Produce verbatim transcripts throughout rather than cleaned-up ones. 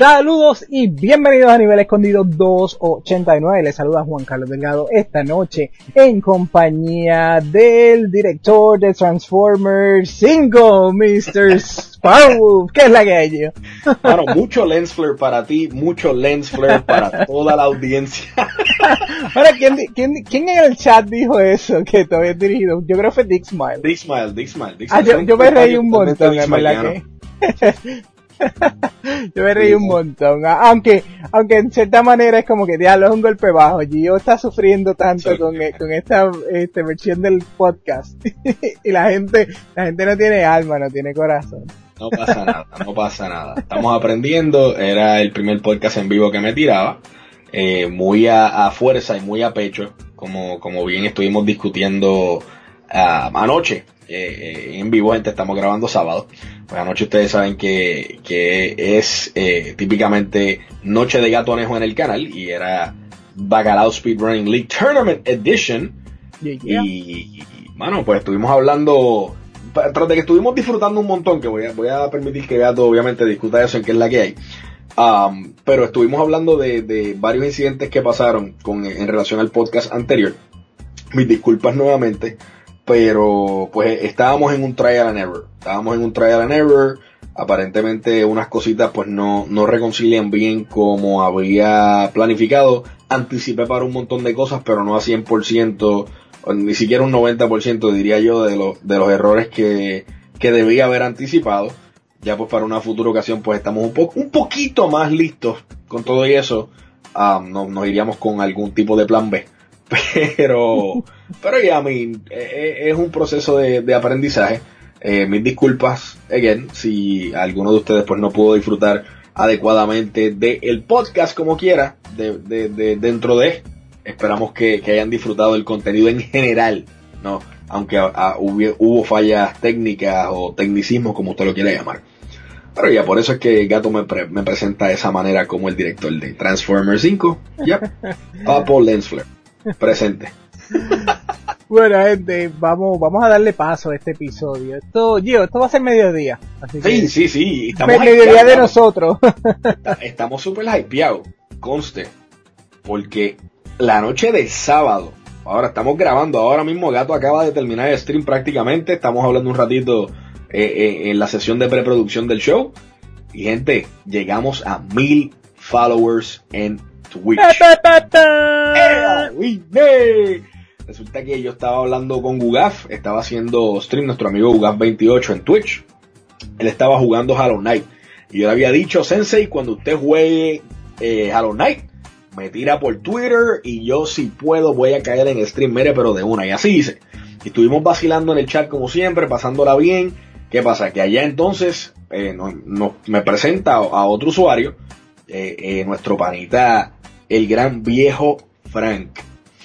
Saludos y bienvenidos a Nivel Escondido doscientos ochenta y nueve. Les saluda Juan Carlos Delgado esta noche en compañía del director de Transformers cinco, mister Sparrow. ¿Qué es la que hay, yo? Bueno, mucho lens flare para ti, mucho lens flare para toda la audiencia. Ahora, ¿quién, quién, ¿quién en el chat dijo eso? Que todavía es dirigido. Yo creo que fue Dick Smile. Dick Smile, Dick Smile. Dick ah, Smile. yo, yo me reí un montón, en verdad que... Yo me reí un montón, aunque aunque en cierta manera es como que diablo, es un golpe bajo. Gio está sufriendo tanto sí. con, con esta este, versión del podcast y la gente la gente no tiene alma, no tiene corazón. No pasa nada, no pasa nada. Estamos aprendiendo, era el primer podcast en vivo que me tiraba, eh, muy a, a fuerza y muy a pecho, como, como bien estuvimos discutiendo uh, anoche. Eh, en vivo, gente, estamos grabando sábado. Pues anoche ustedes saben que, que es eh, típicamente Noche de Gatonejo en el canal y era Bacalao Speedrunning League Tournament Edition. Yeah, yeah. Y, bueno, pues estuvimos hablando, tras de que estuvimos disfrutando un montón, que voy a, voy a permitir que Gato obviamente discuta eso en qué es la que hay. Um, pero estuvimos hablando de, de varios incidentes que pasaron con, en relación al podcast anterior. Mis disculpas nuevamente. Pero pues estábamos en un trial and error, estábamos en un trial and error, aparentemente unas cositas pues no, no reconcilian bien como había planificado. Anticipé para un montón de cosas, pero no a cien por ciento, ni siquiera un noventa por ciento diría yo de, lo, de los errores que, que debía haber anticipado. Ya pues para una futura ocasión pues estamos un, po- un poquito más listos con todo y eso. Um, no, nos iríamos con algún tipo de plan B. Pero, pero ya, I mean, es un proceso de, de aprendizaje. Eh, mis disculpas, again, si alguno de ustedes pues no pudo disfrutar adecuadamente del podcast como quiera, de, de, de, dentro de, esperamos que, que hayan disfrutado del contenido en general, ¿no? Aunque a, a, hubo, hubo fallas técnicas o tecnicismos, como usted lo quiera llamar. Pero ya, por eso es que Gato me, pre, me presenta de esa manera como el director de Transformers cinco. Ya, yep. Papo Lensflare. Presente. Bueno, gente, vamos vamos a darle paso a este episodio. Esto, Gio, esto va a ser mediodía. Así sí, que, sí, sí. Estamos mediodía de nosotros. Estamos súper hypeados, conste. Porque la noche de sábado, ahora estamos grabando, ahora mismo Gato acaba de terminar el stream prácticamente. Estamos hablando un ratito eh, eh, en la sesión de preproducción del show. Y gente, llegamos a mil followers en Twitch. Resulta que yo estaba hablando con Gugaf, estaba haciendo stream, nuestro amigo Gugaf veintiocho en Twitch. Él estaba jugando Hollow Knight y yo le había dicho, Sensei, cuando usted juegue eh, Hollow Knight, me tira por Twitter y yo si puedo voy a caer en stream, mire, pero de una. Y así hice. Y estuvimos vacilando en el chat como siempre, pasándola bien. ¿Qué pasa? Que allá entonces eh, no, no, me presenta a otro usuario, eh, eh, nuestro panita, el gran viejo Frank.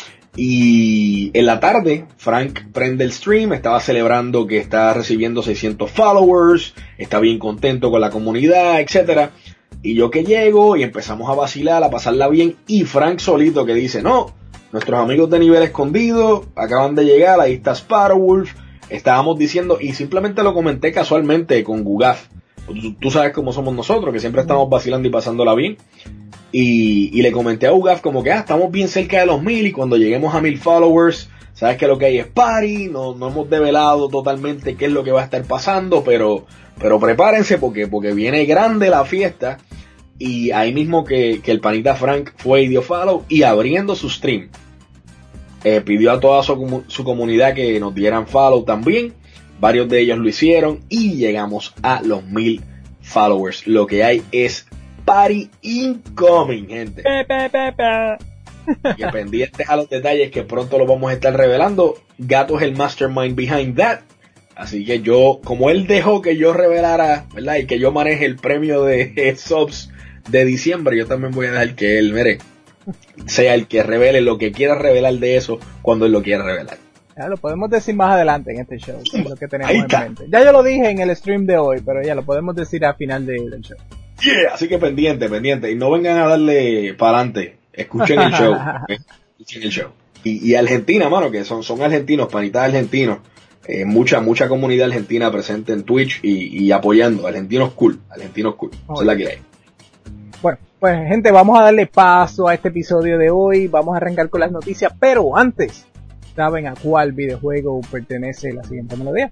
Y en la tarde, Frank prende el stream, estaba celebrando que está recibiendo seiscientos followers, está bien contento con la comunidad, etcétera. Y yo que llego y empezamos a vacilar, a pasarla bien, y Frank solito que dice, no, nuestros amigos de Nivel Escondido acaban de llegar, ahí está Sparrowwolf, estábamos diciendo, y simplemente lo comenté casualmente con Gugaf. Tú, tú sabes cómo somos nosotros, que siempre estamos vacilando y pasándola bien. Y, y le comenté a Ugaf como que ah, estamos bien cerca de los mil y cuando lleguemos a mil followers, sabes que lo que hay es party, no, no hemos develado totalmente qué es lo que va a estar pasando, pero, pero prepárense porque, porque viene grande la fiesta. Y ahí mismo que, que el panita Frank fue y dio follow y abriendo su stream, eh, pidió a toda su, su comunidad que nos dieran follow también. Varios de ellos lo hicieron y llegamos a los mil followers. Lo que hay es party incoming, gente. Pe, pe, pe, pe. Y pendientes a los detalles que pronto los vamos a estar revelando. Gato es el mastermind behind that. Así que yo, como él dejó que yo revelara, ¿verdad? Y que yo maneje el premio de subs de diciembre, yo también voy a dejar que él, mire, sea el que revele lo que quiera revelar de eso cuando él lo quiera revelar. Ya lo podemos decir más adelante en este show, que es lo que tenemos en mente. Ya yo lo dije en el stream de hoy, pero ya lo podemos decir al final de, del show. Yeah, así que pendiente, pendiente. Y no vengan a darle para adelante. Escuchen el show. Escuchen el show. Y, y Argentina, mano, que son, son argentinos, panitas argentinos. Eh, mucha, mucha comunidad argentina presente en Twitch y, y apoyando. Argentinos cool. Argentinos cool. Esa es la que hay. Bueno, pues gente, vamos a darle paso a este episodio de hoy, vamos a arrancar con las noticias, pero antes, ¿saben a cuál videojuego pertenece la siguiente melodía?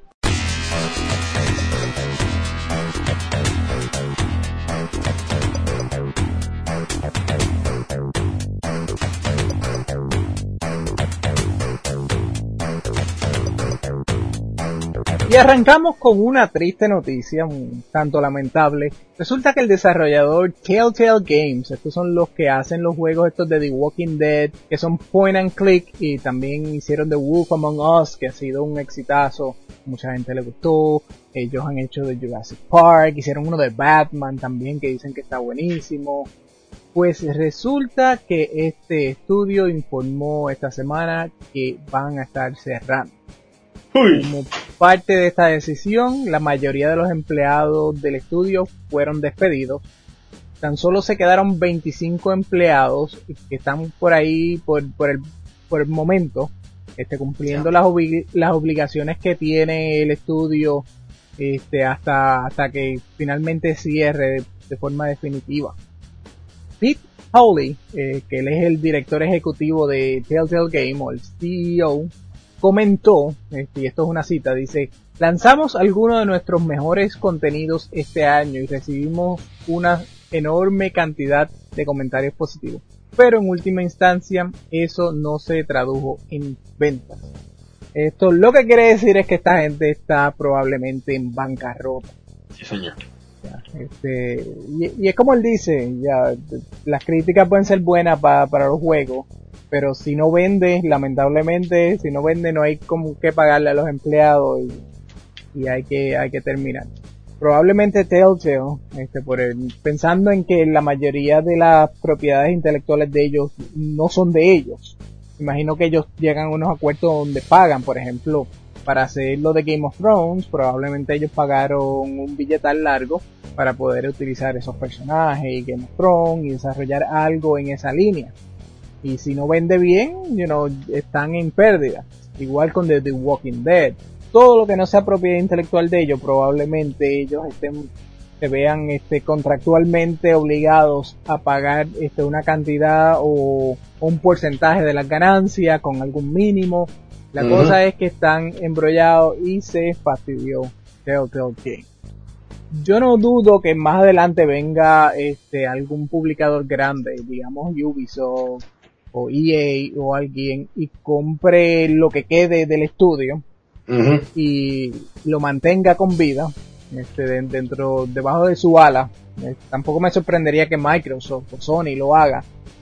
Y arrancamos con una triste noticia, un tanto lamentable. Resulta que el desarrollador Telltale Games, estos son los que hacen los juegos estos de The Walking Dead, que son point and click, y también hicieron The Wolf Among Us, que ha sido un exitazo, mucha gente le gustó. Ellos han hecho de Jurassic Park, hicieron uno de Batman también, que dicen que está buenísimo. Pues resulta que este estudio informó esta semana que van a estar cerrando. Como parte de esta decisión, la mayoría de los empleados del estudio fueron despedidos. Tan solo se quedaron veinticinco empleados que están por ahí por, por, el, por el momento, este, cumpliendo las, obli- las obligaciones que tiene el estudio este, hasta, hasta que finalmente cierre de, de forma definitiva. Pete Hawley, eh, que él es el director ejecutivo de Telltale Game, o el C E O, comentó, este, y esto es una cita, dice: lanzamos algunos de nuestros mejores contenidos este año y recibimos una enorme cantidad de comentarios positivos, pero en última instancia eso no se tradujo en ventas. Esto lo que quiere decir es que esta gente está probablemente en bancarrota. Sí, señor. Ya, este, y, y es como él dice, ya, las críticas pueden ser buenas pa, para los juegos, pero si no vende, lamentablemente, si no vende no hay como que pagarle a los empleados y, y hay que hay que terminar. Probablemente Telltale, este, por el, pensando en que la mayoría de las propiedades intelectuales de ellos no son de ellos. Imagino que ellos llegan a unos acuerdos donde pagan, por ejemplo, para hacer lo de Game of Thrones, probablemente ellos pagaron un billetal largo para poder utilizar esos personajes y Game of Thrones y desarrollar algo en esa línea. Y si no vende bien, you know, están en pérdida. Igual con The, The Walking Dead. Todo lo que no sea propiedad intelectual de ellos, probablemente ellos estén, se vean este, contractualmente obligados a pagar este, una cantidad o, o un porcentaje de las ganancias con algún mínimo. La uh-huh. cosa es que están embrollados y se fastidió Telltale Game. Yo no dudo que más adelante venga este, algún publicador grande, digamos Ubisoft o E A o alguien, y compre lo que quede del estudio uh-huh. y lo mantenga con vida este, dentro, debajo de su ala. Eh, tampoco me sorprendería que Microsoft o Sony lo haga.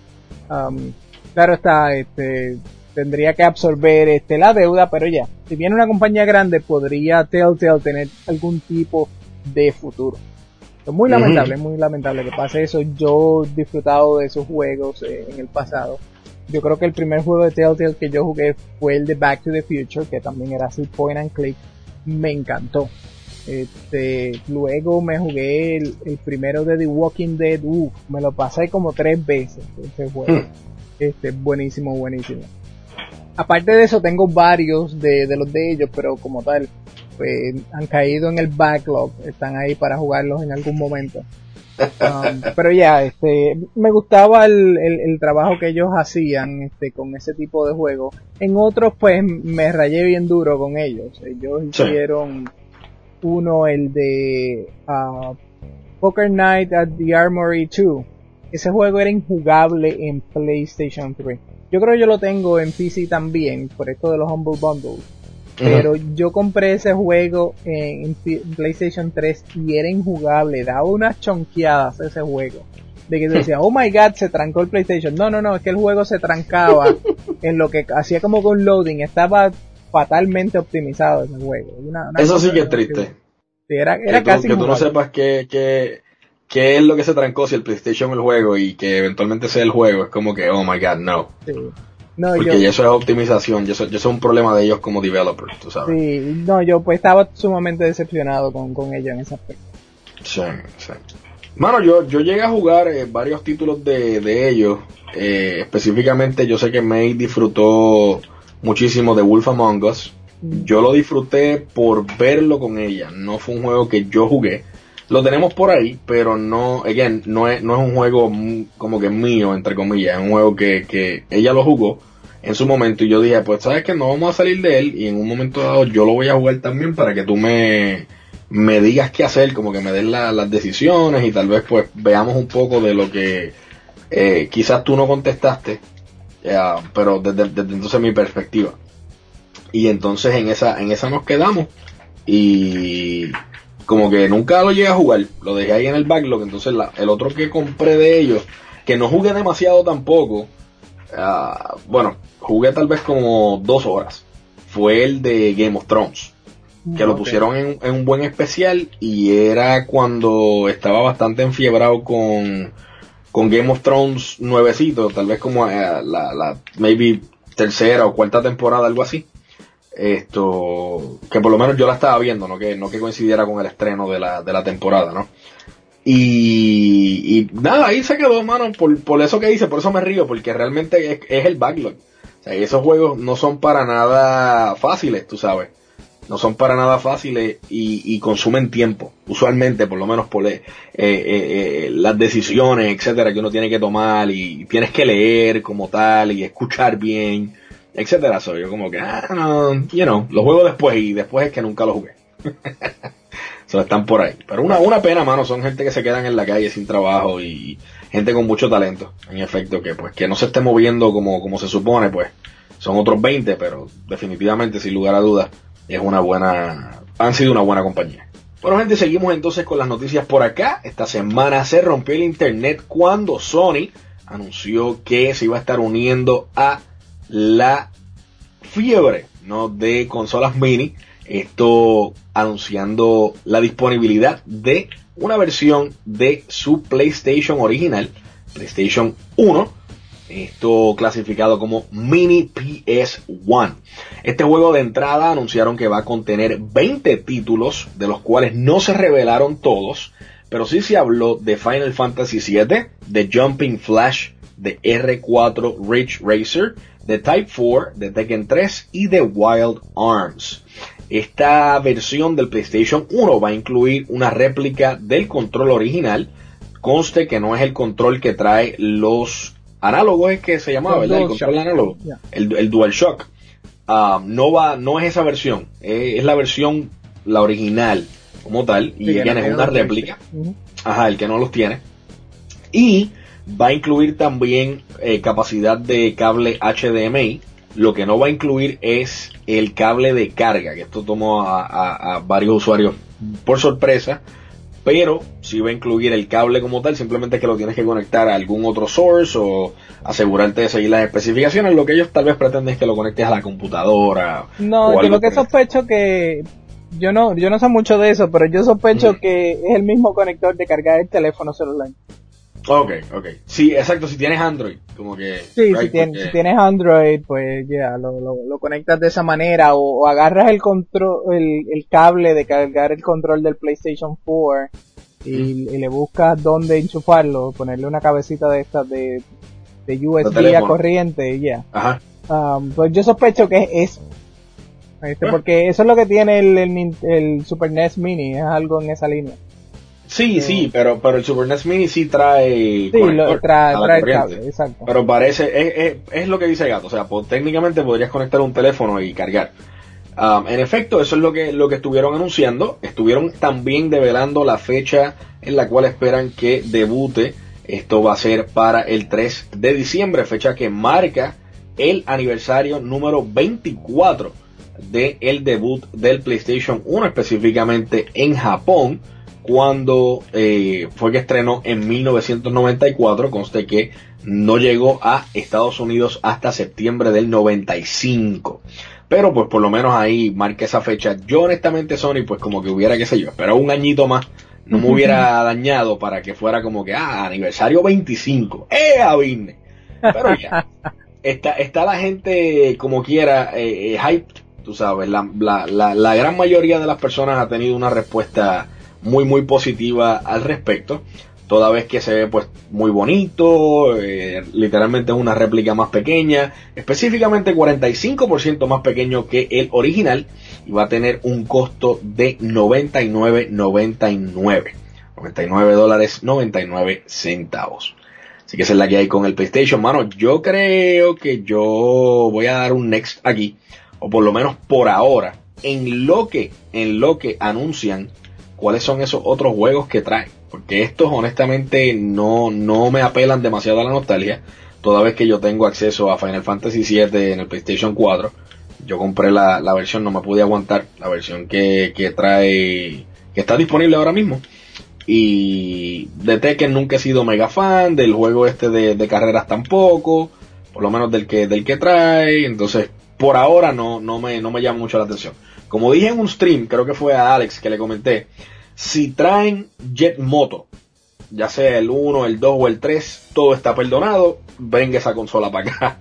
Um, claro está, este, tendría que absorber este, la deuda, pero ya, si viene una compañía grande podría Telltale tener algún tipo de futuro. Es muy lamentable, uh-huh. muy lamentable que pase eso. Yo he disfrutado de esos juegos eh, en el pasado. Yo creo que el primer juego de Telltale que yo jugué fue el de Back to the Future, que también era así point and click. Me encantó. Este, luego me jugué el, el primero de The Walking Dead. Uf, me lo pasé como tres veces ese juego. Hmm. Este, buenísimo, buenísimo. Aparte de eso, tengo varios de, de los de ellos, pero como tal, pues, han caído en el backlog. Están ahí para jugarlos en algún momento. Um, pero ya, este, me gustaba el, el, el trabajo que ellos hacían, este, con ese tipo de juegos. En otros, pues, me rayé bien duro con ellos. Ellos hicieron sí. uno, el de uh, Poker Night at the Armory dos. Ese juego era injugable en PlayStation tres. Yo creo que yo lo tengo en P C también, por esto de los Humble Bundles. Pero uh-huh. yo compré ese juego en, en PlayStation tres y era injugable, daba unas chonqueadas ese juego. De que decía, oh my god, se trancó el PlayStation. No, no, no, es que el juego se trancaba en lo que hacía como con loading, estaba fatalmente optimizado ese juego. Una, una Eso sí que es triste. Sí, era, era que casi tú, que tú no sepas qué, qué, qué es lo que se trancó, si el PlayStation o el juego, y que eventualmente sea el juego, es como que, oh my god, no. Sí. No, porque yo, eso es optimización, eso, eso es un problema de ellos como developers, tú sabes. Sí, no, yo pues estaba sumamente decepcionado con, con ellos en ese aspecto. Sí, sí. Mano, yo, yo llegué a jugar eh, varios títulos de, de ellos, eh, específicamente yo sé que May disfrutó muchísimo de Wolf Among Us. Mm. Yo lo disfruté por verlo con ella, no fue un juego que yo jugué. lo tenemos por ahí, pero no, again, no es, no es un juego como que mío, entre comillas, es un juego que, que ella lo jugó en su momento y yo dije, pues sabes que no vamos a salir de él y en un momento dado yo lo voy a jugar también para que tú me, me digas qué hacer, como que me des la, las decisiones y tal vez pues veamos un poco de lo que eh, quizás tú no contestaste, uh, pero desde, desde entonces mi perspectiva. Y entonces en esa, en esa nos quedamos y como que nunca lo llegué a jugar, lo dejé ahí en el backlog. Entonces la, el otro que compré de ellos, que no jugué demasiado tampoco, uh, bueno, jugué tal vez como dos horas, fue el de Game of Thrones, que okay. Lo pusieron en, en un buen especial y era cuando estaba bastante enfiebrado con, con Game of Thrones nuevecito, tal vez como uh, la, la maybe tercera o cuarta temporada, algo así. Esto, que por lo menos yo la estaba viendo, no que, no que coincidiera con el estreno de la, de la temporada, ¿no? Y, y nada, ahí se quedó, mano, por, por eso que hice, por eso me río, porque realmente es, es el backlog. O sea, esos juegos no son para nada fáciles, tú sabes. No son para nada fáciles y, y consumen tiempo, usualmente, por lo menos por eh, eh, eh, las decisiones, etcétera, que uno tiene que tomar y tienes que leer como tal y escuchar bien, etcétera. Soy yo como que, ah, no, you know, lo juego después y después es que nunca lo jugué. So, están por ahí. Pero una, una pena, mano, son gente que se quedan en la calle sin trabajo y gente con mucho talento, en efecto, que pues que no se esté moviendo como, como se supone, pues son otros veinte, pero definitivamente, sin lugar a dudas, es una buena, han sido una buena compañía. Bueno, gente, seguimos entonces con las noticias por acá. Esta semana se rompió el internet cuando Sony anunció que se iba a estar uniendo a la fiebre, ¿no?, de consolas mini. Esto anunciando la disponibilidad de una versión de su PlayStation original, PlayStation uno. Esto clasificado como Mini P S uno. Este juego de entrada anunciaron que va a contener veinte títulos, de los cuales no se revelaron todos, pero sí se habló de Final Fantasy siete, de Jumping Flash, de R cuatro Ridge Racer, de Type cuatro, de Tekken tres y de Wild Arms. Esta versión del PlayStation uno va a incluir una réplica del control original. Conste que no es el control que trae los análogos, es que se llamaba, ¿verdad? El control análogo, yeah. el, el DualShock. Uh, no va, no es esa versión, eh, es la versión, la original como tal, y ya es una réplica. Uh-huh. Ajá, el que no los tiene. Y va a incluir también eh, capacidad de cable H D M I. Lo que no va a incluir es el cable de carga, que esto tomó a, a, a varios usuarios por sorpresa, pero sí va a incluir el cable como tal, simplemente que lo tienes que conectar a algún otro source o asegurarte de seguir las especificaciones. Lo que ellos tal vez pretenden es que lo conectes a la computadora. No, yo lo que sospecho que, yo no, yo no sé mucho de eso, pero yo sospecho mm. que es el mismo conector de cargar el teléfono celular. Ok, ok. Sí, exacto, si tienes Android, como que... Sí, right, si, tienes, porque... si tienes Android, pues ya, yeah, lo, lo, lo conectas de esa manera, o, o agarras el control, el, el cable de cargar el control del PlayStation cuatro, y, mm. y le buscas dónde enchufarlo, ponerle una cabecita de estas de, de U S B a corriente, y ya. Yeah. Ajá. Um, pues yo sospecho que es eso. Este, porque eso es lo que tiene el, el, el Super N E S Mini, es algo en esa línea. Sí, sí, pero, pero el Super N E S Mini sí trae, sí, lo, trae, trae el cable, exacto. Pero parece, es, es, es lo que dice Gato, o sea, pues, técnicamente podrías conectar un teléfono y cargar. Um, en efecto, eso es lo que, lo que estuvieron anunciando. Estuvieron también develando la fecha en la cual esperan que debute. Esto va a ser para el tres de diciembre, fecha que marca el aniversario número veinticuatro del debut del PlayStation uno, específicamente en Japón, cuando eh, fue que estrenó en mil novecientos noventa y cuatro. Conste que no llegó a Estados Unidos hasta septiembre del noventa y cinco, pero pues por lo menos ahí marca esa fecha. Yo honestamente, Sony, pues como que hubiera, qué sé yo, esperado un añito más, no me hubiera dañado para que fuera como que, ah, aniversario veinticinco, ¡eh, a Vine! Pero ya, está, está la gente como quiera, eh, eh, hyped, tú sabes, la, la, la, la gran mayoría de las personas ha tenido una respuesta muy muy positiva al respecto, toda vez que se ve pues muy bonito, eh, literalmente es una réplica más pequeña, específicamente cuarenta y cinco por ciento más pequeño que el original, y va a tener un costo de noventa y nueve noventa y nueve. noventa y nueve dólares noventa y nueve centavos. Así que esa es la que hay con el PlayStation, mano. Yo creo que yo voy a dar un next aquí, o por lo menos por ahora, en lo que, en lo que anuncian cuáles son esos otros juegos que traen. Porque estos honestamente no, no me apelan demasiado a la nostalgia, toda vez que yo tengo acceso a Final Fantasy siete en el PlayStation cuatro. Yo compré la, la versión, no me pude aguantar, la versión que, que trae, que está disponible ahora mismo. Y de Tekken nunca he sido mega fan, del juego este de, de carreras tampoco, por lo menos del que, del que trae. Entonces, por ahora no, no me, no me llama mucho la atención. Como dije en un stream, creo que fue a Alex que le comenté, si traen Jet Moto, ya sea el uno, el dos o el tres, todo está perdonado, venga esa consola para acá.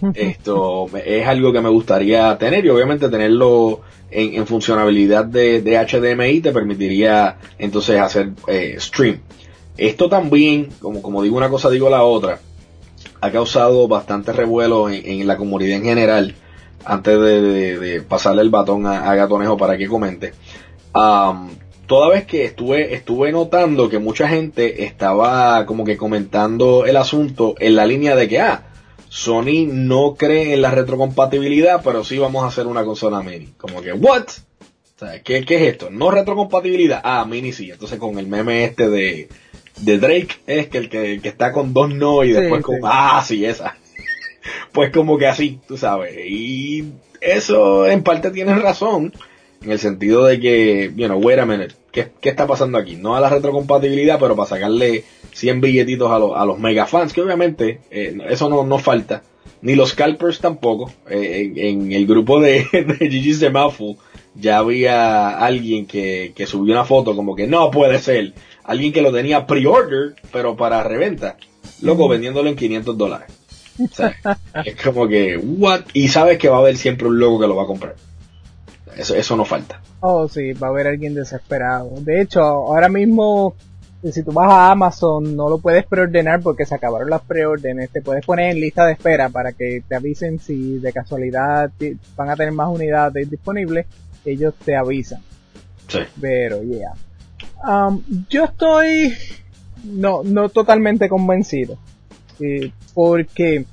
Esto es algo que me gustaría tener, y obviamente tenerlo en, en funcionalidad de, de H D M I te permitiría entonces hacer eh, stream. Esto también, como, como digo una cosa, digo la otra, ha causado bastante revuelo en, en la comunidad en general. Antes de, de, de pasarle el batón a, a Gatonejo para que comente, um, toda vez que estuve estuve notando que mucha gente estaba como que comentando el asunto en la línea de que ah, Sony no cree en la retrocompatibilidad, pero sí vamos a hacer una consola mini. Como que, ¿what? O sea, ¿qué, qué es esto? ¿No retrocompatibilidad? Ah, mini sí. Entonces con el meme este de, de Drake, es que el que, el que está con dos no y después sí, con, sí. ah, sí, esa. Pues como que así, tú sabes. Y eso en parte tiene razón, en el sentido de que, you know, wait a minute, ¿qué, qué está pasando aquí? No a la retrocompatibilidad, pero para sacarle cien billetitos a, lo, a los mega fans, que obviamente eh, eso no, no falta, ni los scalpers tampoco. Eh, en, en el grupo de, de G G's The Mouthful ya había alguien que, que subió una foto como que no puede ser, alguien que lo tenía pre-order, pero para reventa, loco, vendiéndolo en quinientos dólares. O sea, es como que, what? Y sabes que va a haber siempre un loco que lo va a comprar. Eso, eso no falta. Oh, sí, va a haber alguien desesperado. De hecho, ahora mismo, si tú vas a Amazon, no lo puedes preordenar porque se acabaron las preórdenes. Te puedes poner en lista de espera para que te avisen si de casualidad van a tener más unidades disponibles. Ellos te avisan. Sí. Pero, yeah. Um, yo estoy no, no totalmente convencido. Eh, porque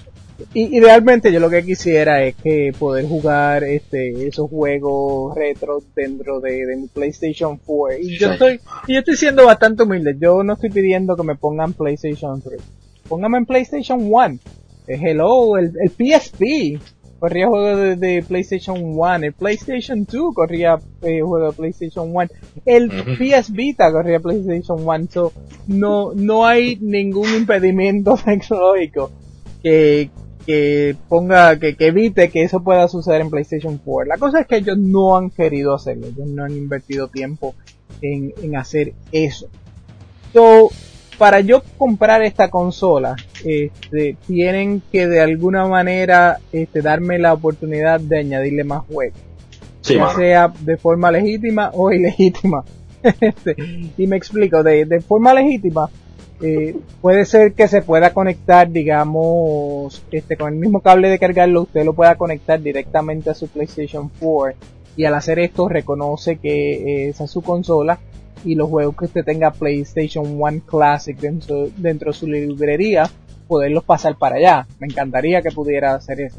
y, idealmente yo lo que quisiera es que poder jugar este esos juegos retro dentro de, de mi PlayStation cuatro, y yo estoy y yo estoy siendo bastante humilde. Yo no estoy pidiendo que me pongan PlayStation tres, póngame en PlayStation uno. eh, hello, el, el P S P corría juegos de, de PlayStation uno, el PlayStation dos corría eh, juegos de PlayStation uno, el uh-huh. P S Vita corría PlayStation uno, so, no no hay ningún impedimento tecnológico que que ponga, que, que evite que eso pueda suceder en PlayStation cuatro. La cosa es que ellos no han querido hacerlo, ellos no han invertido tiempo en, en hacer eso. So, para yo comprar esta consola, este, tienen que de alguna manera este, darme la oportunidad de añadirle más juegos. Sí, ya mano. sea de forma legítima o ilegítima. este, y me explico, de, de forma legítima, eh, puede ser que se pueda conectar, digamos, este, con el mismo cable de cargarlo, usted lo pueda conectar directamente a su PlayStation cuatro, y al hacer esto reconoce que eh, esa es su consola, y los juegos que usted tenga PlayStation uno Classic dentro, dentro de su librería, poderlos pasar para allá. Me encantaría que pudiera hacer eso.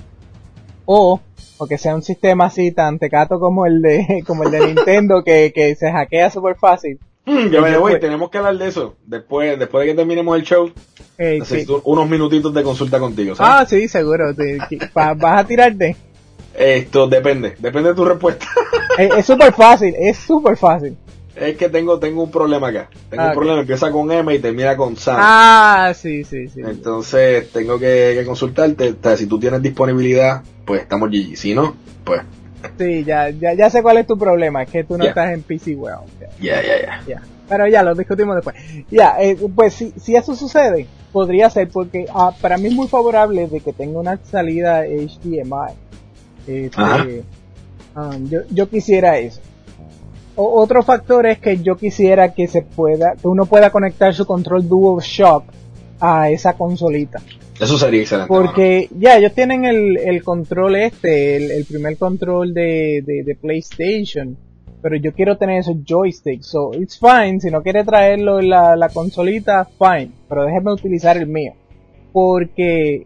O, o que sea un sistema así tan tecato como el de, como el de Nintendo, que, que se hackea súper fácil. Mm, ya me voy, tenemos que hablar de eso. Después, después de que terminemos el show, hey, necesito sí. unos minutitos de consulta contigo, ¿sabes? Ah, sí, seguro. Te, ¿Vas a tirarte? Esto depende, depende de tu respuesta. Es súper fácil, es súper fácil. Es que tengo tengo un problema acá. Tengo ah, un problema, okay. Empieza con M y termina con Sam. Ah, sí, sí, sí. Entonces tengo que, que consultarte. O sea, si tú tienes disponibilidad, pues estamos G G. Si no, pues... Sí, ya ya ya sé cuál es tu problema. Es que tú no yeah. estás en P C World. Ya, ya, ya. Pero ya, lo discutimos después. Ya, eh, pues si, si eso sucede, podría ser porque ah, para mí es muy favorable de que tenga una salida H D M I. Este, um, yo, yo quisiera eso. O, otro factor es que yo quisiera que se pueda, que uno pueda conectar su control DualShock a esa consolita. Eso sería excelente. Porque mano. ya, ellos tienen el, el control este, el, el primer control de, de, de PlayStation, pero yo quiero tener esos joysticks, so it's fine, si no quiere traerlo en la, la consolita, fine, pero déjeme utilizar el mío, porque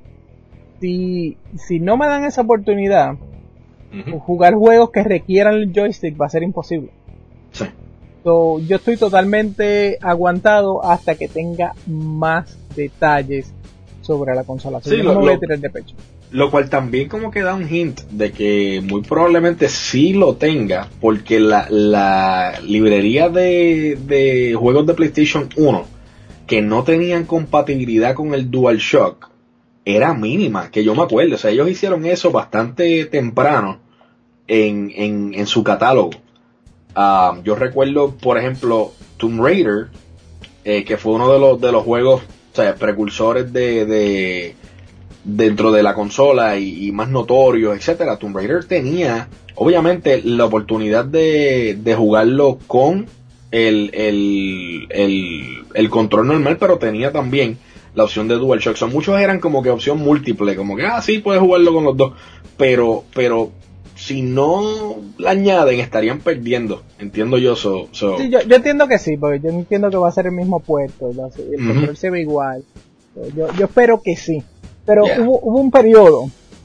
si, si no me dan esa oportunidad, uh-huh. jugar juegos que requieran el joystick va a ser imposible. Sí. So, yo estoy totalmente aguantado hasta que tenga más detalles sobre la consola. So, sí, yo lo, no me voy lo, a tirar de pecho. Lo cual también como que da un hint de que muy probablemente sí lo tenga, porque la, la librería de, de juegos de PlayStation uno que no tenían compatibilidad con el DualShock era mínima, que yo me acuerdo. O sea, ellos hicieron eso bastante temprano en, en, en su catálogo. Uh, yo recuerdo, por ejemplo, Tomb Raider, eh, que fue uno de los de los juegos, o sea, precursores de, de dentro de la consola y, y más notorios, etcétera. Tomb Raider tenía, obviamente, la oportunidad de, de jugarlo con el, el, el, el control normal, pero tenía también la opción de DualShock. So, muchos eran como que opción múltiple, como que, ah, sí, puedes jugarlo con los dos, pero, pero si no la añaden, estarían perdiendo, entiendo yo. So, so. Sí, yo, yo entiendo que sí, porque yo entiendo que va a ser el mismo puerto, ¿no? El uh-huh. control se ve igual. Yo, yo espero que sí. Pero yeah. hubo, hubo un periodo,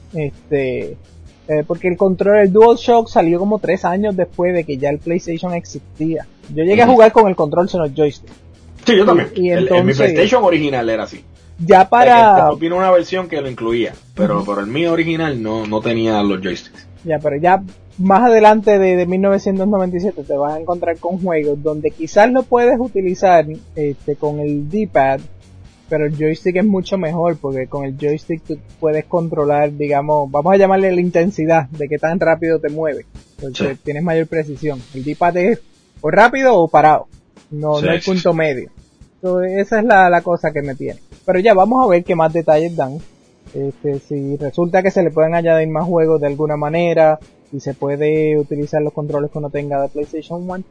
este, eh, porque el control, el DualShock salió como tres años después de que ya el PlayStation existía. Yo llegué uh-huh. a jugar con el control sin el joystick. Sí, yo también. Y, y el, entonces, en mi PlayStation original era así. Ya para... O sea, vino una versión que lo incluía, pero, uh-huh. pero el mío original no, no tenía los joysticks. Ya, pero ya más adelante de, de mil novecientos noventa y siete te vas a encontrar con juegos donde quizás lo puedes utilizar este, con el D-pad, pero el joystick es mucho mejor, porque con el joystick tú puedes controlar, digamos, vamos a llamarle la intensidad de qué tan rápido te mueves, porque sí. tienes mayor precisión. El D-pad es o rápido o parado, no, sí, no hay sí, punto sí. medio. Entonces, esa es la, la cosa que me tiene. Pero ya vamos a ver qué más detalles dan. Este, si resulta que se le pueden añadir más juegos de alguna manera, y se puede utilizar los controles que uno tenga de PlayStation uno,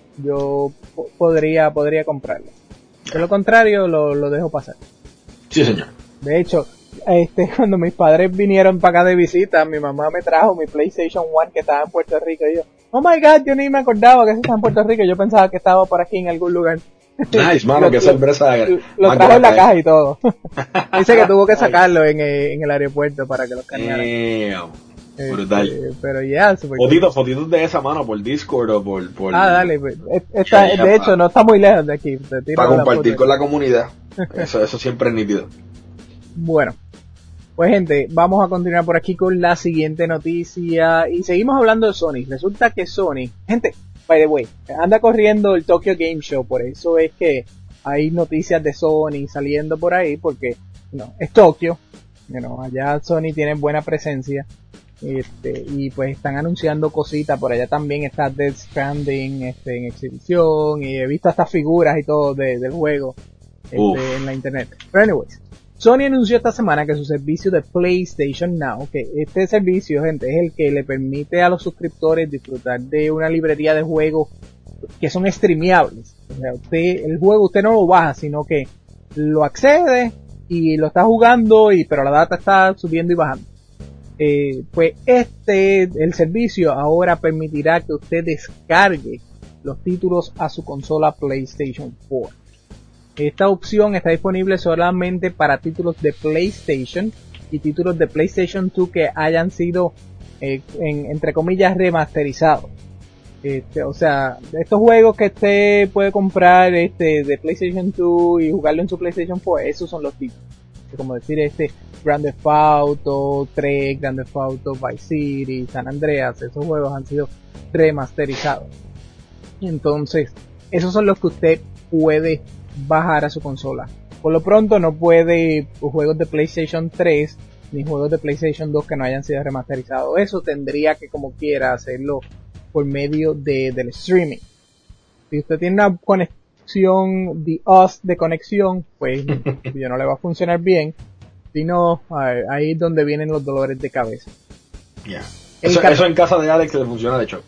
yo po- podría podría comprarlo. De lo contrario, lo, lo dejo pasar. Sí, señor. De hecho, este, cuando mis padres vinieron para acá de visita, mi mamá me trajo mi PlayStation uno que estaba en Puerto Rico, y yo, oh my god, yo ni me acordaba que eso estaba en Puerto Rico, yo pensaba que estaba por aquí en algún lugar. Nice, mano, que sorpresa. Lo, lo trajo en la caja y todo. Dice que tuvo que sacarlo en, en el aeropuerto para que los escanearan. Este, brutal. Pero ya, yeah, fotitos, fotitos de esa mano por Discord o por, por... Ah, dale, pues, esta, de hecho pa, no está muy lejos de aquí. Para compartir la con la comunidad. Eso, eso siempre es nítido. Bueno, pues gente, vamos a continuar por aquí con la siguiente noticia y seguimos hablando de Sony. Resulta que Sony, gente, by the way, anda corriendo el Tokyo Game Show, por eso es que hay noticias de Sony saliendo por ahí, porque no, es Tokio, you know, allá Sony tiene buena presencia. Este, y pues están anunciando cositas, por allá también está Death Stranding este, en exhibición, y he visto estas figuras y todo de, del juego este, en la internet. Pero anyways, Sony anunció esta semana que su servicio de PlayStation Now, que este servicio, gente, es el que le permite a los suscriptores disfrutar de una librería de juegos que son streameables. O sea, usted, el juego usted no lo baja, sino que lo accede y lo está jugando, y pero la data está subiendo y bajando. Eh, pues este, el servicio ahora permitirá que usted descargue los títulos a su consola PlayStation cuatro. Esta opción está disponible solamente para títulos de PlayStation y títulos de PlayStation dos que hayan sido, eh, en, entre comillas, remasterizados. Este, o sea, estos juegos que usted puede comprar este, de PlayStation dos y jugarlo en su PlayStation cuatro, esos son los títulos. Como decir, este Grand Theft Auto tres, Grand Theft Auto Vice City, San Andreas, esos juegos han sido remasterizados. Entonces, esos son los que usted puede bajar a su consola. Por lo pronto no puede juegos de PlayStation tres ni juegos de PlayStation dos que no hayan sido remasterizados. Eso tendría que, como quiera, hacerlo por medio de, del streaming. Si usted tiene una conexión de us de conexión, pues ya no le va a funcionar bien. Sino ahí es donde vienen los dolores de cabeza. Ya. Yeah. Eso, cat- eso en casa de Alex le funciona de hecho.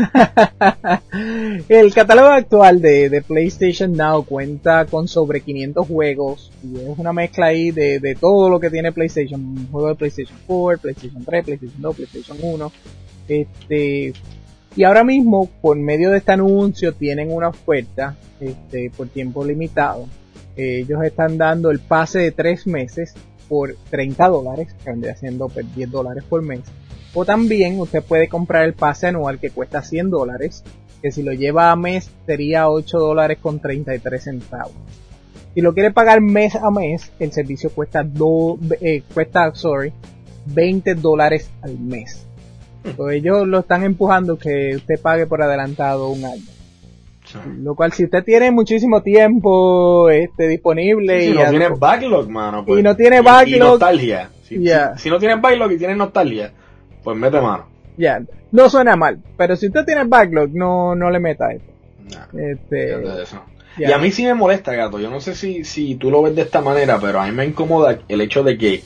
El catálogo actual de, de PlayStation Now cuenta con sobre quinientos juegos y es una mezcla ahí de, de todo lo que tiene PlayStation. Juegos de PlayStation cuatro, PlayStation tres, PlayStation dos, PlayStation uno. Este, Y ahora mismo, por medio de este anuncio, tienen una oferta este, por tiempo limitado. Eh, ellos están dando el pase de tres meses por treinta dólares, que vendría siendo pues, diez dólares por mes. O también usted puede comprar el pase anual que cuesta cien dólares, que si lo lleva a mes sería ocho dólares con treinta y tres centavos. Si lo quiere pagar mes a mes, el servicio cuesta, do, eh, cuesta sorry, veinte dólares al mes. Entonces ellos lo están empujando que usted pague por adelantado un año. Sí. Lo cual, si usted tiene muchísimo tiempo este, disponible... Sí, si y no a, tiene backlog, mano. Pues, y no tiene backlog... Y, y nostalgia. Si, yeah. si, si no tienes backlog y tienes nostalgia, pues mete mano. Ya, yeah. No suena mal. Pero si usted tiene backlog, no, no le meta esto. Nah, este, eso. Yeah. Y a mí sí me molesta, gato. Yo no sé si, si tú lo ves de esta manera, pero a mí me incomoda el hecho de que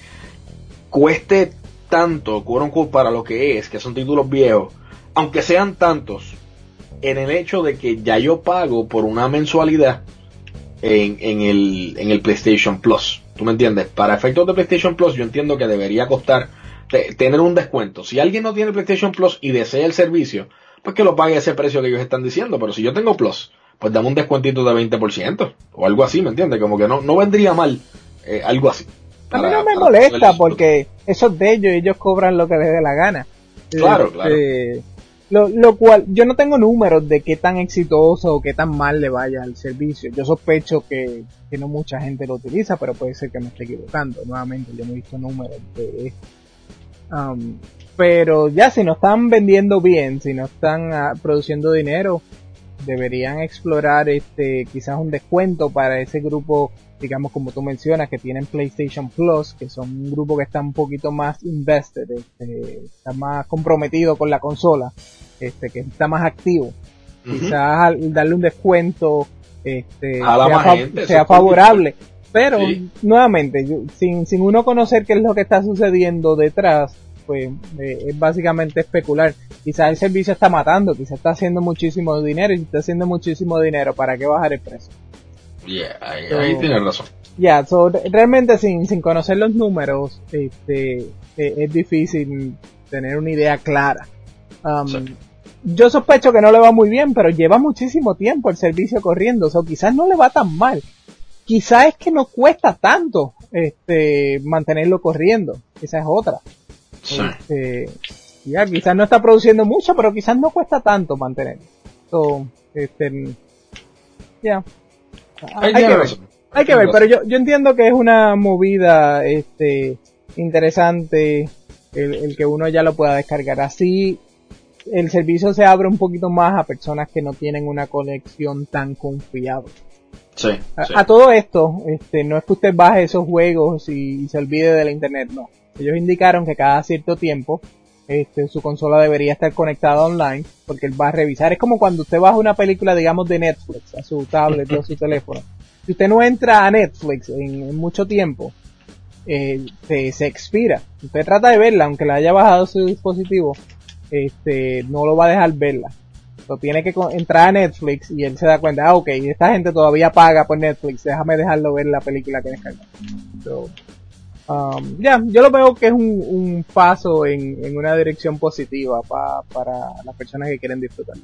cueste tanto, quote unquote, para lo que es, que son títulos viejos, aunque sean tantos, en el hecho de que ya yo pago por una mensualidad en, en, el, en el PlayStation Plus. ¿Tú me entiendes? Para efectos de PlayStation Plus, yo entiendo que debería costar te, tener un descuento. Si alguien no tiene PlayStation Plus y desea el servicio, pues que lo pague a ese precio que ellos están diciendo. Pero si yo tengo Plus, pues dame un descuentito de veinte por ciento o algo así, ¿me entiendes? Como que no, no vendría mal eh, algo así. Para, a mí no me molesta porque eso es de ellos, ellos cobran lo que les dé la gana. Claro, este, claro. Lo, lo cual, yo no tengo números de qué tan exitoso o qué tan mal le vaya al servicio. Yo sospecho que, que no mucha gente lo utiliza, pero puede ser que me esté equivocando. Nuevamente, yo no he visto números de esto. Um, pero ya, si no están vendiendo bien, si no están uh, produciendo dinero, deberían explorar este quizás un descuento para ese grupo, digamos como tú mencionas, que tienen PlayStation Plus, que son un grupo que está un poquito más invested, este, está más comprometido con la consola, este, que está más activo. Uh-huh. Quizás darle un descuento este, a la sea, fa- gente, sea favorable. Pero, sí. nuevamente, yo, sin, sin uno conocer qué es lo que está sucediendo detrás, pues eh, es básicamente especular. Quizás el servicio está matando, quizás está haciendo muchísimo dinero, y si está haciendo muchísimo dinero, ¿para qué bajar el precio? Yeah, ahí, so, ahí tienes razón. Ya, yeah, so, realmente sin, sin conocer los números, este, eh, es difícil tener una idea clara. Um, sí. Yo sospecho que no le va muy bien, pero lleva muchísimo tiempo el servicio corriendo, o so, quizás no le va tan mal. Quizás es que no cuesta tanto este mantenerlo corriendo, esa es otra. Sí. Este, ya, quizás no está produciendo mucho, pero quizás no cuesta tanto mantenerlo. So, este, ya. Hay, hay que ver, razón. hay que ver, pero yo, yo entiendo que es una movida, este, interesante el, el que uno ya lo pueda descargar. Así, el servicio se abre un poquito más a personas que no tienen una conexión tan confiable. Sí, a, sí. a todo esto, este, no es que usted baje esos juegos y, y se olvide de la internet, no. Ellos indicaron que cada cierto tiempo, este, su consola debería estar conectada online, porque él va a revisar. Es como cuando usted baja una película, digamos, de Netflix a su tablet o a su teléfono. Si usted no entra a Netflix en, en mucho tiempo, eh, se, se expira. Usted trata de verla, aunque la haya bajado su dispositivo, este, no lo va a dejar verla. Lo tiene que entrar a Netflix y él se da cuenta, ah, ok, esta gente todavía paga por Netflix, déjame dejarlo ver la película que descarga. So, um, ya, yeah, yo lo veo que es un, un paso en, en una dirección positiva pa, para las personas que quieren disfrutarlo.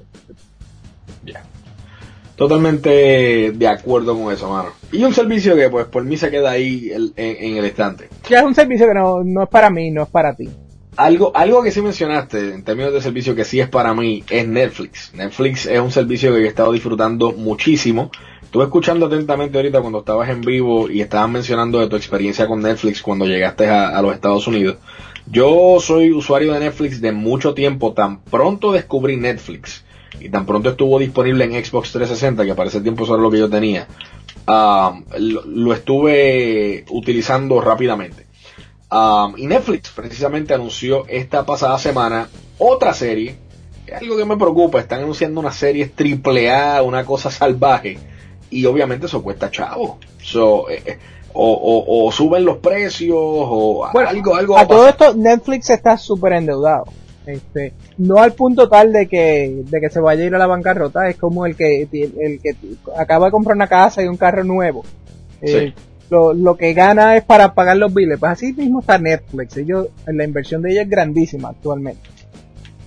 Ya. Yeah. Totalmente de acuerdo con eso, mano. Y un servicio que, pues, por mí se queda ahí el, en, en el estante. Ya, es un servicio que no, no es para mí, no es para ti. Algo, algo que sí mencionaste en términos de servicio que sí es para mí es Netflix. Netflix es un servicio que yo he estado disfrutando muchísimo. Estuve escuchando atentamente ahorita cuando estabas en vivo y estabas mencionando de tu experiencia con Netflix cuando llegaste a, a los Estados Unidos. Yo soy usuario de Netflix de mucho tiempo. Tan pronto descubrí Netflix y tan pronto estuvo disponible en Xbox trescientos sesenta, que para ese tiempo eso era lo que yo tenía, uh, lo, lo estuve utilizando rápidamente. Um, y Netflix precisamente anunció esta pasada semana otra serie. Es algo que me preocupa, están anunciando una serie triple A, una cosa salvaje, y obviamente eso cuesta chavo. So, eh, o, o, o suben los precios o bueno, algo, algo. A todo esto Netflix está súper endeudado. Este, no al punto tal de que de que se vaya a ir a la bancarrota, es como el que el que acaba de comprar una casa y un carro nuevo. Eh, sí. Lo, lo que gana es para pagar los biles. Pues así mismo está Netflix. Ellos, la inversión de ellos es grandísima actualmente.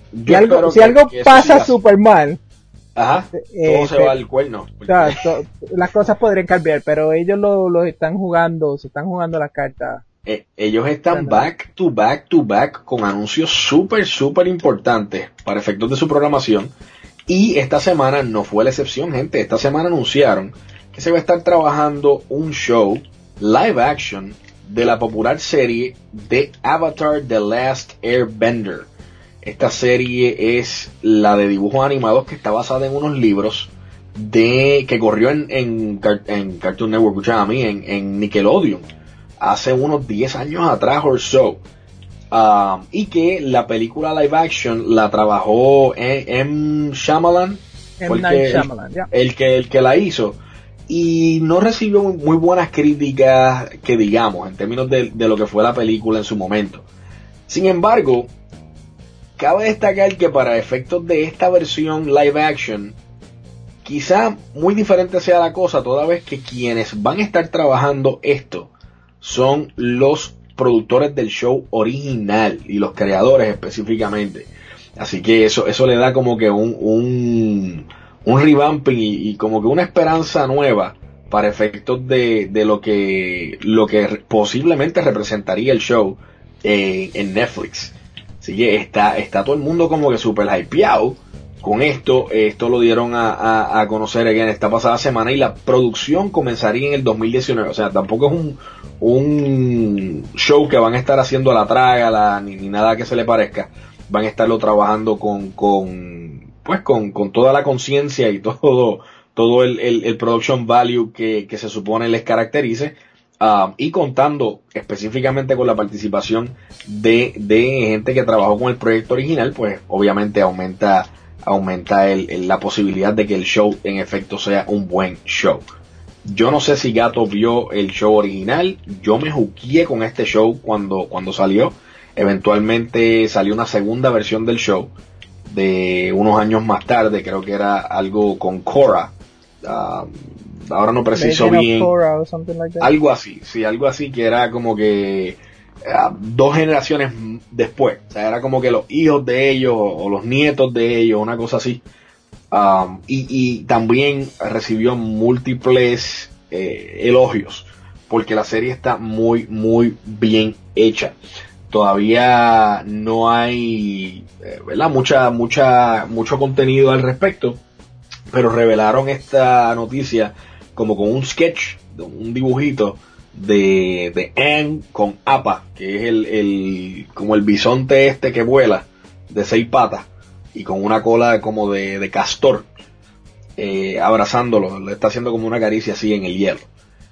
Si algo, si algo pasa súper mal, ajá, eh, todo se va al cuerno. O sea, to, las cosas podrían cambiar, pero ellos lo, lo están jugando, se están jugando las cartas. Eh, ellos están back to back to back con anuncios súper, súper importantes para efectos de su programación. Y esta semana no fue la excepción, gente. Esta semana anunciaron que se va a estar trabajando un show live action de la popular serie de Avatar The Last Airbender. Esta serie es la de dibujos animados que está basada en unos libros de que corrió en, en, en Cartoon Network, escuchaba a mí, en, en Nickelodeon, hace unos diez años atrás o so. Uh, y que la película live action la trabajó M. Shyamalan, M. Night Shyamalan, yeah. el, el, que, el que la hizo. Y no recibió muy buenas críticas, que digamos, en términos de, de lo que fue la película en su momento. Sin embargo, cabe destacar que para efectos de esta versión live action, quizá muy diferente sea la cosa, toda vez que quienes van a estar trabajando esto son los productores del show original y los creadores específicamente. Así que eso, eso le da como que un, un, un revamping y, y como que una esperanza nueva para efectos de, de lo que, lo que posiblemente representaría el show eh, en Netflix. Así que está, está todo el mundo como que super hypeado con esto. Esto lo dieron a, a, a conocer en esta pasada semana y la producción comenzaría en el dos mil diecinueve. O sea, tampoco es un, un show que van a estar haciendo a la traga, la, ni, ni nada que se le parezca. Van a estarlo trabajando con, con pues con, con toda la conciencia y todo, todo el, el, el production value que, que se supone les caracterice. Uh, y contando específicamente con la participación de, de gente que trabajó con el proyecto original, pues obviamente aumenta aumenta el, el, la posibilidad de que el show en efecto sea un buen show. Yo no sé si Gato vio el show original. Yo me juqueé con este show cuando, cuando salió. Eventualmente salió una segunda versión del show de unos años más tarde, creo que era algo con Korra. Uh, ahora no preciso bien, like algo así, sí, algo así, que era como que uh, dos generaciones después, o sea, era como que los hijos de ellos o los nietos de ellos, una cosa así. Um, y, y también recibió múltiples eh, elogios porque la serie está muy muy bien hecha. Todavía no hay eh, ¿verdad? mucha mucha mucho contenido al respecto, pero revelaron esta noticia como con un sketch, un dibujito de, de Aang con Appa, que es el, el como el bisonte este que vuela de seis patas y con una cola como de, de castor, eh, abrazándolo, le está haciendo como una caricia así en el hielo.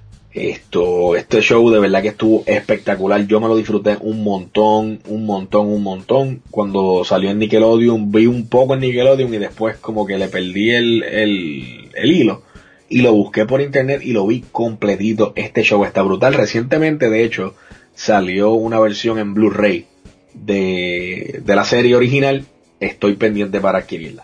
Esto, este show de verdad que estuvo espectacular. Yo me lo disfruté un montón, un montón, un montón. Cuando salió en Nickelodeon, vi un poco en Nickelodeon y después como que le perdí el, el, el hilo. Y lo busqué por internet y lo vi completito. Este show está brutal. Recientemente, de hecho, salió una versión en Blu-ray de, de la serie original. Estoy pendiente para adquirirla.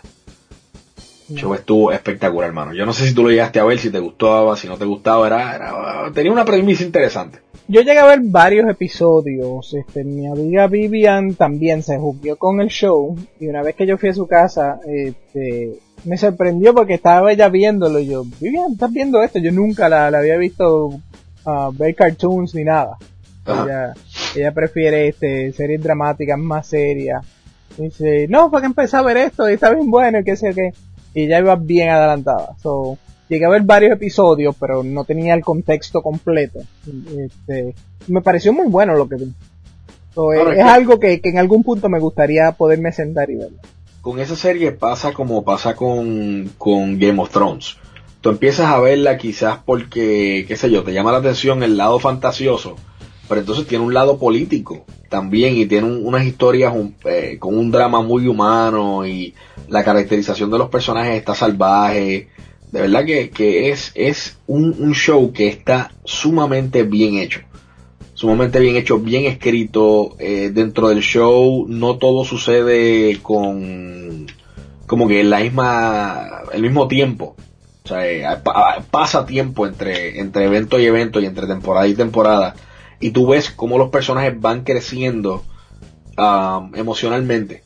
El show estuvo espectacular, hermano. Yo no sé si tú lo llegaste a ver, si te gustaba, si no te gustaba. Era, era tenía una premisa interesante. Yo llegué a ver varios episodios. Este, mi amiga Vivian también se jugueó con el show. Y una vez que yo fui a su casa, este, me sorprendió porque estaba ella viéndolo. Y yo, Vivian, ¿estás viendo esto? Yo nunca la, la había visto uh, ver cartoons ni nada. Ella, ella prefiere este, series dramáticas más serias. Y dice, no, para que empecé a ver esto y está bien bueno y qué sé qué. Y ya iba bien adelantada. So, llegué a ver varios episodios, pero no tenía el contexto completo. Este, me pareció muy bueno lo que vi. So, es, es algo que, que en algún punto me gustaría poderme sentar y verlo. Con esa serie pasa como pasa con, con Game of Thrones. Tú empiezas a verla quizás porque, qué sé yo, te llama la atención el lado fantasioso, pero entonces tiene un lado político también y tiene un, unas historias un, eh, con un drama muy humano y la caracterización de los personajes está salvaje. De verdad que, que es, es un, un show que está sumamente bien hecho. Sumamente bien hecho, bien escrito. Eh, dentro del show no todo sucede con como que en la misma, el mismo tiempo. O sea, eh, pa, pasa tiempo entre, entre evento y evento y entre temporada y temporada. Y tú ves cómo los personajes van creciendo um, emocionalmente.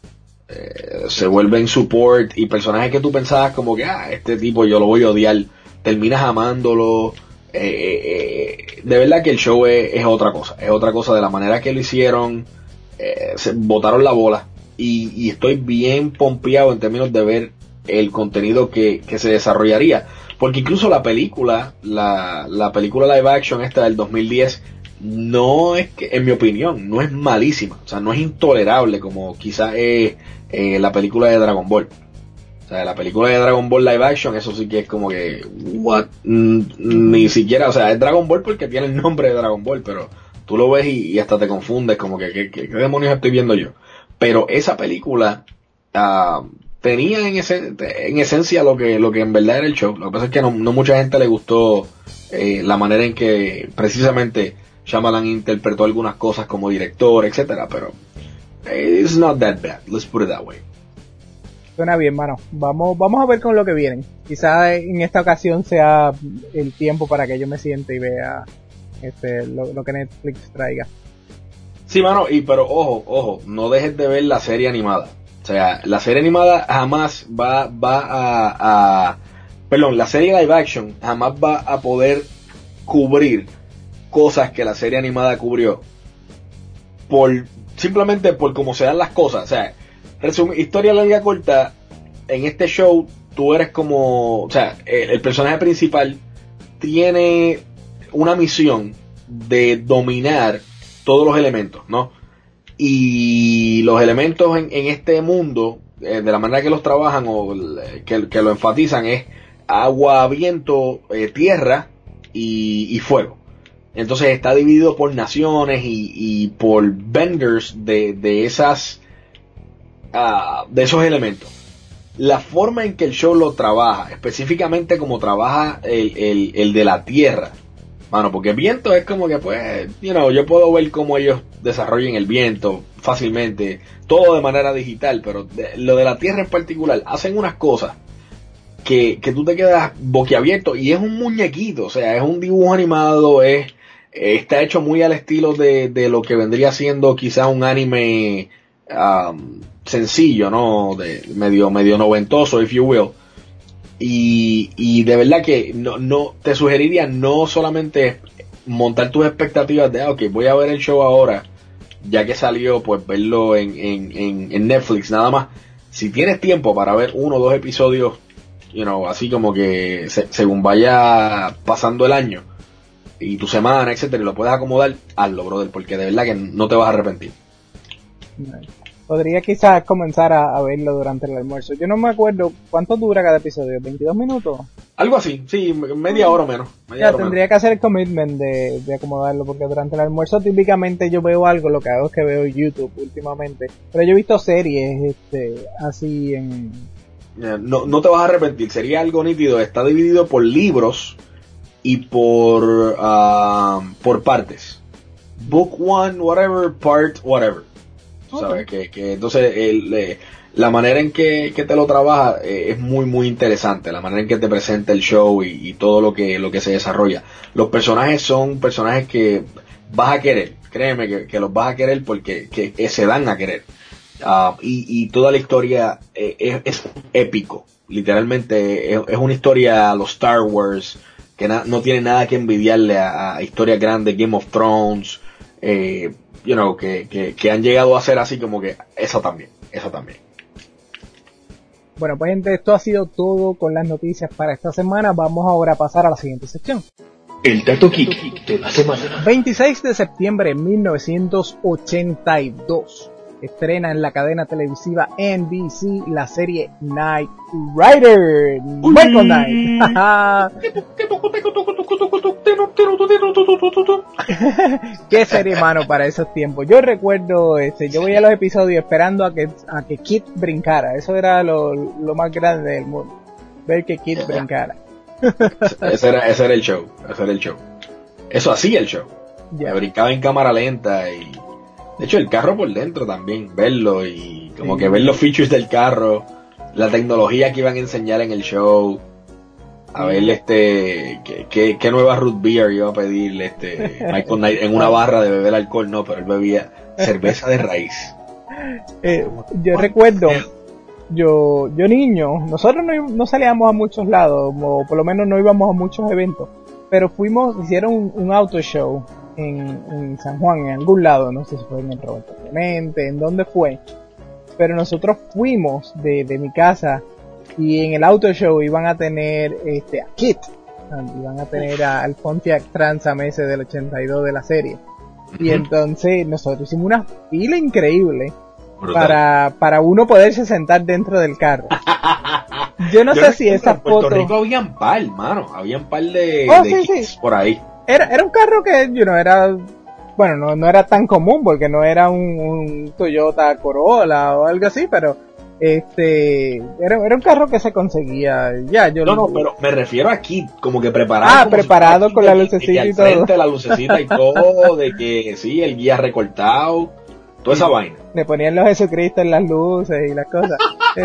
eh, se vuelven support y personajes que tú pensabas como que, ah, este tipo yo lo voy a odiar, terminas amándolo. Eh, eh, de verdad que el show es, es otra cosa, es otra cosa de la manera que lo hicieron, eh, se botaron la bola y, y estoy bien pompeado en términos de ver el contenido que, que se desarrollaría, porque incluso la película, la, la película live action esta del dos mil diez, no es que, en mi opinión, no es malísima, o sea, no es intolerable como quizás es eh, la película de Dragon Ball. O sea, la película de Dragon Ball live action, eso sí que es como que, what, mm, ni siquiera, o sea, es Dragon Ball porque tiene el nombre de Dragon Ball, pero tú lo ves y, y hasta te confundes, como que, ¿qué, qué, qué demonios estoy viendo yo? Pero esa película uh, tenía en, ese, en esencia lo que, lo que en verdad era el show. Lo que pasa es que no, no mucha gente le gustó eh, la manera en que precisamente Shyamalan interpretó algunas cosas como director, etcétera, pero it's not that bad, let's put it that way. Suena bien, mano. Vamos, vamos a ver con lo que vienen. Quizás en esta ocasión sea el tiempo para que yo me siente y vea este lo, lo que Netflix traiga. Sí, mano, y pero ojo, ojo, no dejes de ver la serie animada. O sea, la serie animada jamás va, va a, a perdón, la serie live action jamás va a poder cubrir cosas que la serie animada cubrió. Por, simplemente por cómo se dan las cosas. O sea, Resum- historia larga corta, en este show tú eres como, o sea, el, el personaje principal tiene una misión de dominar todos los elementos, ¿no? Y los elementos en, en este mundo, eh, de la manera que los trabajan o que, que lo enfatizan es agua, viento, eh, tierra y, y fuego. Entonces está dividido por naciones y, y por vendors de, de esas Uh, de esos elementos. La forma en que el show lo trabaja, específicamente como trabaja el, el, el de la tierra, mano, porque viento es como que pues, you know, yo puedo ver cómo ellos desarrollan el viento fácilmente, todo de manera digital, pero de, lo de la tierra en particular, hacen unas cosas que, que tú te quedas boquiabierto y es un muñequito, o sea, es un dibujo animado, es, está hecho muy al estilo de, de lo que vendría siendo quizás un anime um, sencillo, ¿no? De medio, medio noventoso, if you will. Y, y de verdad que no, no, te sugeriría no solamente montar tus expectativas de, ah, ok, voy a ver el show ahora, ya que salió, pues verlo en, en, en, en Netflix, nada más. Si tienes tiempo para ver uno o dos episodios, you know, así como que se, según vaya pasando el año y tu semana, etcétera, y lo puedes acomodar, hazlo, brother, porque de verdad que no te vas a arrepentir. Nice. Podría quizás comenzar a, a verlo durante el almuerzo. Yo no me acuerdo cuánto dura cada episodio, ¿veintidós minutos? Algo así, sí, media hora o menos. Media ya, hora tendría menos. que hacer el commitment de, de acomodarlo, porque durante el almuerzo típicamente yo veo algo, lo que hago es que veo YouTube últimamente. Pero yo he visto series este así en... No, no te vas a arrepentir, sería algo nítido. Está dividido por libros y por, uh, por partes. Book one, whatever, part, whatever. ¿Sabes? Que, que entonces el, eh, la manera en que, que te lo trabaja eh, es muy muy interesante, la manera en que te presenta el show y, y todo lo que lo que se desarrolla. Los personajes son personajes que vas a querer, créeme que, que los vas a querer porque que, que se dan a querer. Uh, y, y toda la historia eh, es, es épico, literalmente es, es una historia a los Star Wars que na, no tiene nada que envidiarle a, a historias grandes, Game of Thrones, eh, you know, que, que, que han llegado a ser así como que eso también, eso también. Bueno, pues gente, esto ha sido todo con las noticias para esta semana. Vamos ahora a pasar a la siguiente sección. El dato geek de la semana. veintiséis de septiembre de mil novecientos ochenta y dos. Estrena en la cadena televisiva N B C la serie Knight Rider. Michael Knight. Qué serie, mano, para esos tiempos. Yo recuerdo, este, yo veía los episodios esperando a que a que Kid brincara. Eso era lo, lo más grande del mundo. Ver que Kid yeah. brincara. ese era, ese era el show. Ese era el show. Eso hacía el show. Yeah. Brincaba en cámara lenta y de hecho el carro por dentro también, verlo y como sí. que ver los features del carro, la tecnología que iban a enseñar en el show, a sí. ver este qué, qué, qué nueva root beer iba a pedirle este Michael Knight en una barra de beber alcohol, no, pero él bebía cerveza de raíz. eh, yo recuerdo, yo yo niño, nosotros no, no salíamos a muchos lados, o por lo menos no íbamos a muchos eventos, pero fuimos, hicieron un, un auto show en, en San Juan, en algún lado, no sé si fue en el Roberto Clemente, en dónde fue, pero nosotros fuimos de, de mi casa y en el auto show iban a tener este a Kit, iban a tener a, al Pontiac Trans Am ese del ochenta y dos de la serie. Y entonces nosotros hicimos una fila increíble para para uno poderse sentar dentro del carro. Yo no Yo sé si esa foto... En Puerto Rico habían par, mano, habían par de, oh, de sí, kits sí. por ahí. Era era un carro que, you know, era... Bueno, no no era tan común porque no era un, un Toyota Corolla o algo así, pero... Este, era, era un carro que se conseguía, ya, yo No, lo... no, pero me refiero aquí, como que preparado. Ah, preparado con la lucecita y todo. Frente, la lucecita y todo, de que sí, el guía recortado, toda sí, esa vaina. Le ponían los Jesucristo en las luces y las cosas.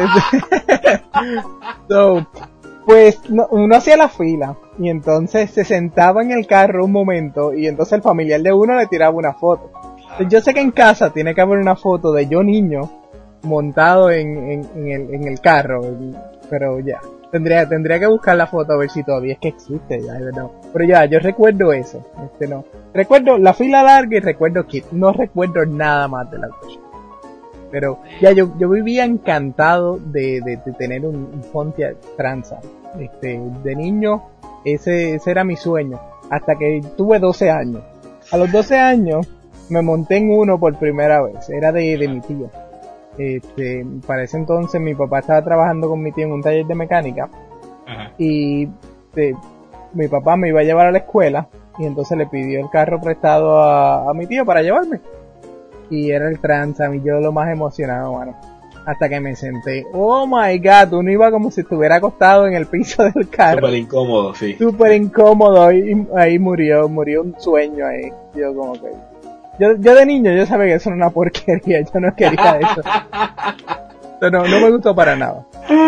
so, pues, no, uno hacía la fila, y entonces se sentaba en el carro un momento, y entonces el familiar de uno le tiraba una foto. Entonces, yo sé que en casa tiene que haber una foto de yo niño, montado en, en, en, el, en el carro, pero ya, tendría tendría que buscar la foto a ver si todavía es que existe, ya, no. Pero ya, yo recuerdo eso, este no, recuerdo la fila larga y recuerdo Kit, no recuerdo nada más del auto show. Pero ya yo yo vivía encantado de, de, de tener un, un Pontiac Trans Am, este, de niño, ese, ese era mi sueño, hasta que tuve doce años. A los doce años me monté en uno por primera vez, era de, de mi tío. Este, para ese entonces mi papá estaba trabajando con mi tío en un taller de mecánica. Ajá. Y este, mi papá me iba a llevar a la escuela y entonces le pidió el carro prestado a, a mi tío para llevarme. Y era el Trans Am y yo lo más emocionado, mano. Hasta que me senté. Oh my god, uno iba como si estuviera acostado en el piso del carro. Súper incómodo, sí. Súper incómodo y ahí murió, murió un sueño ahí. Yo como que... Yo, yo de niño yo sabía que eso era una porquería, yo no quería eso. Pero no, no me gustó para nada.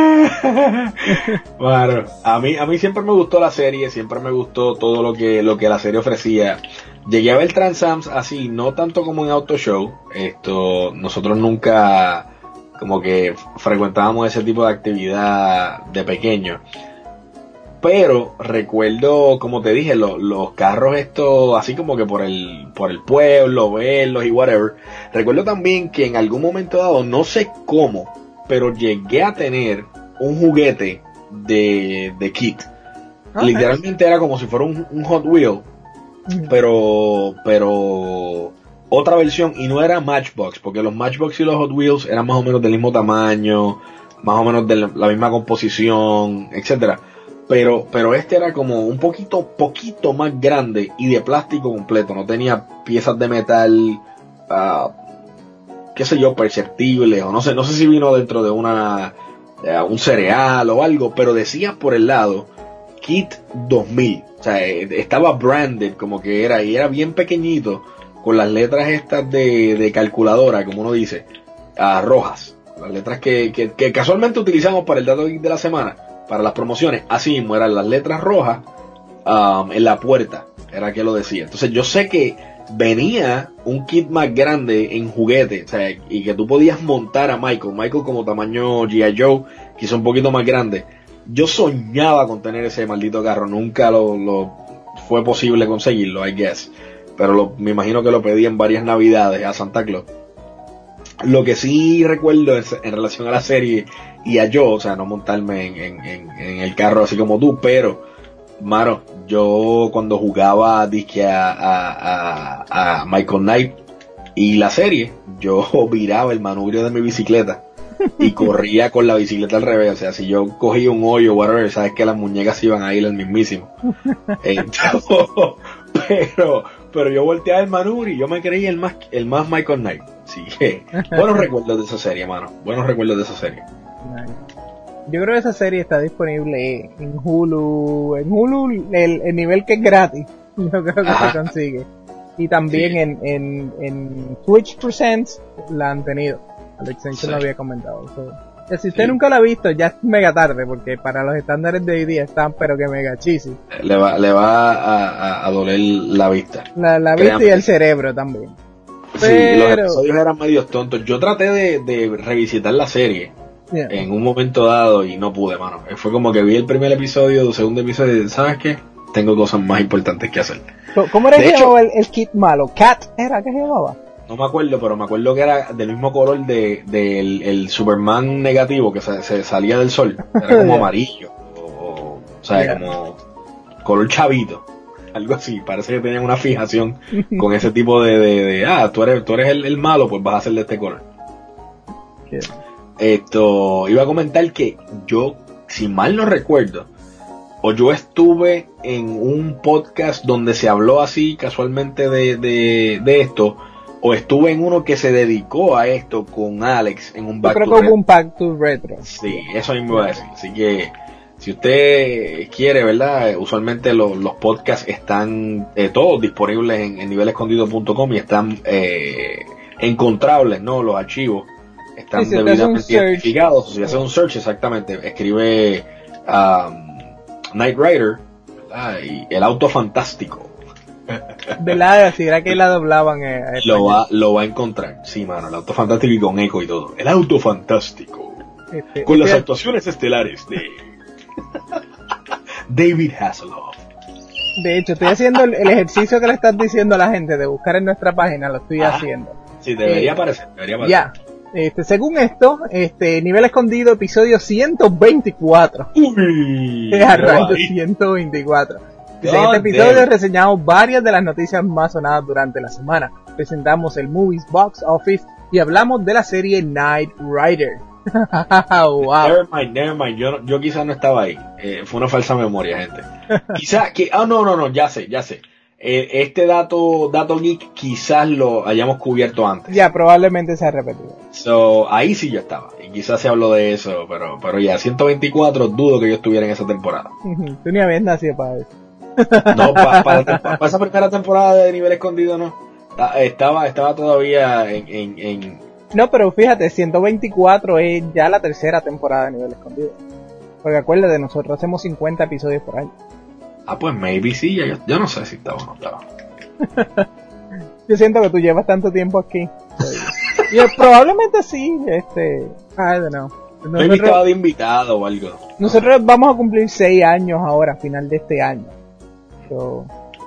Bueno, a mí, a mí siempre me gustó la serie, siempre me gustó todo lo que, lo que la serie ofrecía. Llegué a ver Trans Am así, no tanto como en Auto Show. Esto, nosotros nunca como que frecuentábamos ese tipo de actividad de pequeño. Pero recuerdo, como te dije, lo, los carros estos, así como que por el por el pueblo, verlos y whatever. Recuerdo también que en algún momento dado, no sé cómo, pero llegué a tener un juguete de, de Kit. Okay. Literalmente era como si fuera un, un Hot Wheel, mm. pero pero otra versión, y no era Matchbox, porque los Matchbox y los Hot Wheels eran más o menos del mismo tamaño, más o menos de la, la misma composición, etcétera. Pero, pero este era como un poquito, poquito más grande y de plástico completo. No tenía piezas de metal, uh, qué sé yo, perceptibles, o no sé, no sé si vino dentro de una, uh, un cereal o algo, pero decía por el lado, Kit dos mil. O sea, estaba branded como que era, y era bien pequeñito, con las letras estas de, de calculadora, como uno dice, uh, rojas. Las letras que, que, que casualmente utilizamos para el Dato Geek de la semana. Para las promociones, así mismo eran las letras rojas um, en la puerta, era que lo decía. Entonces yo sé que venía un kit más grande en juguete, o sea, y que tú podías montar a Michael, Michael como tamaño G I Joe, quizá un poquito más grande. Yo soñaba con tener ese maldito carro, nunca lo, lo fue posible conseguirlo, I guess, pero lo, me imagino que lo pedí en varias navidades a Santa Claus. Lo que sí recuerdo es, en relación a la serie y a yo, o sea, no montarme en, en, en, en el carro así como tú, pero, mano, yo cuando jugaba disque a, a, a, a Michael Knight y la serie, yo viraba el manubrio de mi bicicleta y corría con la bicicleta al revés. O sea, si yo cogía un hoyo, whatever, sabes que las muñecas iban a ir al mismísimo. Entonces, pero, pero yo volteaba el manubrio y yo me creía el más, el más Michael Knight. Así que, buenos recuerdos de esa serie, mano. Buenos recuerdos de esa serie. Yo creo que esa serie está disponible en Hulu. En Hulu, el, el nivel que es gratis, yo creo que Ajá. se consigue. Y también sí. en, en, en Twitch Presents la han tenido. Alexander sí. lo había comentado. So, si usted sí. nunca la ha visto, ya es mega tarde, porque para los estándares de hoy día están, pero que mega cheesy. Le va, le va a, a, a doler la vista. La, la vista y el cerebro también. Pero... Sí, los episodios eran medios tontos. Yo traté de, de revisitar la serie yeah. en un momento dado y no pude, mano. Fue como que vi el primer episodio, el segundo episodio y ¿sabes qué? Tengo cosas más importantes que hacer. ¿Cómo era que se llamaba el, el kit malo? ¿Cat era que se llamaba? No me acuerdo, pero me acuerdo que era del mismo color de, de el, el Superman negativo que se, se salía del sol. Era como amarillo. O, o, o sea, yeah. como color chavito. Algo así. Parece que tenían una fijación con ese tipo de, de, de ah, tú eres, tú eres el, el malo, pues vas a ser de este color. Yeah. Esto, iba a comentar que yo, si mal no recuerdo, o yo estuve en un podcast donde se habló así casualmente de, de, de esto, o estuve en uno que se dedicó a esto con Alex en un Back Yo creo to que hubo un Back to Retro. Sí, eso mismo iba a decir. Así que si usted quiere, ¿verdad? Usualmente los, los podcasts están eh, todos disponibles en, en nivel escondido punto com y están eh, encontrables, ¿no? Los archivos están sí, debidamente identificados. Si hace un search, exactamente, escribe um, Knight Rider, ¿verdad? Y el auto fantástico. ¿Verdad? Si era que la doblaban eh, lo va lo va a encontrar, sí, mano, el auto fantástico y con eco y todo. El auto fantástico este, con este las actuaciones estelares de David Hasselhoff. De hecho, estoy haciendo el, el ejercicio que le estás diciendo a la gente de buscar en nuestra página, lo estoy ah, haciendo. Sí, debería eh, aparecer, debería aparecer. Ya. Este, según esto, este nivel escondido episodio ciento veinticuatro. Uy, arranque ciento veinticuatro. En este episodio damn. reseñamos varias de las noticias más sonadas durante la semana. Presentamos el Movies Box Office y hablamos de la serie Knight Rider. Wow. Never mind, never mind. Yo, yo quizás no estaba ahí. Eh, fue una falsa memoria, gente. Quizás que, ah, oh, no, no, no, ya sé, ya sé. Eh, este dato, dato geek, quizás lo hayamos cubierto antes. Ya, probablemente se ha repetido. So, ahí sí yo estaba. Y quizás se habló de eso, pero, pero ya, ciento veinticuatro, dudo que yo estuviera en esa temporada. Tú ni habías nacido para eso. No, para pa, pa, pa esa primera temporada de Nivel Escondido no. Estaba, estaba todavía en, en, en... No, pero fíjate, ciento veinticuatro es ya la tercera temporada de Nivel Escondido. Porque acuérdate, nosotros hacemos cincuenta episodios por año. Ah, pues maybe sí, yo, yo no sé si estaba o no estaba. Yo siento que tú llevas tanto tiempo aquí. Yo, probablemente sí, este... I don't know. Nosotros, maybe estaba de invitado o algo. Nosotros no. vamos a cumplir seis años ahora, a final de este año. So,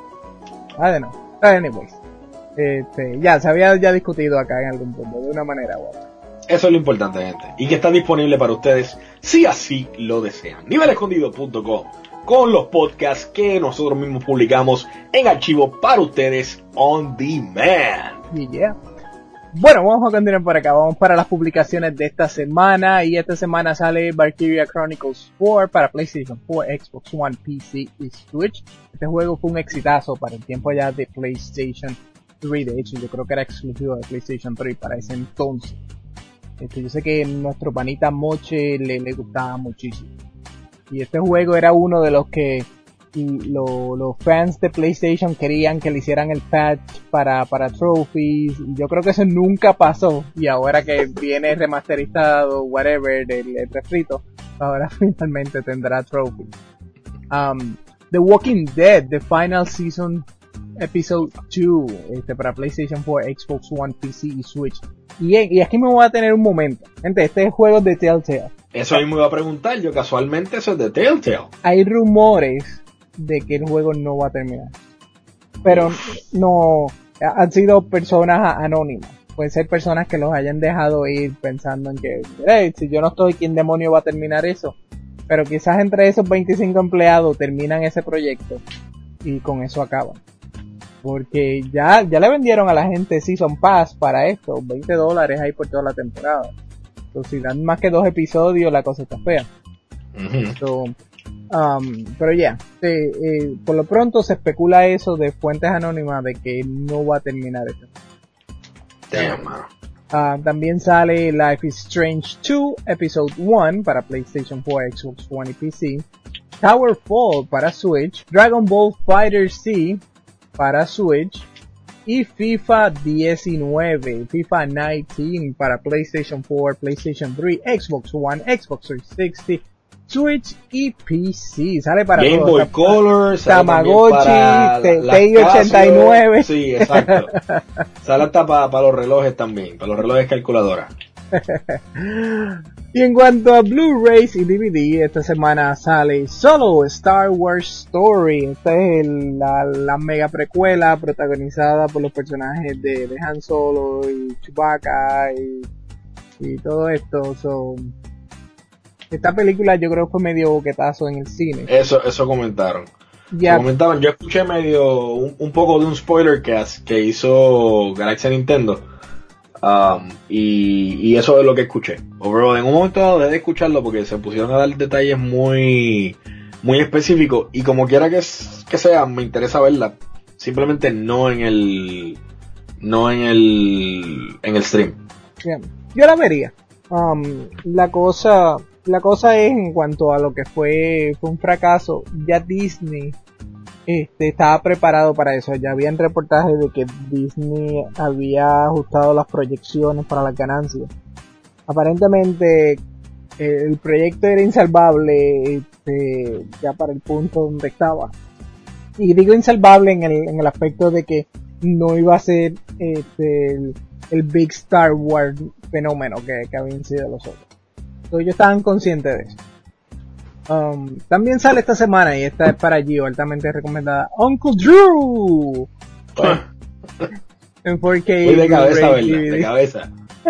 I don't know. Anyways, este, ya se había ya discutido acá en algún punto, de una manera u otra. Eso es lo importante, gente. Y que está disponible para ustedes, si así lo desean. nivel escondido punto com, con los podcasts que nosotros mismos publicamos en archivo para ustedes on demand. Y yeah. Bueno, vamos a continuar por acá, vamos para las publicaciones de esta semana, y esta semana sale Valkyria Chronicles cuatro para PlayStation cuatro, Xbox One, P C y Switch. Este juego fue un exitazo para el tiempo ya de PlayStation tres, de hecho yo creo que era exclusivo de PlayStation tres para ese entonces. Este, yo sé que nuestro panita Moche le, le gustaba muchísimo, y este juego era uno de los que Los, los fans de PlayStation querían que le hicieran el patch para, para trophies, y yo creo que eso nunca pasó, y ahora que viene remasterizado, whatever, el, el refrito, ahora finalmente tendrá trophies. Um, The Walking Dead, The Final Season Episode dos, este, para PlayStation cuatro, Xbox One, P C y Switch. Y, y aquí me voy a tener un momento. Gente, este es juego de Telltale. Eso ahí me iba a preguntar yo, casualmente eso es de Telltale. Hay rumores de que el juego no va a terminar, pero no han sido personas anónimas, pueden ser personas que los hayan dejado ir pensando en que hey, si yo no estoy, ¿quién demonio va a terminar eso? Pero quizás entre esos veinticinco empleados terminan ese proyecto y con eso acaban, porque ya ya le vendieron a la gente Season Pass para esto, veinte dólares ahí por toda la temporada. Entonces si dan más que dos episodios la cosa está fea. Uh-huh. So, Um, pero ya, yeah, eh, eh, por lo pronto se especula eso de fuentes anónimas de que no va a terminar esto. Damn. Uh, también sale Life is Strange dos Episode uno para PlayStation cuatro, Xbox One y P C, Towerfall para Switch, Dragon Ball Fighter Z para Switch y FIFA diecinueve, FIFA diecinueve para PlayStation cuatro, PlayStation tres, Xbox One, Xbox trescientos sesenta Switch y P C. Sale para Game todo. Boy Color, Tamagotchi, T ochenta y nueve. Sí, exacto. Sale hasta para pa los relojes también, para los relojes calculadora. Y en cuanto a Blu-rays y D V D, esta semana sale Solo Star Wars Story. Esta es el, la, la mega precuela protagonizada por los personajes de, de Han Solo y Chewbacca y, y todo esto. So, esta película yo creo que fue medio boquetazo en el cine. Eso, eso comentaron. Yeah. Comentaron, yo escuché medio un, un poco de un spoiler cast que hizo Galaxy Nintendo. Um, y, y eso es lo que escuché. Overall, en un momento dado dejé de escucharlo porque se pusieron a dar detalles muy muy específicos y como quiera que, que sea, me interesa verla. Simplemente no en el no en el en el stream. Yeah. Yo la vería. Um, la cosa la cosa es en cuanto a lo que fue fue un fracaso. Ya Disney Este, estaba preparado para eso. Ya habían reportajes de que Disney había ajustado las proyecciones para las ganancias. Aparentemente el proyecto era insalvable, este, ya para el punto donde estaba. Y digo insalvable en el, en el aspecto de que no iba a ser este, el, el Big Star Wars fenómeno que, que habían sido los otros. Entonces ellos estaban conscientes de eso. Um, también sale esta semana y esta es para Gio, altamente recomendada, Uncle Drew pues, en cuatro K. Muy de cabeza, ¿verdad? De cabeza.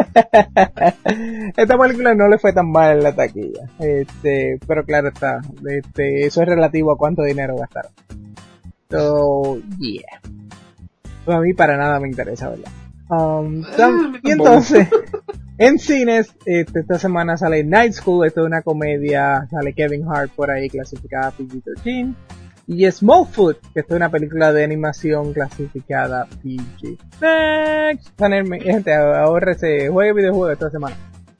Esta película no le fue tan mal en la taquilla, este, pero claro está, este, eso es relativo a cuánto dinero gastaron. So, yeah. Pues a mí para nada me interesa, ¿verdad? Um, tam- y entonces en cines, este, esta semana sale Night School, esto es una comedia, sale Kevin Hart por ahí clasificada P G trece, y Smallfoot, que esto es una película de animación clasificada P G. Next, gente, ahórrese, juegue videojuegos esta semana.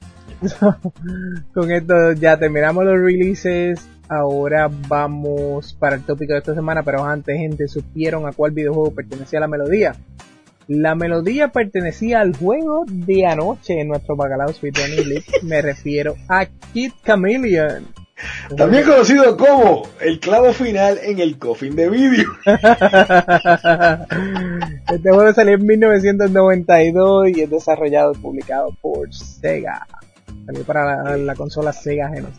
Con esto ya terminamos los releases, ahora vamos para el tópico de esta semana, pero antes, gente, ¿supieron a cuál videojuego pertenecía la melodía? La melodía pertenecía al juego de anoche en nuestro Bacalao Speedrunning League. Me refiero a Kid Chameleon. También conocido como el clavo final en el coffin de vídeo. Este juego salió en mil novecientos noventa y dos y es desarrollado y publicado por Sega. Salió para la, la consola Sega Genesis.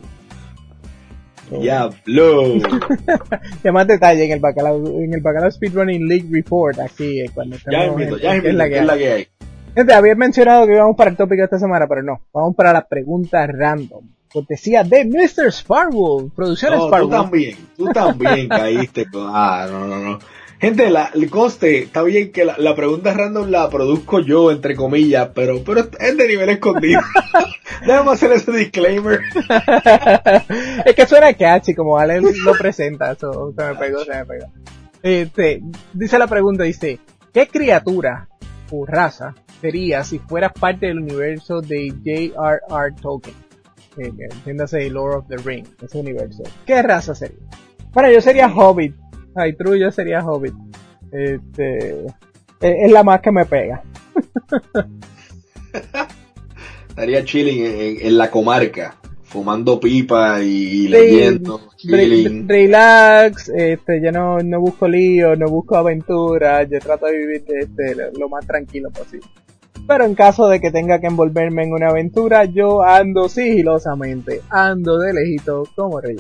Diablo. Ya más detalle en el Bacalao, en el Bacalao Speedrunning League Report aquí eh, cuando ya invito, ya invito, es la que, es la que hay. Gente, había mencionado que íbamos para el tópico de esta semana, pero no, vamos para las preguntas random. Cortesía de mister Sparwolf, Producciones no, Sparwolf. Tú también, tú también caíste con, ah, no, no, no. Gente, la, el coste, está bien que la, la pregunta random la produzco yo, entre comillas, pero, pero es de nivel escondido. Déjame hacer ese disclaimer. Es que suena catchy, como Ale lo presenta, eso se me pegó, se me pegó. Este, dice la pregunta, dice, ¿qué criatura o raza sería si fueras parte del universo de J R R Tolkien? Eh, entiéndase Lord of the Rings, ese universo. ¿Qué raza sería? Bueno, yo sería Hobbit. Ay, true, yo sería Hobbit. Este, es la más que me pega. Estaría chilling en, en la comarca, fumando pipa y, y leyendo, chilling. Relax, este, yo no, no busco lío, no busco aventura, yo trato de vivir este, lo, lo más tranquilo posible. Pero en caso de que tenga que envolverme en una aventura, yo ando sigilosamente, ando de lejito como Rey.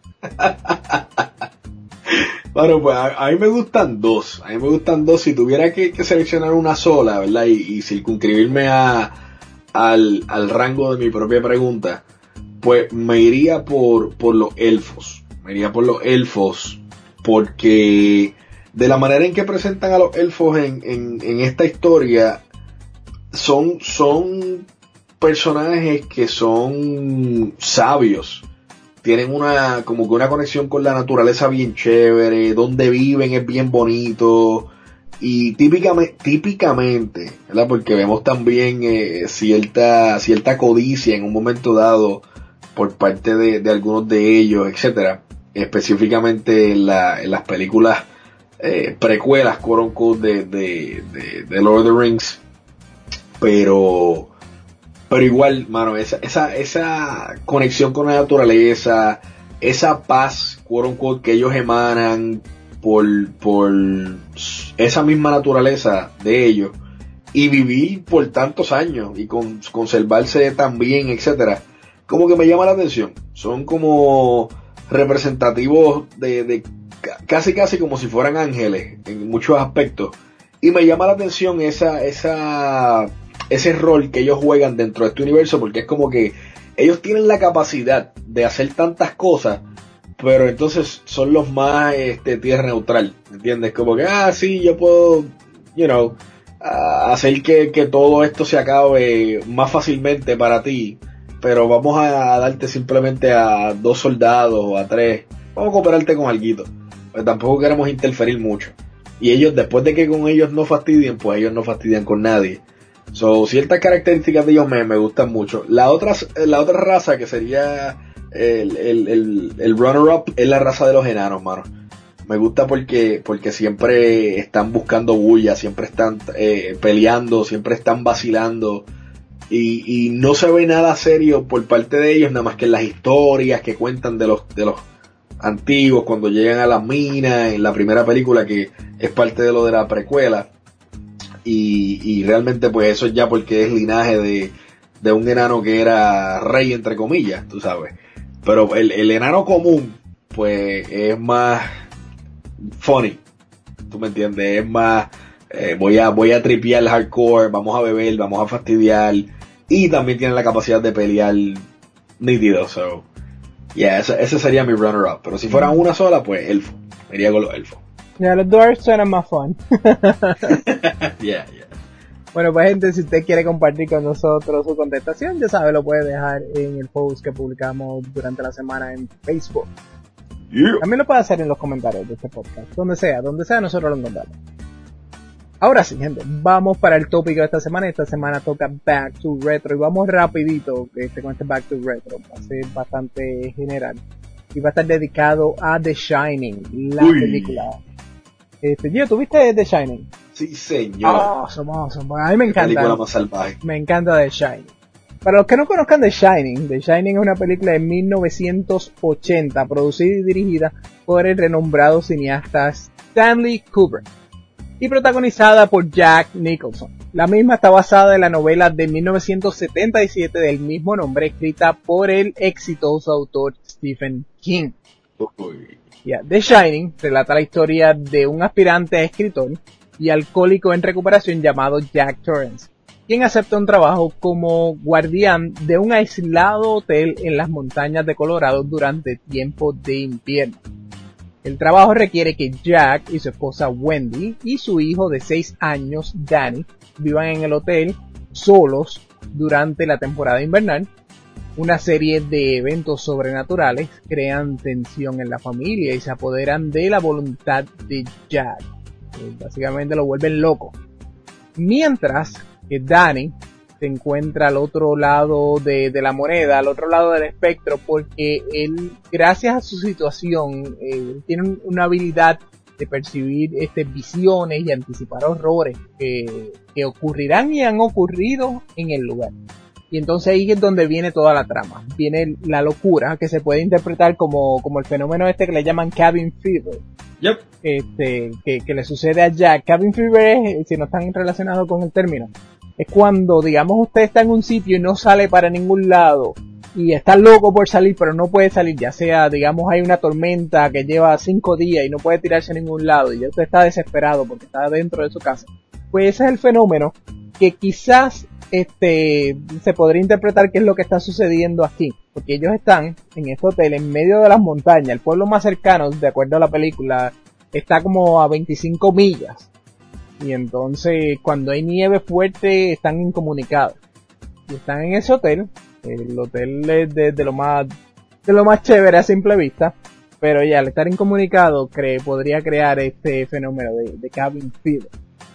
Bueno, pues a, a mí me gustan dos, a mí me gustan dos, si tuviera que, que seleccionar una sola, ¿verdad? Y, y circunscribirme a, al, al rango de mi propia pregunta, pues me iría por, por los elfos, me iría por los elfos, porque de la manera en que presentan a los elfos en, en, en esta historia, son, son personajes que son sabios. Tienen una, como que una conexión con la naturaleza bien chévere, donde viven es bien bonito, y típicamente, típicamente, ¿verdad? Porque vemos también eh, cierta, cierta codicia en un momento dado por parte de, de algunos de ellos, etcétera, específicamente en, la, en las películas eh, precuelas, quote unquote, de, de, de, de Lord of the Rings, pero Pero igual, mano, esa, esa, esa conexión con la naturaleza, esa paz, quote unquote, que ellos emanan por, por esa misma naturaleza de ellos, y vivir por tantos años y con, conservarse tan bien, etcétera, como que me llama la atención. Son como representativos de, de casi casi como si fueran ángeles en muchos aspectos, y me llama la atención esa esa ese rol que ellos juegan dentro de este universo, porque es como que ellos tienen la capacidad de hacer tantas cosas, pero entonces son los más este tierra neutral, ¿entiendes? Como que ah sí, yo puedo, you know, uh, hacer que, que todo esto se acabe más fácilmente para ti, pero vamos a darte simplemente a dos soldados o a tres, vamos a cooperarte con alguito, pues tampoco queremos interferir mucho. Y ellos, después de que con ellos no fastidien, pues ellos no fastidian con nadie. So, ciertas características de ellos me, me gustan mucho. La otra, la otra raza que sería el, el, el, el runner-up es la raza de los enanos, mano. Me gusta porque, porque siempre están buscando bulla, siempre están eh, peleando, siempre están vacilando. Y, y no se ve nada serio por parte de ellos, nada más que en las historias que cuentan de los, de los antiguos, cuando llegan a las minas, en la primera película, que es parte de lo de la precuela. Y, y realmente pues eso es ya porque es linaje de, de un enano que era rey, entre comillas, tú sabes. Pero el, el enano común pues es más funny, tú me entiendes, es más eh, voy a voy a tripear el hardcore, vamos a beber, vamos a fastidiar, y también tiene la capacidad de pelear nítido. So yeah, ese, ese sería mi runner up, pero si fuera una sola, pues elfo, me iría con los elfos. Ya, yeah, los dwarves suenan más fun. Yeah, yeah. Bueno, pues gente, si usted quiere compartir con nosotros su contestación, ya sabe, lo puede dejar en el post que publicamos durante la semana en Facebook. Yeah. También lo puede hacer en los comentarios de este podcast, donde sea, donde sea, nosotros lo encontramos. Ahora sí, gente, vamos para el tópico de esta semana. Esta semana toca Back to Retro, y vamos rapidito este, con este Back to Retro. Va a ser bastante general y va a estar dedicado a The Shining, la Uy. película. Este, Gio, ¿tuviste The Shining? Sí, señor. Awesome, awesome. A mí me encanta. La película más salvaje. Me encanta The Shining. Para los que no conozcan The Shining, The Shining es una película de mil novecientos ochenta, producida y dirigida por el renombrado cineasta Stanley Kubrick y protagonizada por Jack Nicholson. La misma está basada en la novela de mil novecientos setenta y siete del mismo nombre, escrita por el exitoso autor Stephen King. Uy. Yeah, The Shining relata la historia de un aspirante a escritor y alcohólico en recuperación llamado Jack Torrance, quien acepta un trabajo como guardián de un aislado hotel en las montañas de Colorado durante tiempos de invierno. El trabajo requiere que Jack y su esposa Wendy y su hijo de seis años, Danny, vivan en el hotel solos durante la temporada invernal. Una serie de eventos sobrenaturales crean tensión en la familia y se apoderan de la voluntad de Jack. Básicamente lo vuelven loco. Mientras que Danny se encuentra al otro lado de, de la moneda, al otro lado del espectro, porque él, gracias a su situación, eh, tiene una habilidad de percibir este, visiones y anticipar horrores que, que ocurrirán y han ocurrido en el lugar. Y entonces ahí es donde viene toda la trama. Viene la locura, que se puede interpretar como, como el fenómeno este que le llaman cabin fever. Yep. Este, que, que le sucede a Jack. Cabin fever es, si no están relacionados con el término, es cuando, digamos, usted está en un sitio y no sale para ningún lado, y está loco por salir, pero no puede salir, ya sea, digamos, hay una tormenta que lleva cinco días y no puede tirarse a ningún lado, y ya usted está desesperado porque está dentro de su casa. Pues ese es el fenómeno que quizás este se podría interpretar que es lo que está sucediendo aquí, porque ellos están en este hotel en medio de las montañas. El pueblo más cercano, de acuerdo a la película, está como a veinticinco millas, y entonces cuando hay nieve fuerte están incomunicados y están en ese hotel. El hotel es de, de lo más de lo más chévere a simple vista, pero ya al estar incomunicado cre, podría crear este fenómeno de, de cabin fever.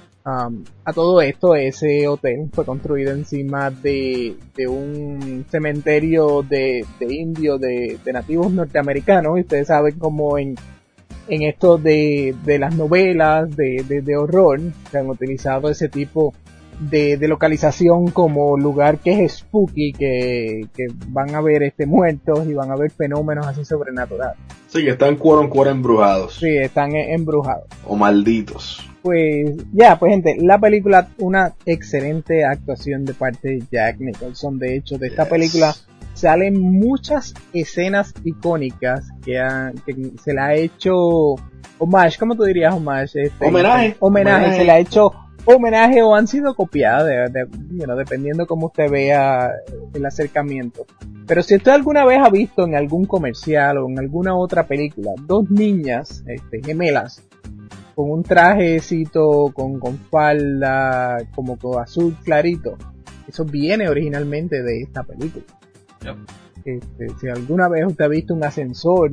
Um, a todo esto, ese hotel fue construido encima de, de un cementerio de, de indios, de, de nativos norteamericanos, y ustedes saben cómo en, en esto de, de las novelas de, de, de horror se han utilizado ese tipo de, de localización como lugar que es spooky, que, que van a ver este muertos y van a ver fenómenos así sobrenaturales. Sí, que están cuero en cuero embrujados. Sí, están embrujados. O malditos. Pues ya, pues gente, la película, una excelente actuación de parte de Jack Nicholson. De hecho, de esta yes. película salen muchas escenas icónicas que, ha, que se le ha hecho homage, ¿cómo tú dirías homage? Este, homenaje. homenaje. Homenaje, se le ha hecho homenaje o han sido copiadas, de, de, you know, dependiendo cómo usted vea el acercamiento. Pero si usted alguna vez ha visto en algún comercial o en alguna otra película dos niñas este, gemelas con un trajecito, con, con falda, como con azul clarito, eso viene originalmente de esta película. Yep. Este, si alguna vez usted ha visto un ascensor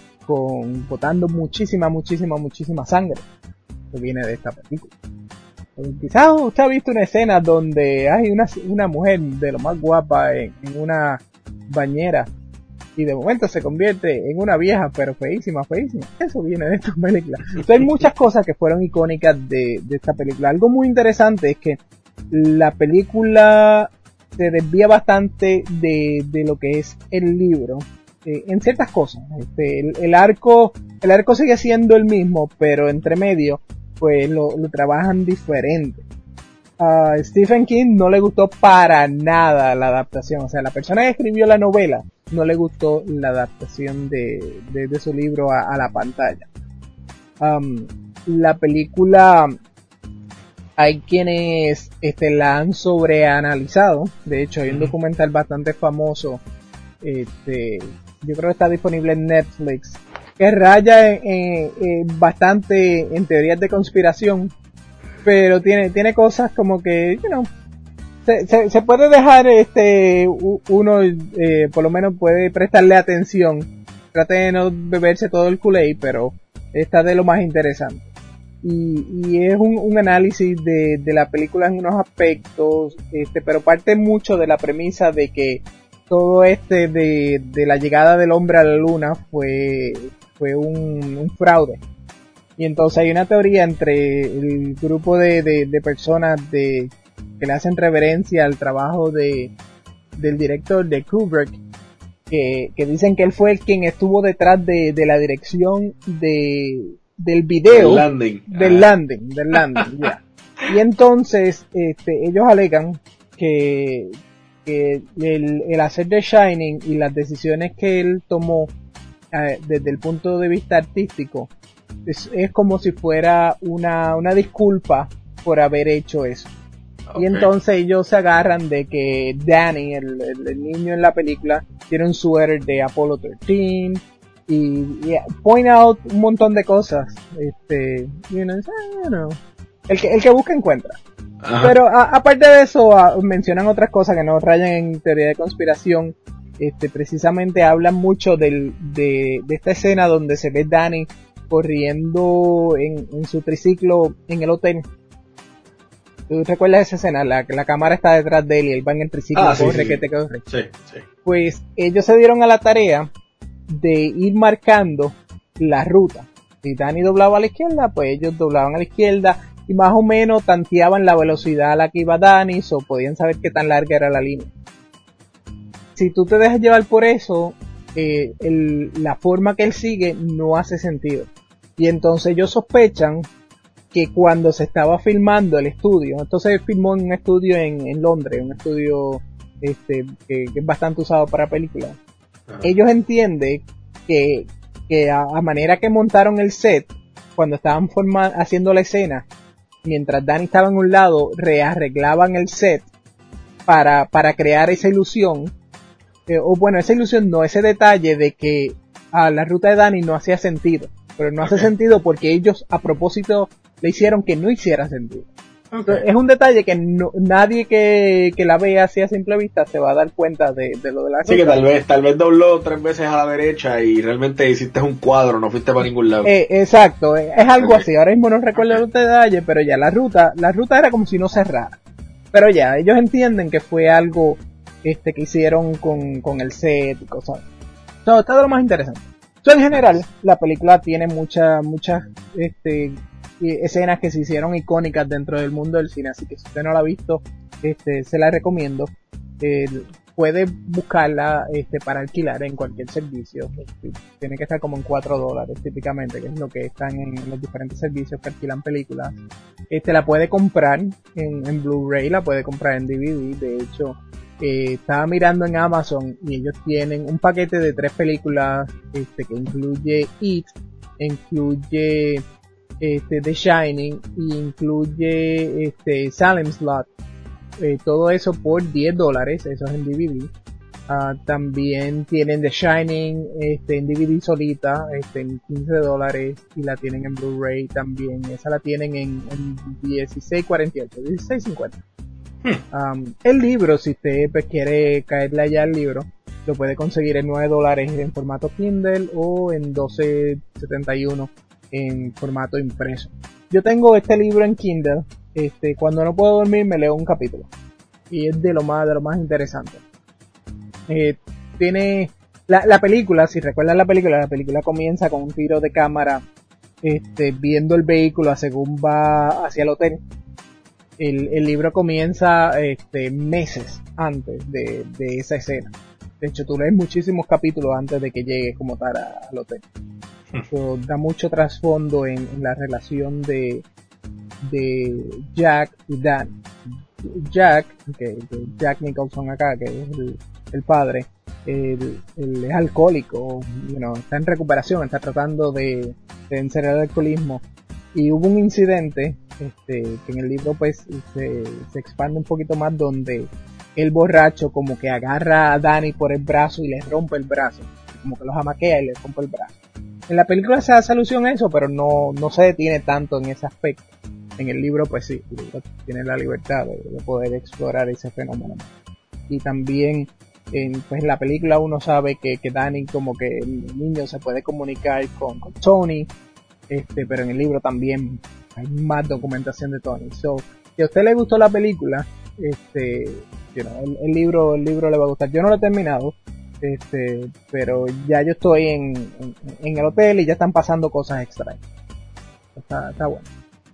con botando muchísima, muchísima, muchísima sangre, eso viene de esta película. Quizás usted ha visto una escena donde hay una, una mujer de lo más guapa en, en una bañera y de momento se convierte en una vieja pero feísima, feísima. Eso viene de esta película. Entonces, hay muchas cosas que fueron icónicas de, de esta película. Algo muy interesante es que la película se desvía bastante de, de lo que es el libro eh, en ciertas cosas. Este, el, el arco el arco sigue siendo el mismo, pero entre medio pues lo, lo trabajan diferente. A Stephen King no le gustó para nada la adaptación, o sea, la persona que escribió la novela no le gustó la adaptación de, de, de su libro a, a la pantalla. Um, la película, hay quienes este, la han sobreanalizado, de hecho hay un documental bastante famoso, este, yo creo que está disponible en Netflix, que raya en, en, en bastante en teorías de conspiración, pero tiene tiene cosas como que, you know, se, se, se puede dejar, este uno eh, por lo menos puede prestarle atención, trate de no beberse todo el Kool-Aid, pero está de lo más interesante. Y, y es un, un análisis de, de la película en unos aspectos, este pero parte mucho de la premisa de que todo este de, de la llegada del hombre a la luna fue fue un, un fraude. Y entonces hay una teoría entre el grupo de, de, de personas de, que le hacen reverencia al trabajo de, del director de Kubrick, que, que dicen que él fue el quien estuvo detrás de, de la dirección de, del video. Del landing. Del ah. landing, del landing, yeah. Y entonces, este, ellos alegan que, que el, el hacer The Shining y las decisiones que él tomó eh, desde el punto de vista artístico es, es como si fuera una, una disculpa por haber hecho eso. Okay. Y entonces ellos se agarran de que Danny, el, el, el niño en la película, tiene un suéter de Apollo trece y, y point out un montón de cosas. Este, you know, I don't know. El que, el que busca encuentra. Ajá. Pero a, aparte de eso, a, mencionan otras cosas que no rayan en teoría de conspiración. Este, precisamente hablan mucho del, de, de esta escena donde se ve Danny corriendo en, en su triciclo en el hotel. ¿Tú recuerdas esa escena? La, la cámara está detrás de él y él va en el triciclo, ah, corre, sí, sí. que te corre. Sí, sí. Pues ellos se dieron a la tarea de ir marcando la ruta. Si Danny doblaba a la izquierda, pues ellos doblaban a la izquierda y más o menos tanteaban la velocidad a la que iba Danny, o podían saber qué tan larga era la línea. Si tú te dejas llevar por eso, eh, el, la forma que él sigue no hace sentido. Y entonces ellos sospechan que cuando se estaba filmando el estudio, entonces filmó en un estudio en, en Londres, un estudio este que, que es bastante usado para películas. Ajá. Ellos entienden que, que a, a manera que montaron el set, cuando estaban forma, haciendo la escena, mientras Danny estaba en un lado, rearreglaban el set para, para crear esa ilusión, eh, o bueno, esa ilusión no, ese detalle de que a la ruta de Danny no hacía sentido, pero no okay. hace sentido porque ellos a propósito le hicieron que no hiciera sentido. Okay. Entonces, es un detalle que no, nadie que, que la vea así a simple vista se va a dar cuenta de, de lo de la sí, ruta. Que tal vez, tal vez dobló tres veces a la derecha y realmente hiciste un cuadro, no fuiste para ningún lado. Eh, exacto, es, es algo okay. así. Ahora mismo no recuerdo okay. el detalle, pero ya la ruta, la ruta era como si no cerrara. Pero ya, ellos entienden que fue algo este que hicieron con, con el set y cosas. Todo so, está de lo más interesante. So, en general, la película tiene muchas, muchas, este, escenas que se hicieron icónicas dentro del mundo del cine, así que si usted no la ha visto, este, se la recomiendo. Eh, puede buscarla este, para alquilar en cualquier servicio. Este, tiene que estar como en cuatro dólares típicamente, que es lo que están en los diferentes servicios que alquilan películas. Este, la puede comprar en, en Blu-ray, la puede comprar en D V D. De hecho, eh, estaba mirando en Amazon y ellos tienen un paquete de tres películas este, que incluye It, incluye este, The Shining y incluye este, Salem Slot. Eh, todo eso por diez dólares, eso es en D V D. Uh, también tienen The Shining este, en D V D solita, este, en quince dólares, y la tienen en Blu-ray también. Esa la tienen en, en dieciséis cuarenta y ocho, dieciséis cincuenta. Hmm. Um, el libro, si usted pues, quiere caerle allá al libro, lo puede conseguir en nueve dólares en formato Kindle o en doce setenta y uno en formato impreso. Yo tengo este libro en Kindle. Este, cuando no puedo dormir me leo un capítulo y es de lo más de lo más interesante. Eh, tiene la, la película, si recuerdan la película, la película comienza con un tiro de cámara este, viendo el vehículo según va hacia el hotel. El, el libro comienza este, meses antes de, de esa escena. De hecho, tú lees muchísimos capítulos antes de que llegues como tal a, al hotel. Eso da mucho trasfondo en, en la relación de de Jack y Dan. Jack, que okay, Jack Nicholson acá, que es el, el padre, él, él es alcohólico, you know, está en recuperación, está tratando de, de vencer el alcoholismo, y hubo un incidente este, que en el libro pues se, se expande un poquito más, donde el borracho como que agarra a Danny por el brazo y le rompe el brazo, como que lo jamaquea y le rompe el brazo. En la película se hace alusión a eso, pero no, no se detiene tanto en ese aspecto. En el libro, pues sí, el libro tiene la libertad de, de poder explorar ese fenómeno. Y también, en pues, la película uno sabe que, que Danny, como que el niño se puede comunicar con, con Tony, este, pero en el libro también hay más documentación de Tony. So, si a usted le gustó la película, este, you know, el, el libro, el libro le va a gustar. Yo no lo he terminado, este, pero ya yo estoy en, en, en el hotel y ya están pasando cosas extrañas. Está, está bueno.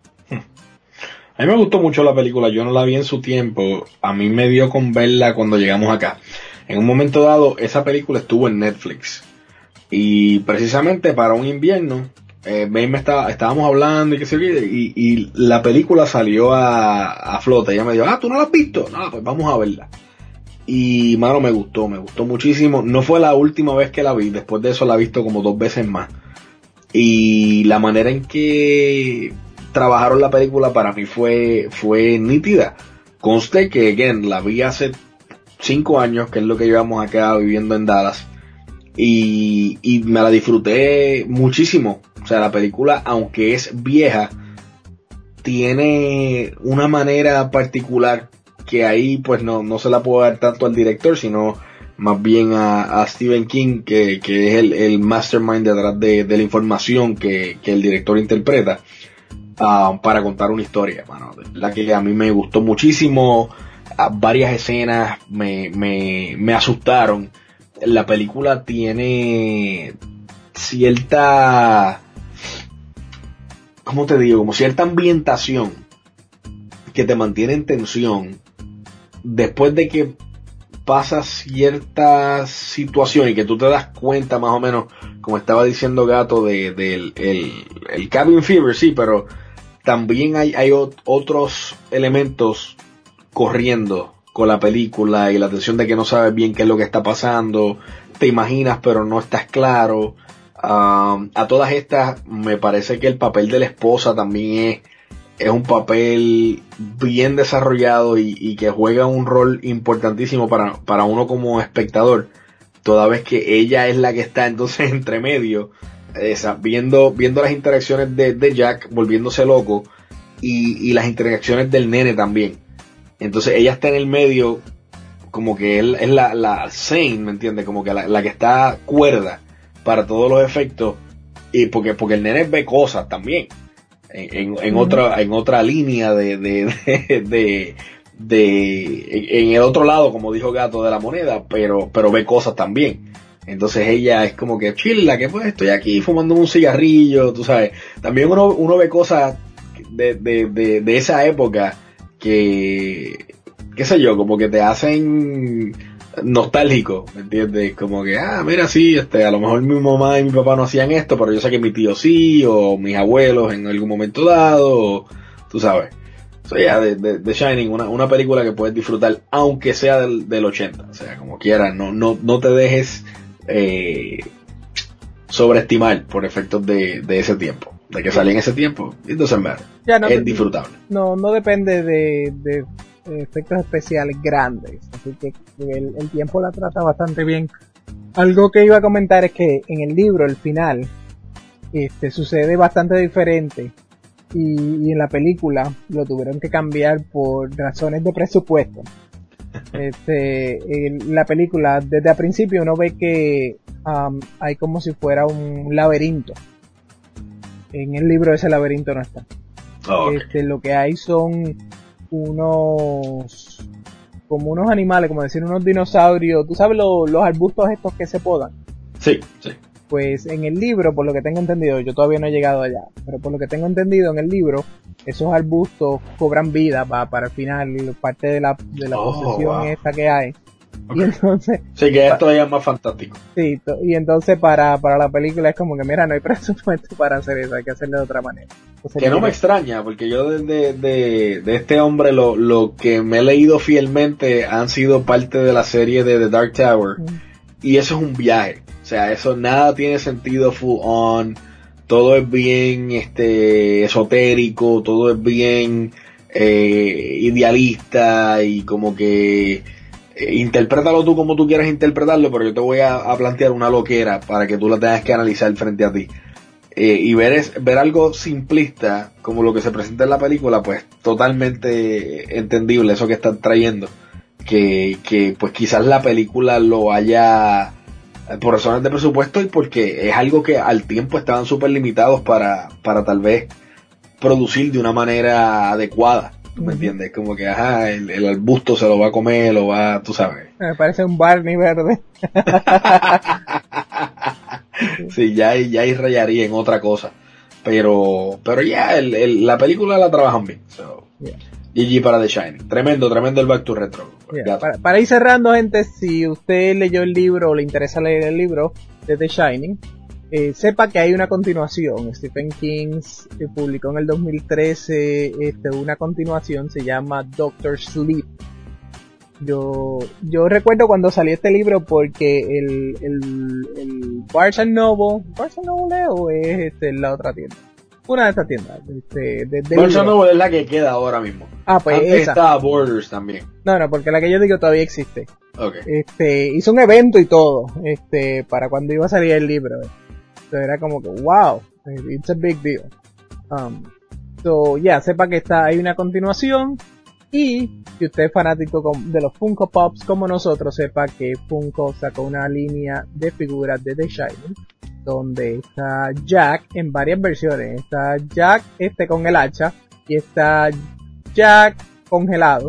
A mí me gustó mucho la película, yo no la vi en su tiempo, a mí me dio con verla cuando llegamos acá. En un momento dado, esa película estuvo en Netflix, y precisamente para un invierno, eh, me estaba, estábamos hablando y qué sé yo, y, y la película salió a, a flote. Ella me dijo, ah, ¿tú no la has visto? No, pues vamos a verla. Y mano, me gustó, me gustó muchísimo. No fue la última vez que la vi, después de eso la he visto como dos veces más. Y la manera en que trabajaron la película para mí fue fue nítida. Conste que, again, la vi hace cinco años, que es lo que llevamos acá viviendo en Dallas, y, y me la disfruté muchísimo. O sea, la película, aunque es vieja, tiene una manera particular que ahí pues no, no se la puedo dar tanto al director, sino más bien a, a Stephen King, que, que es el, el mastermind detrás de, de la información que, que el director interpreta. Uh, para contar una historia, mano. La que a mí me gustó muchísimo, uh, varias escenas me, me, me asustaron. La película tiene cierta, ¿cómo te digo? Como cierta ambientación que te mantiene en tensión después de que pasa cierta situación y que tú te das cuenta más o menos, como estaba diciendo Gato, de, de el, el, el cabin fever, sí, pero también hay, hay otros elementos corriendo con la película, y la tensión de que no sabes bien qué es lo que está pasando, te imaginas pero no estás claro. Um, a todas estas me parece que el papel de la esposa también es, es un papel bien desarrollado, y, y que juega un rol importantísimo para, para uno como espectador, toda vez que ella es la que está entonces entre medio. Esa, viendo, viendo las interacciones de, de Jack volviéndose loco, y, y las interacciones del nene también. Entonces ella está en el medio, como que es, es la, la sane, ¿me entiendes? Como que la, la que está cuerda para todos los efectos, y porque, porque el nene ve cosas también en, en, en uh-huh. otra, en otra línea de, de, de, de, de en, en el otro lado, como dijo Gato, de la moneda, pero, pero ve cosas también. Entonces ella es como que chila, que pues estoy aquí fumando un cigarrillo, tú sabes. También uno, uno ve cosas de, de, de, de esa época que, qué sé yo, como que te hacen nostálgico, ¿me entiendes? Como que, ah, mira, sí, este, a lo mejor mi mamá y mi papá no hacían esto, pero yo sé que mi tío sí, o mis abuelos en algún momento dado, o, tú sabes. O sea, ya de, de, de Shining, una, una película que puedes disfrutar, aunque sea del, del ochenta, o sea, como quieras, no, no, no te dejes eh, sobreestimar por efectos de, de ese tiempo, de que salía en ese tiempo, entonces ya no, es disfrutable. No, no depende de, de efectos especiales grandes, así que el, el tiempo la trata bastante bien. Algo que iba a comentar es que en el libro, el final, este, sucede bastante diferente. Y, y en la película lo tuvieron que cambiar por razones de presupuesto. Este, en la película, desde el principio uno ve que um, hay como si fuera un laberinto. En el libro ese laberinto no está. Oh, okay. Este, lo que hay son unos, como unos animales, como decir unos dinosaurios. ¿Tú sabes lo, los arbustos estos que se podan? Sí, sí. Pues en el libro, por lo que tengo entendido, yo todavía no he llegado allá, pero por lo que tengo entendido en el libro, esos arbustos cobran vida para, para el final, parte de la, de la oh, posesión wow. esta que hay. Okay. Y entonces... Sí, que esto ya es más fantástico. Sí, y entonces para, para la película es como que, mira, no hay presupuesto para hacer eso, hay que hacerlo de otra manera. Entonces, que no me extraña, porque yo de, de, de, de este hombre lo, lo que me he leído fielmente han sido parte de la serie de The Dark Tower, mm. y eso es un viaje. O sea, eso nada tiene sentido full on, todo es bien este esotérico, todo es bien eh, idealista y como que eh, interprétalo tú como tú quieras interpretarlo, pero yo te voy a, a plantear una loquera para que tú la tengas que analizar frente a ti. Eh, y ver, es, ver algo simplista como lo que se presenta en la película, pues totalmente entendible eso que están trayendo. Que, que pues quizás la película lo haya... por razones de presupuesto y porque es algo que al tiempo estaban súper limitados para, para tal vez producir de una manera adecuada, ¿tú me uh-huh. entiendes? Como que, ajá, el, el arbusto se lo va a comer, lo va, tú sabes. Me parece un Barney verde. Sí, ya, ya ahí rayaría en otra cosa, pero, pero ya, el, el, la película la trabajan bien, so. Yeah. G G para The Shining. Tremendo, tremendo el Back to Retro. Yeah, para, para ir cerrando, gente, si usted leyó el libro o le interesa leer el libro de The Shining, eh, sepa que hay una continuación. Stephen King eh, publicó en el dos mil trece este, una continuación, se llama Doctor Sleep. Yo yo recuerdo cuando salió este libro porque el, el, el Barnes and Noble, ¿Barnes and Noble o es este, la otra tienda? Una de estas tiendas. Este, de, de Barnes and Noble es la que queda ahora mismo. Ah, pues antes esa. Estaba Borders también. No, no, porque la que yo digo todavía existe. Okay. Este, hizo un evento y todo, este, para cuando iba a salir el libro. Entonces era como que, wow, it's a big deal. Um, so, ya, yeah, sepa que está, hay una continuación. Y si usted es fanático de los Funko Pops como nosotros, sepa que Funko sacó una línea de figuras de The Shining, donde está Jack en varias versiones. Está Jack este con el hacha y está Jack congelado.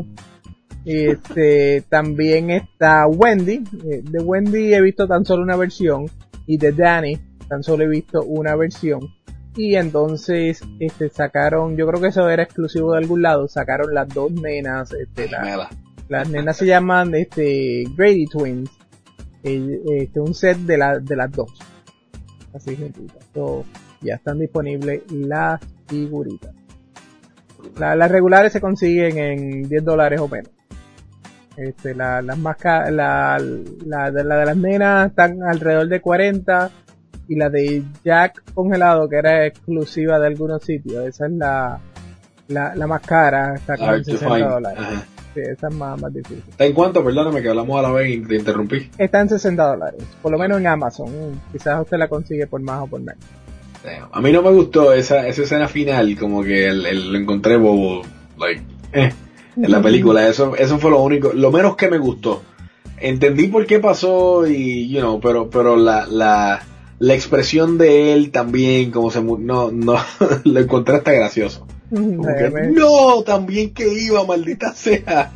Este también está Wendy. De Wendy he visto tan solo una versión y de Danny tan solo he visto una versión. Y entonces este sacaron, yo creo que eso era exclusivo de algún lado, sacaron las dos nenas, este la, las nenas se llaman este Grady Twins, eh, este un set de la, de las dos. Así que so, ya están disponibles las figuritas. La, las regulares se consiguen en diez dólares o menos. Este, la, las más ca- la, la, de, la de las nenas están alrededor de cuarenta. Y la de Jack congelado, que era exclusiva de algunos sitios, esa es la, la, la más cara, está como en sesenta dólares. Sí, esa es más, más difícil. ¿Está en cuánto? Perdóname que hablamos a la vez y te interrumpí. Está en sesenta dólares, por lo menos en Amazon. Quizás usted la consigue por más o por menos. A mí no me gustó esa, esa escena final, como que el, el, lo encontré bobo, like, eh, en la película. Eso, eso fue lo único, lo menos que me gustó. Entendí por qué pasó y, you know, pero, pero la, la, la expresión de él también, como se no, no, lo encontré hasta gracioso. Como que, no, también que iba, maldita sea.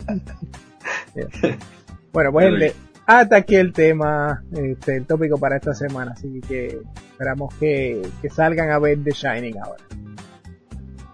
Bueno, pues gente, hasta aquí el tema, este, el tópico para esta semana, así que esperamos que, que salgan a ver The Shining ahora.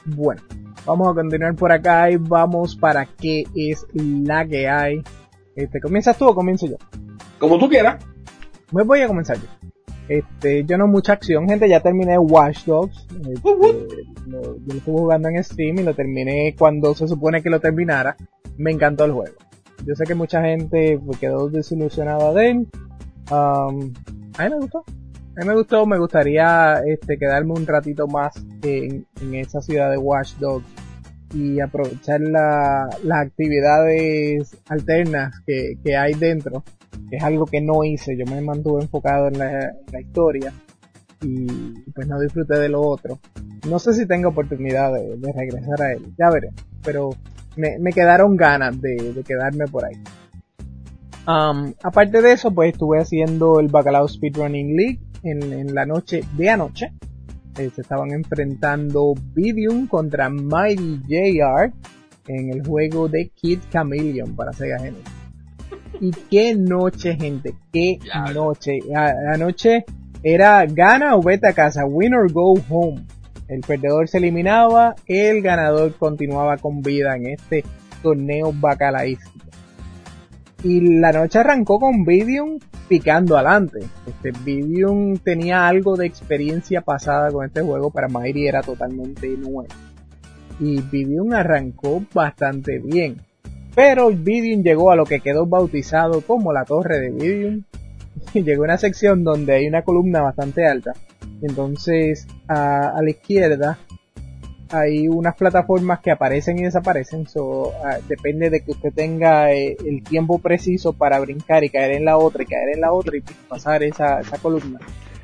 bueno, vamos a continuar por acá y vamos para qué es la que hay. Este, ¿comienzas tú o comienzo yo? Como tú quieras. Me voy a comenzar yo. Este, yo no mucha acción, gente, ya terminé Watch Dogs. Este, uh-huh. lo, yo lo estuve jugando en Steam y lo terminé cuando se supone que lo terminara. Me encantó el juego. Yo sé que mucha gente quedó desilusionada de él. Um, a mí me gustó. A mí me gustó, me gustaría este, quedarme un ratito más en, en esa ciudad de Watch Dogs y aprovechar la, las actividades alternas que, que hay dentro, que es algo que no hice. Yo me mantuve enfocado en la, en la historia y pues no disfruté de lo otro. No sé si tengo oportunidad de, de regresar a él, ya veré, pero me, me quedaron ganas de, de quedarme por ahí. Um, aparte de eso, pues estuve haciendo el Bacalao Speedrunning League en, en la noche de anoche. Eh, se estaban enfrentando Vidium contra Mighty J R en el juego de Kid Chameleon para Sega Genesis. Y qué noche, gente, qué yeah. noche. A, anoche era gana o vete a casa, win or go home. El perdedor se eliminaba, el ganador continuaba con vida en este torneo bacalaístico. Y la noche arrancó con Vidium picando adelante. Este Vidium tenía algo de experiencia pasada con este juego, para Mighty era totalmente nuevo. Y Vidium arrancó bastante bien. Pero Vidium llegó a lo que quedó bautizado como la torre de Vidium. Y llegó a una sección donde hay una columna bastante alta. Entonces a, a la izquierda hay unas plataformas que aparecen y desaparecen, so, uh, depende de que usted tenga eh, el tiempo preciso para brincar y caer en la otra y caer en la otra y pasar esa, esa columna.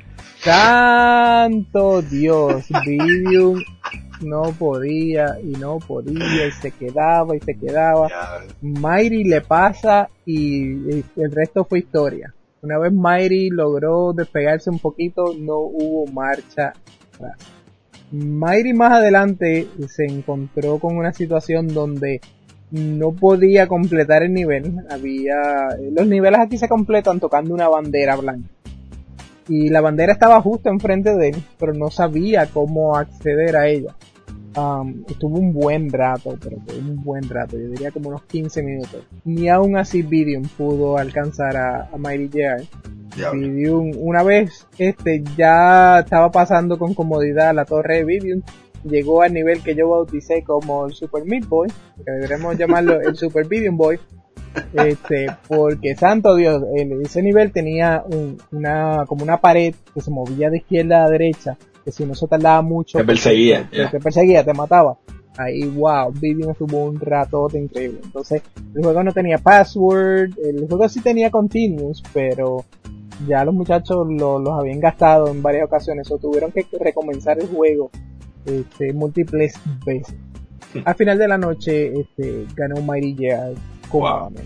¡Santo Dios! Vidium no podía y no podía y se quedaba y se quedaba. Mighty le pasa y, y el resto fue historia. Una vez Mighty logró despegarse un poquito, no hubo marcha atrás. Mighty más adelante se encontró con una situación donde no podía completar el nivel. Había, los niveles aquí se completan tocando una bandera blanca. Y la bandera estaba justo enfrente de él, pero no sabía cómo acceder a ella. Um, estuvo un buen rato, pero fue un buen rato, yo diría como unos quince minutos. Ni aún así Vidium pudo alcanzar a, a Mighty J R. Vidium, una vez este ya estaba pasando con comodidad la torre de Vidium, llegó al nivel que yo bauticé como el Super Meat Boy, que deberemos llamarlo el Super Vidium Boy, este, porque santo Dios, el, ese nivel tenía un, una como una pared que se movía de izquierda a derecha, que si no se tardaba mucho te perseguía, te, yeah. te perseguía, te mataba. Ahí, wow, Vidium estuvo un ratote increíble. Entonces, el juego no tenía password, el juego sí tenía continuous, pero ya los muchachos lo, los habían gastado en varias ocasiones, o tuvieron que recomenzar el juego este, múltiples veces. Al final de la noche, este, ganó Mighty J R cómodamente.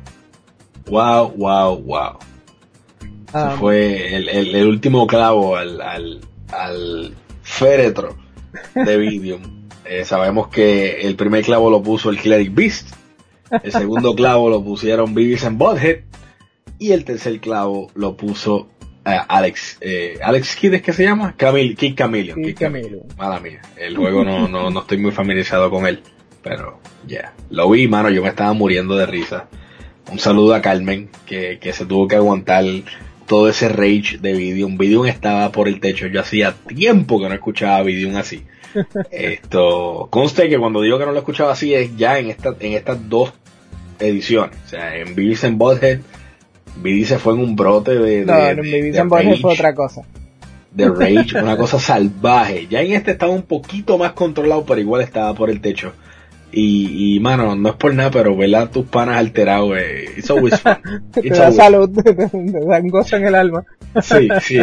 Wow, wow, wow. Um, Ese fue el, el, el último clavo al, al, al féretro de Vidium. eh, sabemos que el primer clavo lo puso el Cleric Beast, el segundo clavo lo pusieron Beavis and Butthead, y el tercer clavo lo puso uh, Alex, eh, Alex Kidd, ¿es que se llama? Camil, Kid Chameleon. Kid Chameleon. Mala mía, el juego no, no, no estoy muy familiarizado con él, pero ya, yeah. Lo vi, mano, yo me estaba muriendo de risa. Un saludo a Carmen, que, que se tuvo que aguantar todo ese rage de Vidium. Vidium estaba por el techo, yo hacía tiempo que no escuchaba a Vidium así. Esto, conste que cuando digo que no lo escuchaba así es ya en esta, en estas dos ediciones, o sea, en Beavis and Butthead, Vidium se fue en un brote de, no, de, en Beavis and Butthead fue otra cosa. De rage, una cosa salvaje. Ya en este estaba un poquito más controlado, pero igual estaba por el techo. Y, y mano, no es por nada, pero ver a tus panas alterados, eh, it's always fun. Te da salud, te, te dan gozo en el alma. Sí, sí.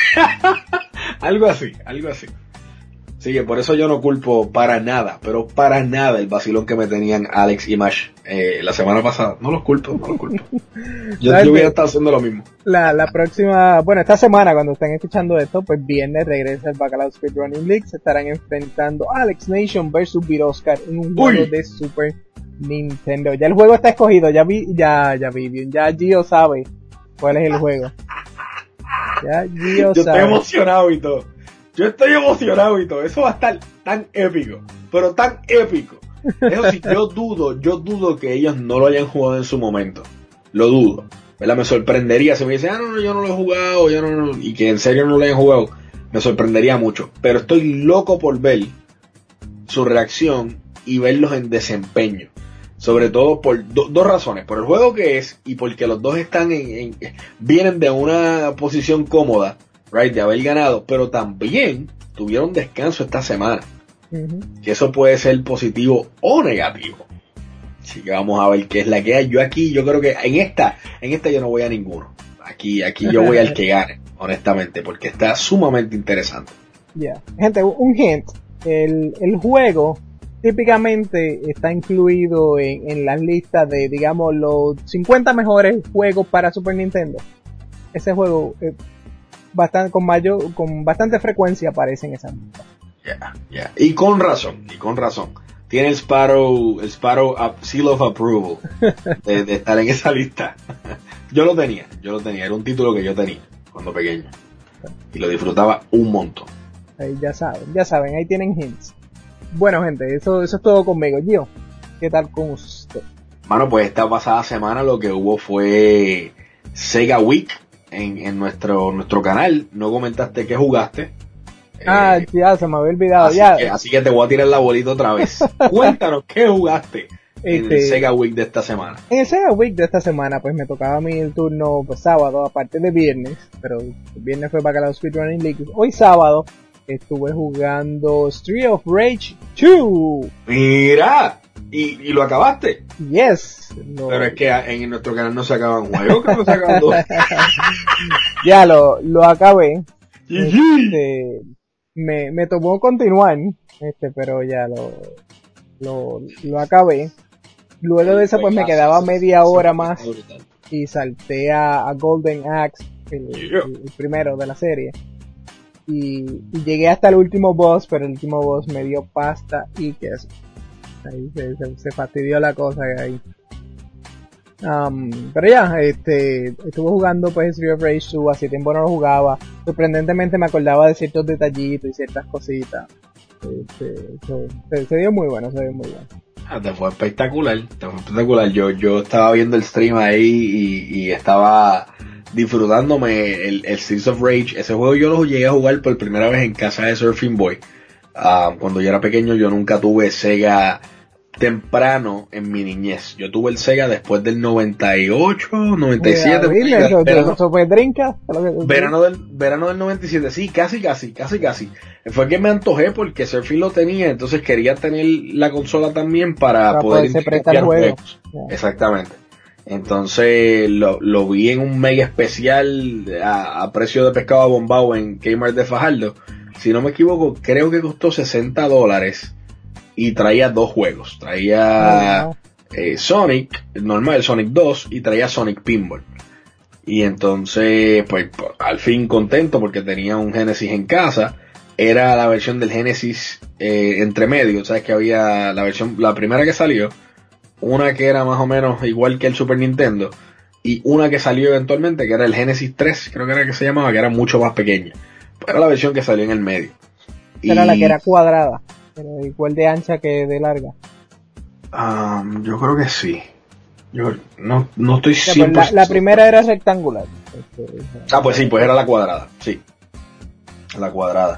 Algo así, algo así. Sí, que por eso yo no culpo para nada, pero para nada el vacilón que me tenían Alex y Mash eh, la semana pasada. No los culpo, no los culpo. Yo, yo hubiera estado haciendo lo mismo. La, la próxima, bueno, esta semana cuando estén escuchando esto, pues viernes regresa el Bacalao Speedrunning League. Se estarán enfrentando Alex Nation versus Viroscar en un juego de Super Nintendo. Ya el juego está escogido, ya vi, ya, ya vi bien, ya Gio sabe cuál es el juego. Ya Gio yo sabe. Estoy emocionado y todo. Yo estoy emocionado y todo. Eso va a estar tan épico. pero tan épico. Eso sí, yo dudo, yo dudo que ellos no lo hayan jugado en su momento. Lo dudo. ¿Verdad? Me sorprendería si me dicen, ah, no, no, yo no lo he jugado, yo no, no, y que en serio no lo hayan jugado. Me sorprendería mucho. Pero estoy loco por ver su reacción y verlos en desempeño. Sobre todo por do, dos razones. Por el juego que es y porque los dos están en, en vienen de una posición cómoda, right, de haber ganado, pero también tuvieron descanso esta semana. Uh-huh. Que eso puede ser positivo o negativo. Así que vamos a ver qué es la que hay. Yo aquí, yo creo que en esta, en esta yo no voy a ninguno. Aquí, aquí yo voy al que gane, honestamente, porque está sumamente interesante. Ya, yeah. Gente, un hint. El, el juego típicamente está incluido en, en las listas de, digamos, los cincuenta mejores juegos para Super Nintendo. Ese juego eh, bastante, con mayor, con bastante frecuencia aparece en esa lista. Ya, yeah, ya. Yeah. Y con razón, y con razón. Tiene el Sparrow, el Sparrow Seal of Approval de, de estar en esa lista. Yo lo tenía, yo lo tenía. Era un título que yo tenía cuando pequeño. Y lo disfrutaba un montón. Ahí ya saben, ya saben, ahí tienen hints. Bueno, gente, eso, eso es todo conmigo. Gio, ¿qué tal con usted? Mano, pues esta pasada semana lo que hubo fue Sega Week en, en nuestro, nuestro canal. No comentaste qué jugaste. Ah, eh, ya, se me había olvidado. Así, ya. Que, así que te voy a tirar la bolita otra vez. Cuéntanos, ¿qué jugaste en este, el Sega Week de esta semana? En el Sega Week de esta semana, pues me tocaba a mí el turno pues, sábado, aparte de viernes. Pero el viernes fue para Calado Speedrunning League. Hoy sábado estuve jugando Street of Rage dos. ¡Mira! ¿Y, y lo acabaste? Yes. Lo... Pero es que en nuestro canal no se acaban juegos, que no se acaban dos. Ya lo, lo acabé. Este, me, me tomó continuar, este, pero ya lo, lo, lo acabé. Luego de eso pues me quedaba media hora más y salté a, a Golden Axe, el, el, el primero de la serie. Y, y llegué hasta el último boss, pero el último boss me dio pasta y queso. Ahí se, se, se fastidió la cosa ahí. Um, pero ya, este, estuve jugando pues Street of Rage dos, hace tiempo no lo jugaba. Sorprendentemente me acordaba de ciertos detallitos y ciertas cositas. Este, so, se, se dio muy bueno, se dio muy bueno. Ah, te fue espectacular, te fue espectacular. Yo, yo estaba viendo el stream ahí y, y estaba disfrutándome el, el Streets of Rage. Ese juego yo lo llegué a jugar por primera vez en casa de Surfing Boy. Uh, cuando yo era pequeño yo nunca tuve Sega temprano en mi niñez. Yo tuve el Sega después del noventa y ocho, noventa y siete. Mira, eso, verano, eso fue drinka, verano del verano del noventa y siete, sí, casi casi, casi casi. Fue que me antojé porque Surfing lo tenía, entonces quería tener la consola también para, para poder intercambiar juegos. Yeah. Exactamente. Entonces lo, lo vi en un mega especial a, a precio de pescado bombao en Kmart de Fajardo. Si no me equivoco, creo que costó sesenta dólares. Y traía dos juegos, traía oh, no. eh, Sonic, el normal, el Sonic dos, y traía Sonic Pinball. Y entonces, pues, al fin contento porque tenía un Genesis en casa. Era la versión del Genesis eh, entre medio, sabes que había la versión, la primera que salió, una que era más o menos igual que el Super Nintendo, y una que salió eventualmente, que era el Genesis tres, creo que era que se llamaba, que era mucho más pequeña. Pero era la versión que salió en el medio. Era y... la que era cuadrada. Pero igual de ancha que de larga. Um, yo creo que sí. Yo no, no estoy cien por ciento. La, la primera era rectangular. Ah, pues sí, pues era la cuadrada. Sí. La cuadrada.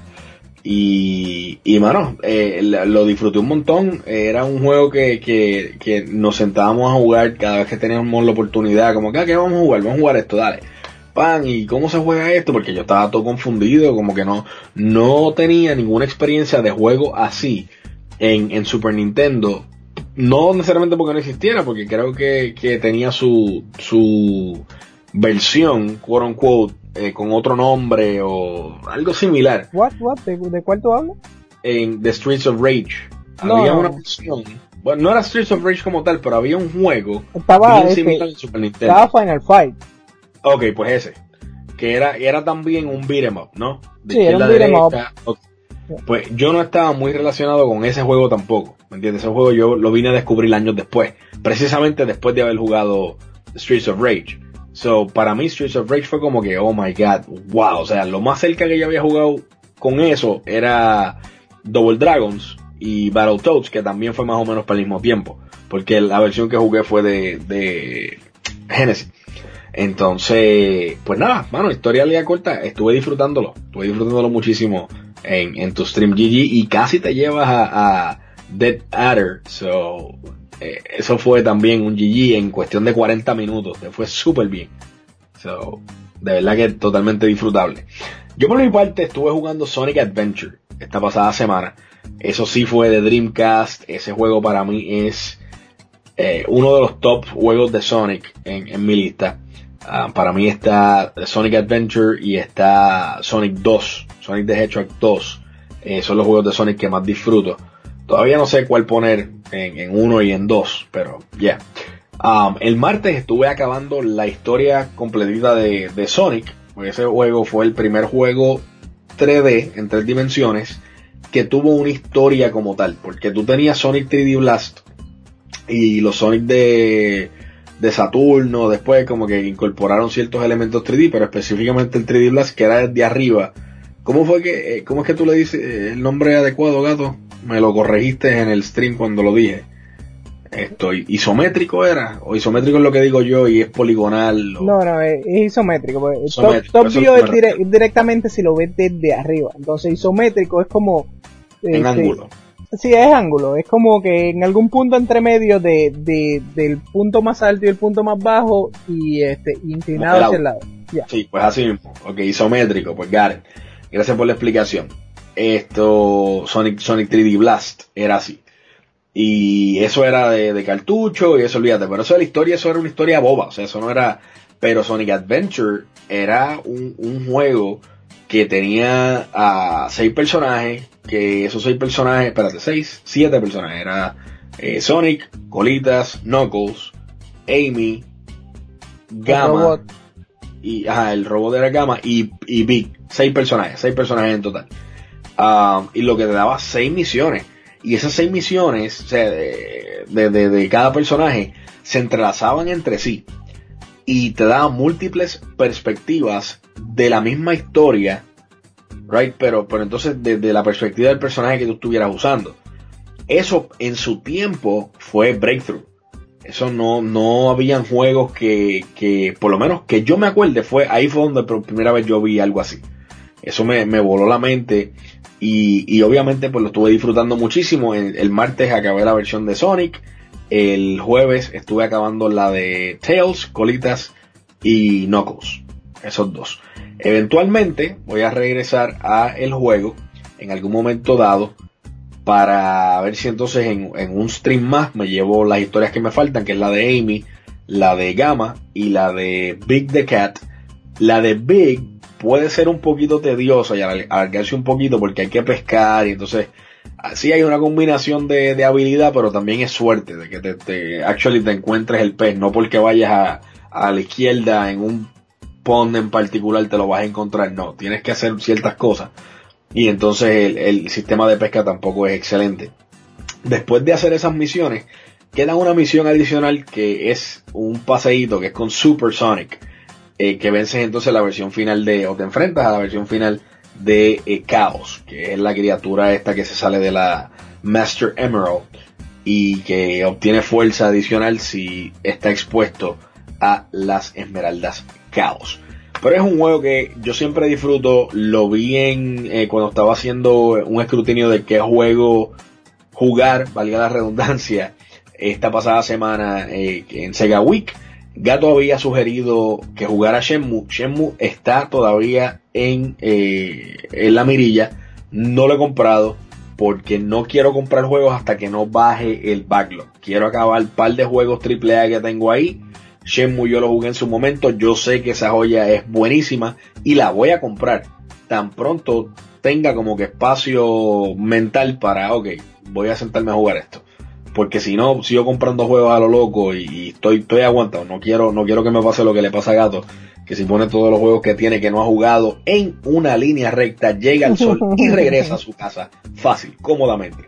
Y, y mano, eh, lo disfruté un montón. Era un juego que, que, que nos sentábamos a jugar cada vez que teníamos la oportunidad. Como que, ah, ¿qué vamos a jugar? Vamos a jugar esto, dale. Pan, ¿y cómo se juega esto? Porque yo estaba todo confundido, como que no, no tenía ninguna experiencia de juego así en, en Super Nintendo. No necesariamente porque no existiera, porque creo que, que tenía su, su versión, quote unquote, eh, con otro nombre o algo similar. What, what? ¿De, de cuál tú hablas? En The Streets of Rage. No, había no. una versión, bueno, no era Streets of Rage como tal, pero había un juego estaba bien este, similar en Super Nintendo. Estaba Final Fight. Ok, pues ese, que era era también un beat'em up, ¿no? De sí, era un beat'em up. Okay. Pues yo no estaba muy relacionado con ese juego tampoco, ¿me entiendes? Ese juego yo lo vine a descubrir años después, precisamente después de haber jugado Streets of Rage. So, para mí Streets of Rage fue como que, oh my god, wow, o sea, lo más cerca que yo había jugado con eso era Double Dragons, y Battletoads, que también fue más o menos para el mismo tiempo, porque la versión que jugué fue de, de Genesis. Entonces, pues nada, mano, historia lía corta, estuve disfrutándolo, estuve disfrutándolo muchísimo en, en tu stream G G y casi te llevas a, a Dead Adder, so, eh, eso fue también un G G en cuestión de cuarenta minutos, te fue súper bien, so, de verdad que totalmente disfrutable. Yo por mi parte estuve jugando Sonic Adventure esta pasada semana, eso sí fue de Dreamcast, ese juego para mí es eh, uno de los top juegos de Sonic en, en mi lista. Uh, para mí está Sonic Adventure y está Sonic dos, Sonic the Hedgehog dos, eh, son los juegos de Sonic que más disfruto. Todavía no sé cuál poner en, en uno y en dos, pero ya. Yeah. Um, el martes estuve acabando la historia completita de, de Sonic, porque ese juego fue el primer juego tres D en tres dimensiones que tuvo una historia como tal, porque tú tenías Sonic tres D Blast y los Sonic de de Saturno, después como que incorporaron ciertos elementos tres D, pero específicamente el tres D Blast, que era desde arriba. ¿Cómo fue que, eh, cómo es que tú le dices el nombre adecuado, gato? Me lo corregiste en el stream cuando lo dije. Esto, ¿isométrico era? ¿O isométrico es lo que digo yo y es poligonal? O... No, no, es, es isométrico. isométrico top top view es dire directamente si lo ves desde arriba. Entonces isométrico es como... En este, ángulo. Sí, es ángulo, es como que en algún punto entre medio de, de, del punto más alto y el punto más bajo y este inclinado hacia el lado. Yeah. Sí, pues así mismo. Ok, isométrico, pues got it. Gracias por la explicación. Esto, Sonic, Sonic tres D Blast, era así. Y eso era de, de cartucho y eso, olvídate, pero eso de la historia, eso era una historia boba, o sea, eso no era... Pero Sonic Adventure era un, un juego que tenía a seis personajes, que esos seis personajes, espérate, seis, siete personajes, era eh, Sonic, Colitas, Knuckles, Amy, Gamma, y ajá, el robot era Gamma y, y Big, seis personajes, seis personajes en total. Um, y lo que te daba seis misiones, y esas seis misiones, o sea, de, de, de, de cada personaje, se entrelazaban entre sí, y te daban múltiples perspectivas de la misma historia, right, pero, pero entonces desde la perspectiva del personaje que tú estuvieras usando. Eso en su tiempo fue breakthrough. Eso no, no habían juegos que, que, por lo menos que yo me acuerde, fue, ahí fue donde por primera vez yo vi algo así. Eso me, me voló la mente y, y obviamente pues lo estuve disfrutando muchísimo. El, el martes acabé la versión de Sonic, el jueves estuve acabando la de Tails, Colitas y Knuckles. Esos dos. Eventualmente voy a regresar a el juego en algún momento dado para ver si entonces en, en un stream más me llevo las historias que me faltan, que es la de Amy, la de Gamma y la de Big the Cat. La de Big puede ser un poquito tediosa y alargarse un poquito porque hay que pescar y entonces sí hay una combinación de, de habilidad, pero también es suerte de que te, te actually te encuentres el pez, no porque vayas a, a la izquierda en un pond en particular te lo vas a encontrar, no, tienes que hacer ciertas cosas y entonces el, el sistema de pesca tampoco es excelente. Después de hacer esas misiones queda una misión adicional que es un paseíto que es con Super Sonic, eh, que vences entonces la versión final de, o te enfrentas a la versión final de eh, Chaos, que es la criatura esta que se sale de la Master Emerald y que obtiene fuerza adicional si está expuesto a las esmeraldas Chaos. Pero es un juego que yo siempre disfruto. Lo vi en eh, cuando estaba haciendo un escrutinio de qué juego jugar, valga la redundancia, esta pasada semana eh, en Sega Week. Gato había sugerido que jugara Shenmue. Shenmue está todavía en, eh, en la mirilla. No lo he comprado porque no quiero comprar juegos hasta que no baje el backlog. Quiero acabar el par de juegos triple A que tengo ahí. Shenmue yo lo jugué en su momento, yo sé que esa joya es buenísima y la voy a comprar tan pronto tenga como que espacio mental para, ok, voy a sentarme a jugar esto, porque si no, sigo comprando juegos a lo loco y, y estoy, estoy aguantado, no quiero, no quiero que me pase lo que le pasa a Gato, que si pone todos los juegos que tiene que no ha jugado en una línea recta, llega al sol y regresa a su casa fácil, cómodamente.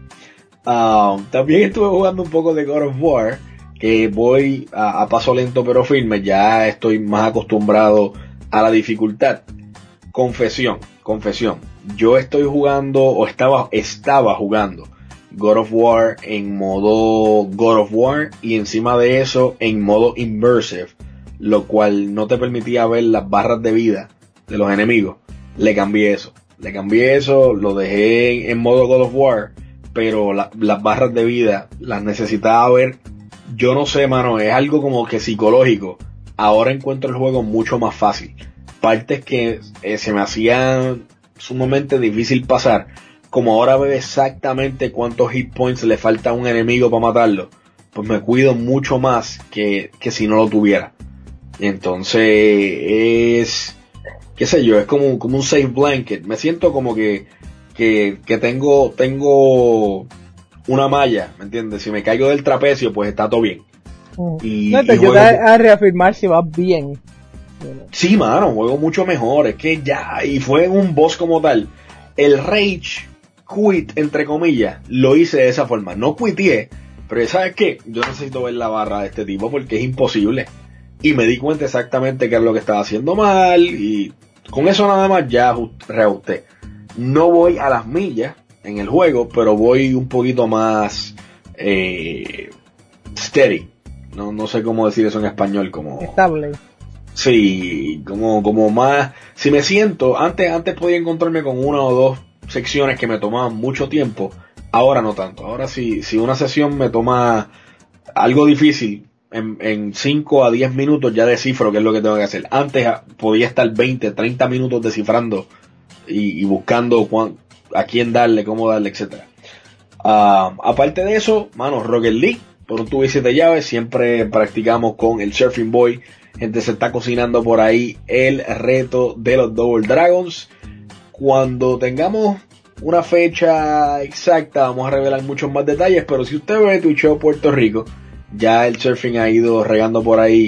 Uh, también estuve jugando un poco de God of War, que voy a, a paso lento pero firme, ya estoy más acostumbrado a la dificultad. Confesión, confesión, yo estoy jugando, o estaba, estaba jugando God of War en modo God of War y encima de eso en modo Immersive, lo cual no te permitía ver las barras de vida de los enemigos. Le cambié eso, le cambié eso, lo dejé en modo God of War, pero la, las barras de vida las necesitaba ver. Yo no sé, mano, es algo como que psicológico. Ahora encuentro el juego mucho más fácil. Partes que eh, se me hacían sumamente difícil pasar, como ahora veo exactamente cuántos hit points le falta a un enemigo para matarlo, pues me cuido mucho más que, que si no lo tuviera. Entonces es, qué sé yo, es como, como un safe blanket. Me siento como que, que, que tengo, tengo una malla, ¿me entiendes? Si me caigo del trapecio, pues está todo bien. Mm. Y, no te ayuda juego... a reafirmar si vas bien. Sí, mano, juego mucho mejor. Es que ya, y fue un boss como tal. El Rage quit, entre comillas, lo hice de esa forma. No quiteé, pero ¿sabes qué? Yo necesito ver la barra de este tipo porque es imposible. Y me di cuenta exactamente qué es lo que estaba haciendo mal. Y con eso nada más ya reajusté. No voy a las millas en el juego, pero voy un poquito más eh, steady. No, no sé cómo decir eso en español, como estable. Sí, como, como más. Si me siento, antes, antes podía encontrarme con una o dos secciones que me tomaban mucho tiempo. Ahora no tanto. Ahora sí, si una sesión me toma algo difícil, en, en cinco a diez minutos ya descifro qué es lo que tengo que hacer. Antes podía estar veinte, treinta minutos descifrando y, y buscando cuán, a quién darle, cómo darle, etcétera. Uh, aparte de eso, mano, Rocket League, por un tubo y siete llaves, siempre practicamos con el Surfing Boy. Gente, se está cocinando por ahí el reto de los Double Dragons. Cuando tengamos una fecha exacta, vamos a revelar muchos más detalles, pero si usted ve Twitch Puerto Rico, ya el surfing ha ido regando por ahí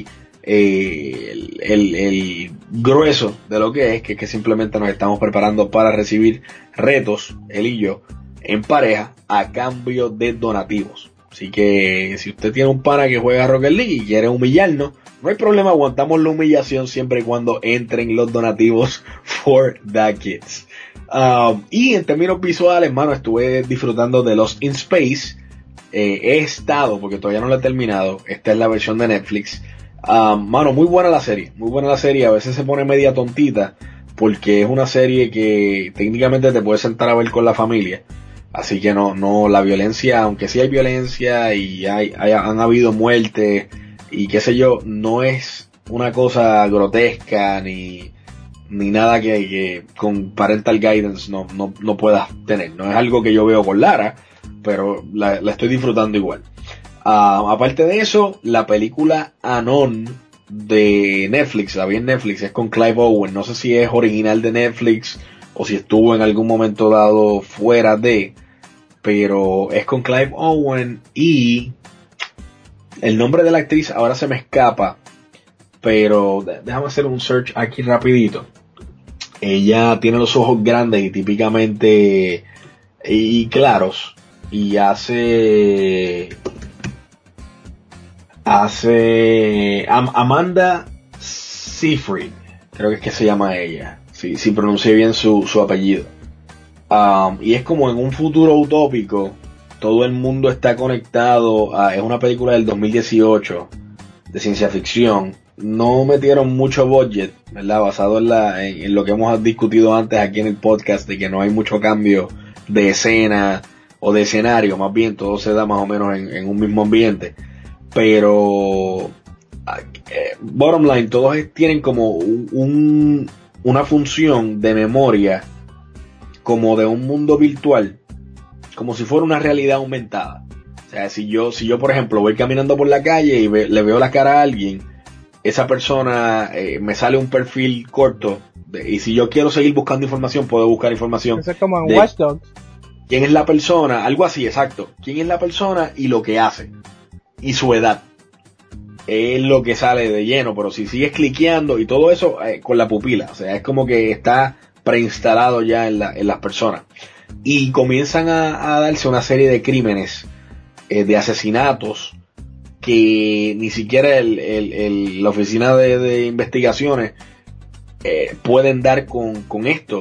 eh, el, el, el grueso de lo que es, que es que simplemente nos estamos preparando para recibir retos, él y yo, en pareja, a cambio de donativos. Así que si usted tiene un pana que juega Rocket League y quiere humillarnos, no hay problema, aguantamos la humillación siempre y cuando entren los donativos for the kids. Um, y en términos visuales, mano, estuve disfrutando de Lost in Space. Eh, he estado, porque todavía no lo he terminado, esta es la versión de Netflix. Um, mano, muy buena la serie, muy buena la serie. A veces se pone media tontita, porque es una serie que técnicamente te puedes sentar a ver con la familia. Así que no, no, la violencia, aunque sí hay violencia y hay, hay han habido muertes y qué sé yo, no es una cosa grotesca ni, ni nada que, que con parental guidance no, no, no puedas tener. No es algo que yo veo con Lara, pero la, la estoy disfrutando igual. Uh, aparte de eso, la película Anon de Netflix, la vi en Netflix, es con Clive Owen. No sé si es original de Netflix o si estuvo en algún momento dado fuera de, pero es con Clive Owen y el nombre de la actriz ahora se me escapa, pero déjame hacer un search aquí rapidito. Ella tiene los ojos grandes y típicamente y claros y hace hace Am- Amanda Seyfried, creo que es que se llama ella, si, si pronuncié bien su, su apellido. Um, y es como en un futuro utópico, todo el mundo está conectado a, es una película del dos mil dieciocho de ciencia ficción. No metieron mucho budget, ¿verdad? Basado en, la, en, en lo que hemos discutido antes aquí en el podcast, de que no hay mucho cambio de escena o de escenario, más bien todo se da más o menos en, en un mismo ambiente. Pero eh, bottom line, todos tienen como un, un, una función de memoria como de un mundo virtual, como si fuera una realidad aumentada. O sea, si yo, si yo por ejemplo voy caminando por la calle y ve, le veo la cara a alguien, esa persona eh, me sale un perfil corto de, y si yo quiero seguir buscando información, puedo buscar información. Eso es como en Watch Dogs. ¿Quién es la persona? Algo así, exacto. ¿Quién es la persona y lo que hace? Y su edad. Es lo que sale de lleno, pero si sigues cliqueando y todo eso eh, con la pupila, o sea, es como que está preinstalado ya en, la, en las personas. Y comienzan a, a darse una serie de crímenes, eh, de asesinatos, que ni siquiera el, el, el, la oficina de, de investigaciones eh, pueden dar con, con esto.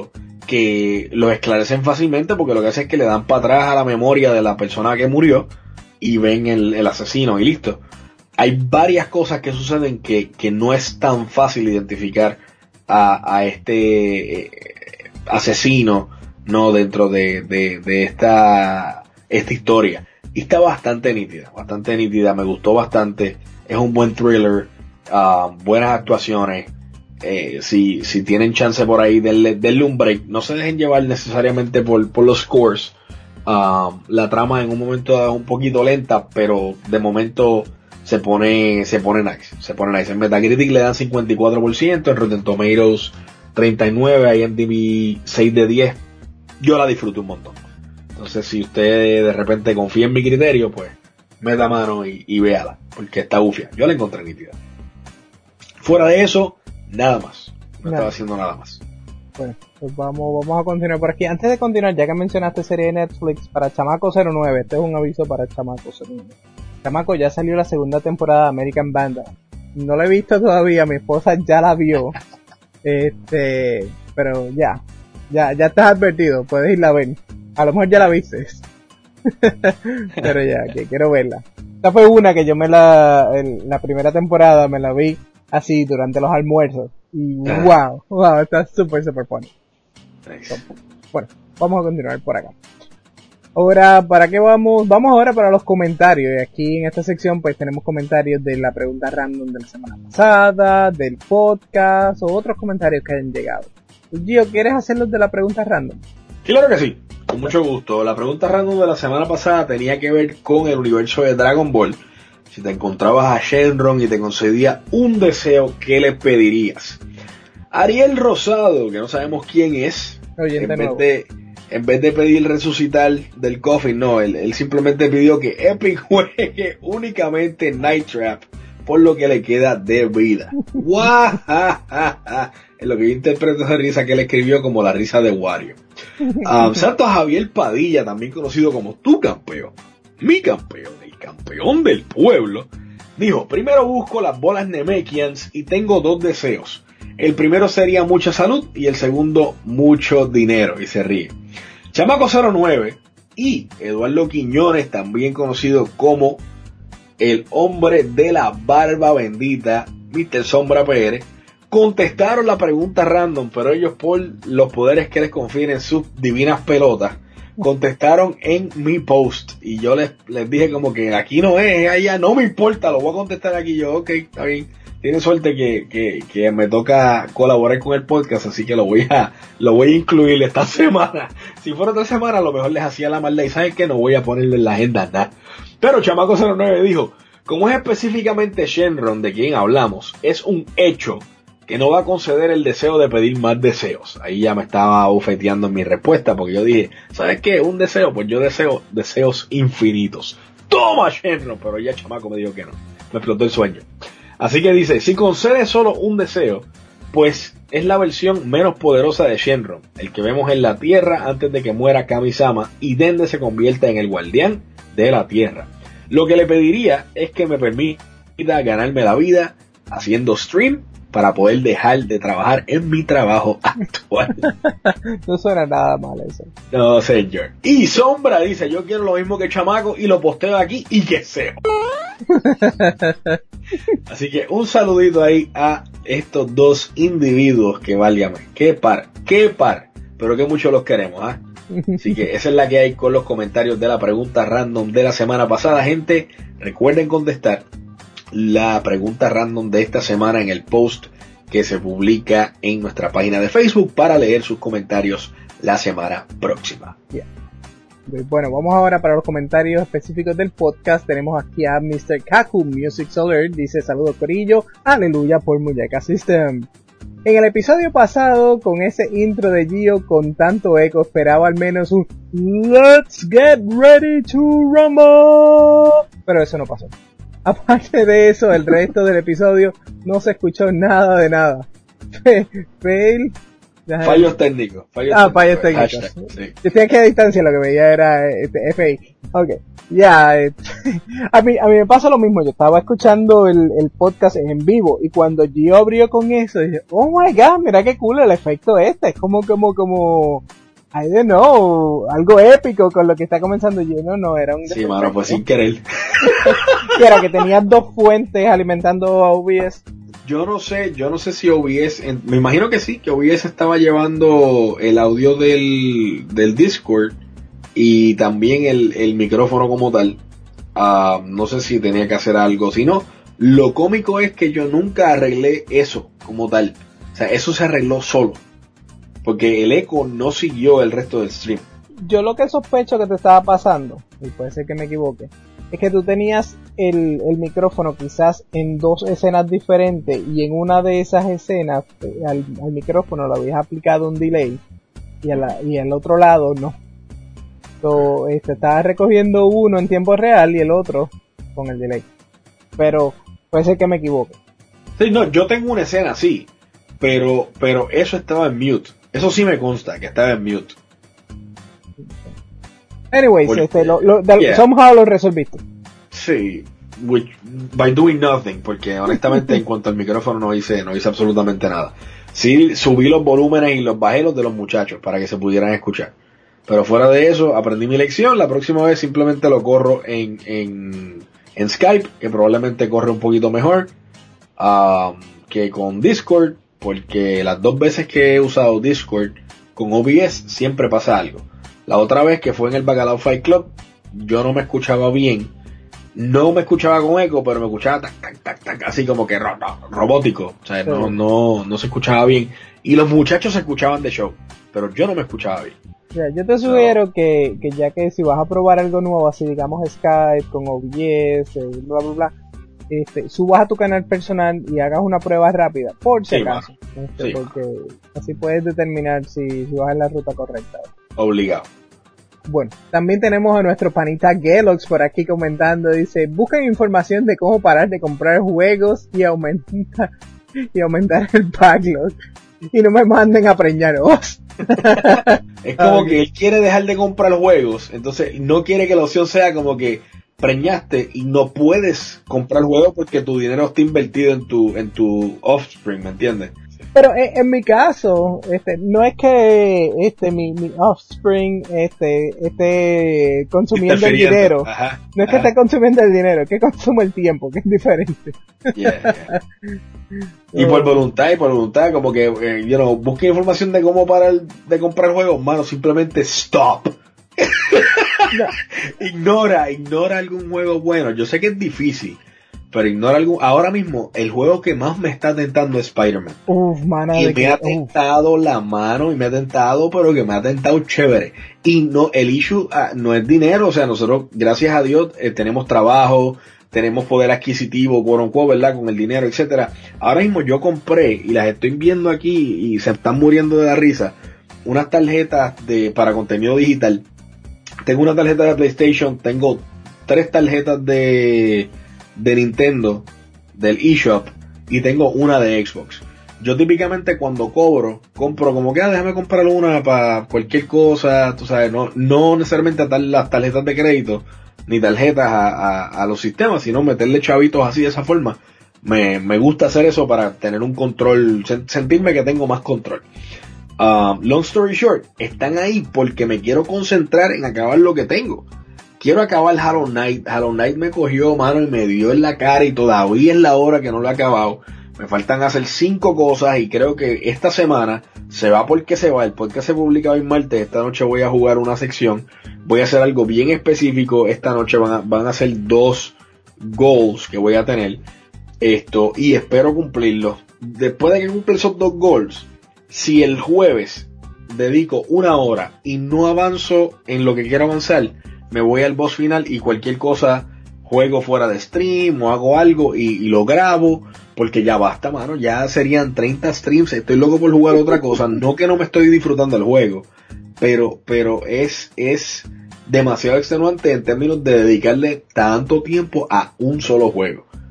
que los esclarecen fácilmente porque lo que hacen es que le dan para atrás a la memoria de la persona que murió y ven el, el asesino y listo. Hay varias cosas que suceden que, que no es tan fácil identificar a, a este eh, asesino, no, dentro de, de, de esta, esta historia. Y está bastante nítida, bastante nítida, me gustó bastante. Es un buen thriller, uh, buenas actuaciones. Eh, si, si tienen chance por ahí, denle, denle un break. No se dejen llevar necesariamente por, por los scores. Uh, la trama en un momento es un poquito lenta, pero de momento se pone, se pone nice. Se pone nice. En Metacritic le dan cincuenta y cuatro por ciento, en Rotten Tomatoes treinta y nueve, I M D B seis de diez. Yo la disfruto un montón. Entonces, si usted de repente confía en mi criterio, pues meta mano y, y véala, porque está bufia. Yo la encontré nítida. Fuera de eso, nada más. No nada. Estaba haciendo nada más. Bueno, pues vamos, vamos a continuar por aquí. Antes de continuar, ya que mencionaste serie de Netflix, para Chamaco cero nueve, este es un aviso para Chamaco cero nueve. Chamaco, ya salió la segunda temporada de American Vandal. No la he visto todavía, mi esposa ya la vio. Este, pero ya, ya, ya estás advertido, puedes irla a ver. A lo mejor ya la viste. Pero ya, que quiero verla. Esta fue una que yo me la, el, la primera temporada me la vi así durante los almuerzos. Y wow, wow, está súper, súper funny. Nice. Bueno, vamos a continuar por acá. Ahora, ¿para qué vamos? Vamos ahora para los comentarios. Y aquí en esta sección pues tenemos comentarios de la pregunta random de la semana pasada, del podcast o otros comentarios que hayan llegado. Gio, ¿quieres hacerlos de la pregunta random? Claro que sí, con mucho gusto. La pregunta random de la semana pasada tenía que ver con el universo de Dragon Ball. Si te encontrabas a Shenron y te concedía un deseo, ¿qué le pedirías? Ariel Rosado, que no sabemos quién es, Oye, en, vez de, en vez de pedir resucitar del coffin, no, él, él simplemente pidió que Epic juegue únicamente Night Trap por lo que le queda de vida. ¡Guau! En lo que yo interpreto esa risa que él escribió como la risa de Wario. Um, Santo Javier Padilla, también conocido como tu campeón, mi campeón, el campeón del pueblo, dijo: primero busco las bolas Namekians y tengo dos deseos. El primero sería mucha salud y el segundo mucho dinero. Y se ríe. Chamaco cero nueve y Eduardo Quiñones, también conocido como el hombre de la barba bendita, mister Sombra P R, contestaron la pregunta random, pero ellos, por los poderes que les confieren en sus divinas pelotas, contestaron en mi post. Y yo les, les dije como que aquí no es, allá no me importa, lo voy a contestar aquí. Yo, ok, está bien. Tienen suerte que, que, que me toca colaborar con el podcast, así que lo voy a, lo voy a incluir esta semana. Si fuera otra semana, a lo mejor les hacía la maldad y saben que no voy a ponerle en la agenda nada. Pero Chamaco cero nueve dijo: como es específicamente Shenron de quien hablamos, es un hecho que no va a conceder el deseo de pedir más deseos. Ahí ya me estaba bufeteando en mi respuesta, porque yo dije, ¿sabes qué? Un deseo, pues yo deseo deseos infinitos. Toma, Shenron, pero ya Chamaco me dijo que no. Me explotó el sueño. Así que dice, si concede solo un deseo, pues es la versión menos poderosa de Shenron, el que vemos en la Tierra antes de que muera Kami-sama y Dende se convierta en el guardián de la Tierra. Lo que le pediría es que me permita ganarme la vida haciendo stream para poder dejar de trabajar en mi trabajo actual. No suena nada mal eso. No, señor. Y Sombra dice, yo quiero lo mismo que Chamaco y lo posteo aquí y que sea. Así que un saludito ahí a estos dos individuos que válgame. Qué par, qué par. Pero que mucho los queremos, ¿ah? ¿eh? Así que esa es la que hay con los comentarios de la pregunta random de la semana pasada, gente. Recuerden contestar la pregunta random de esta semana en el post que se publica en nuestra página de Facebook para leer sus comentarios la semana próxima. Yeah. Bueno, vamos ahora para los comentarios específicos del podcast. Tenemos aquí a mister Kaku Music Solar. Dice, saludos corillo, aleluya por Muñeca System. En el episodio pasado, con ese intro de Gio con tanto eco, esperaba al menos un Let's get ready to rumble. Pero eso no pasó. Aparte de eso, el resto del episodio no se escuchó nada de nada. Fail Fallos técnicos. Fallos ah, fallos técnicos. técnicos. Sí. Yo estoy aquí a distancia, lo que veía era este, F I. Ok, ya. Yeah, a mí a mí me pasa lo mismo. Yo estaba escuchando el, el podcast en vivo y cuando Gio abrió con eso, dije, oh my god, mira qué cool el efecto este. Es como, como, como, I don't know, algo épico con lo que está comenzando Gio. No, no, era un... Sí, mano, pues sin querer. Y era que tenía dos fuentes alimentando a O B S. Yo no sé, yo no sé si O B S, en, me imagino que sí, que O B S estaba llevando el audio del, del Discord y también el, el micrófono como tal. Uh, no sé si tenía que hacer algo, si no, lo cómico es que yo nunca arreglé eso como tal. O sea, eso se arregló solo, porque el eco no siguió el resto del stream. Yo lo que sospecho que te estaba pasando, y puede ser que me equivoque, es que tú tenías el, el micrófono quizás en dos escenas diferentes y en una de esas escenas eh, al, al micrófono le habías aplicado un delay y, a la, y al otro lado no. So, este, estabas recogiendo uno en tiempo real y el otro con el delay. Pero puede ser que me equivoque. Sí, no, yo tengo una escena así, pero, pero eso estaba en mute. Eso sí me consta que estaba en mute. Anyways, Porque, este, lo, lo, de, yeah. somehow lo resolviste. Sí, which, by doing nothing, porque honestamente en cuanto al micrófono no hice, no hice absolutamente nada. Sí, subí los volúmenes y los bajé los de los muchachos para que se pudieran escuchar. Pero fuera de eso, aprendí mi lección. La próxima vez simplemente lo corro en, en, en Skype, que probablemente corre un poquito mejor um, que con Discord, porque las dos veces que he usado Discord con O B S siempre pasa algo. La otra vez que fue en el Bacalao Fight Club, yo no me escuchaba bien. No me escuchaba con eco, pero me escuchaba tac, tac, tac, tac, así como que ro- ro- robótico. O sea, sí. no, no, no se escuchaba bien. Y los muchachos se escuchaban de show, pero yo no me escuchaba bien. Yeah, yo te sugiero so, que, que ya que si vas a probar algo nuevo, así digamos Skype, con O B S, bla, bla, bla, este, subas a tu canal personal y hagas una prueba rápida, por si sí, acaso. Este, sí, porque man. Así puedes determinar si, si vas en la ruta correcta. Obligado. Bueno, también tenemos a nuestro panita Gelox por aquí comentando, dice, buscan información de cómo parar de comprar juegos y aumentar, y aumentar el backlog. Y no me manden a preñar os. Es como okay. que él quiere dejar de comprar juegos, entonces no quiere que la opción sea como que preñaste y no puedes comprar juegos porque tu dinero está invertido en tu, en tu offspring, ¿me entiendes? Pero en, en mi caso, este, no es que este mi, mi offspring este esté consumiendo el dinero. Ajá, no es ajá. que esté consumiendo el dinero, es que consume el tiempo, que es diferente. Yeah, yeah. Y por voluntad y por voluntad, como que, eh, you know, busque información de cómo parar de comprar juegos, mano, simplemente stop. No. Ignora, ignora algún juego bueno. Yo sé que es difícil, pero ignora algún. Ahora mismo, el juego que más me está tentando es Spider-Man. Uf, mano, y me que, ha tentado uf. la mano, y me ha tentado, pero que me ha tentado chévere. Y no, el issue uh, no es dinero, o sea, nosotros, gracias a Dios, eh, tenemos trabajo, tenemos poder adquisitivo, quote unquote, ¿verdad? Con el dinero, etcétera. Ahora mismo yo compré, y las estoy viendo aquí, y se están muriendo de la risa, unas tarjetas de, para contenido digital. Tengo una tarjeta de PlayStation, tengo tres tarjetas de, de Nintendo, del eShop, y tengo una de Xbox. Yo típicamente cuando cobro, compro como que, ah, déjame comprar una para cualquier cosa, tú sabes, no, no necesariamente atar las tarjetas de crédito, ni tarjetas a, a, a los sistemas, sino meterle chavitos así de esa forma. Me, me gusta hacer eso para tener un control, sentirme que tengo más control. Uh, long story short, están ahí porque me quiero concentrar en acabar lo que tengo. Quiero acabar Hollow Knight. Hollow Knight me cogió, mano, y me dio en la cara y todavía es la hora que no lo he acabado. Me faltan hacer cinco cosas y creo que esta semana se va porque se va. El podcast se publica hoy martes. Esta noche voy a jugar una sección. Voy a hacer algo bien específico. Esta noche van a, van a ser dos goals que voy a tener. Esto, y espero cumplirlos. Después de que cumpla esos dos goals, si el jueves dedico una hora y no avanzo en lo que quiero avanzar, me voy al boss final y cualquier cosa juego fuera de stream o hago algo y, y lo grabo, porque ya basta, mano, ya serían treinta streams, estoy loco por jugar otra cosa, no que no me estoy disfrutando del juego, pero, pero es, es demasiado extenuante en términos de dedicarle tanto tiempo a un solo juego.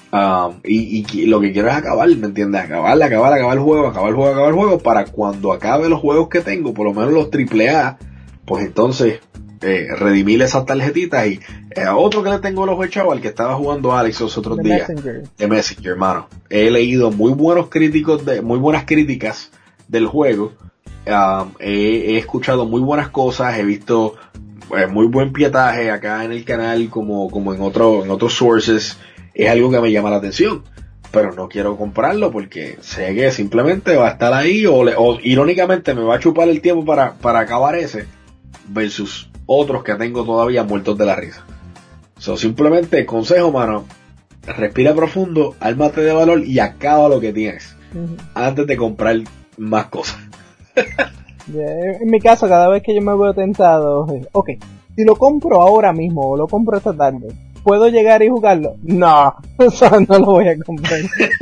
Um, y, y lo que quiero es acabar, ¿me entiendes? Acabar, acabar, acabar el juego, acabar el juego, acabar el juego, para cuando acabe los juegos que tengo, por lo menos los triple A, pues entonces eh, redimir esas tarjetitas. Y eh, otro que le tengo el ojo echado al que estaba jugando Alex los otros The días, Messenger. The Messenger, hermano. He leído muy buenos críticos, de, muy buenas críticas del juego. Um, he, he escuchado muy buenas cosas, he visto eh, muy buen pietaje acá en el canal, como, como en otro, en otros sources. Es algo que me llama la atención, pero no quiero comprarlo porque sé que simplemente va a estar ahí o, le, o irónicamente me va a chupar el tiempo para, para acabar ese versus otros que tengo todavía muertos de la risa. So, simplemente consejo, mano, respira profundo, ármate de valor y acaba lo que tienes uh-huh. antes de comprar más cosas. Yeah, en mi caso, cada vez que yo me veo tentado, ok, si lo compro ahora mismo o lo compro esta tarde, ¿puedo llegar y jugarlo? No, eso no lo voy a comprar.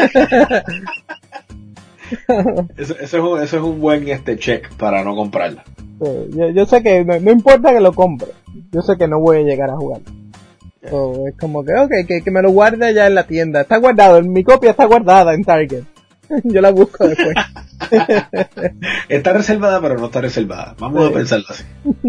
Eso, eso, es un, eso es un buen este check para no comprarla. Sí, yo, yo sé que no, no importa que lo compre, yo sé que no voy a llegar a jugarlo. Yeah. So, es como que, ok, que, que me lo guarde ya en la tienda. Está guardado, mi copia está guardada en Target. Yo la busco después. Está reservada, pero no está reservada. Vamos sí. a pensarlo así.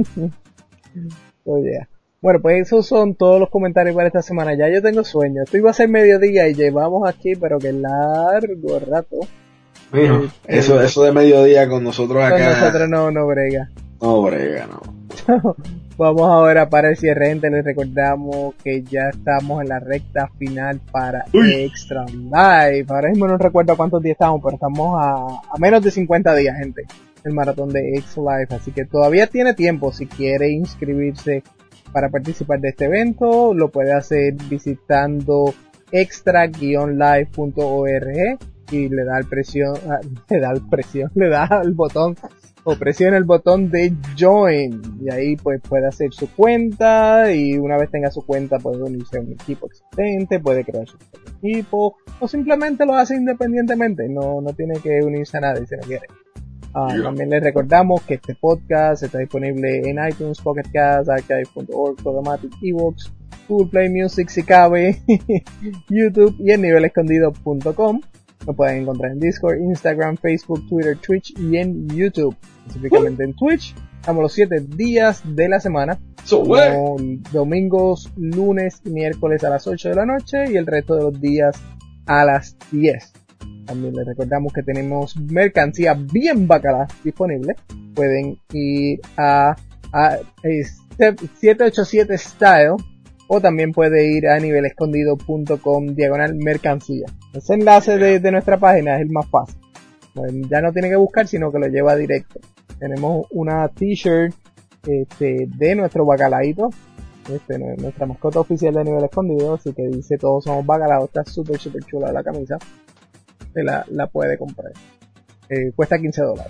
Oh, yeah. Bueno, pues esos son todos los comentarios para esta semana. Ya yo tengo sueño. Esto iba a ser mediodía y llevamos aquí, pero que largo rato. Mira, eh, eso, eh, eso de mediodía con nosotros acá. Con nosotros no, no brega. No brega, no. Vamos ahora para el cierre, gente. Les recordamos que ya estamos en la recta final para Uy. Extra Life. Ahora mismo no recuerdo cuántos días estamos, pero estamos a, a menos de cincuenta días, gente. El maratón de Extra Life. Así que todavía tiene tiempo. Si quiere inscribirse para participar de este evento, lo puede hacer visitando extra guion life punto org y le da el presión, le da el presión, le da el botón o presiona el botón de join y ahí pues puede hacer su cuenta y una vez tenga su cuenta puede unirse a un equipo existente, puede crear su propio equipo o simplemente lo hace independientemente, no, no tiene que unirse a nadie si no quiere. Uh, yeah. También les recordamos que este podcast está disponible en iTunes, Pocket Cast, archive punto org, Podomatic, Evox, Google Play Music si cabe, YouTube y en nivel escondido punto com. Lo pueden encontrar en Discord, Instagram, Facebook, Twitter, Twitch y en YouTube. Específicamente en Twitch, estamos los siete días de la semana. So domingos, lunes y miércoles a las ocho de la noche y el resto de los días a las diez. También les recordamos que tenemos mercancía bien bacala disponible. Pueden ir a, a, a siete ochenta y siete Style o también puede ir a nivel escondido punto com diagonal mercancía. Ese enlace de, de nuestra página es el más fácil. Bueno, ya no tiene que buscar, sino que lo lleva directo. Tenemos una t-shirt este, de nuestro bacalaíto, este, nuestra mascota oficial de nivel escondido, así que dice todos somos bacalaos. Está súper súper chula la camisa. Se la, la puede comprar. Eh, cuesta quince dólares.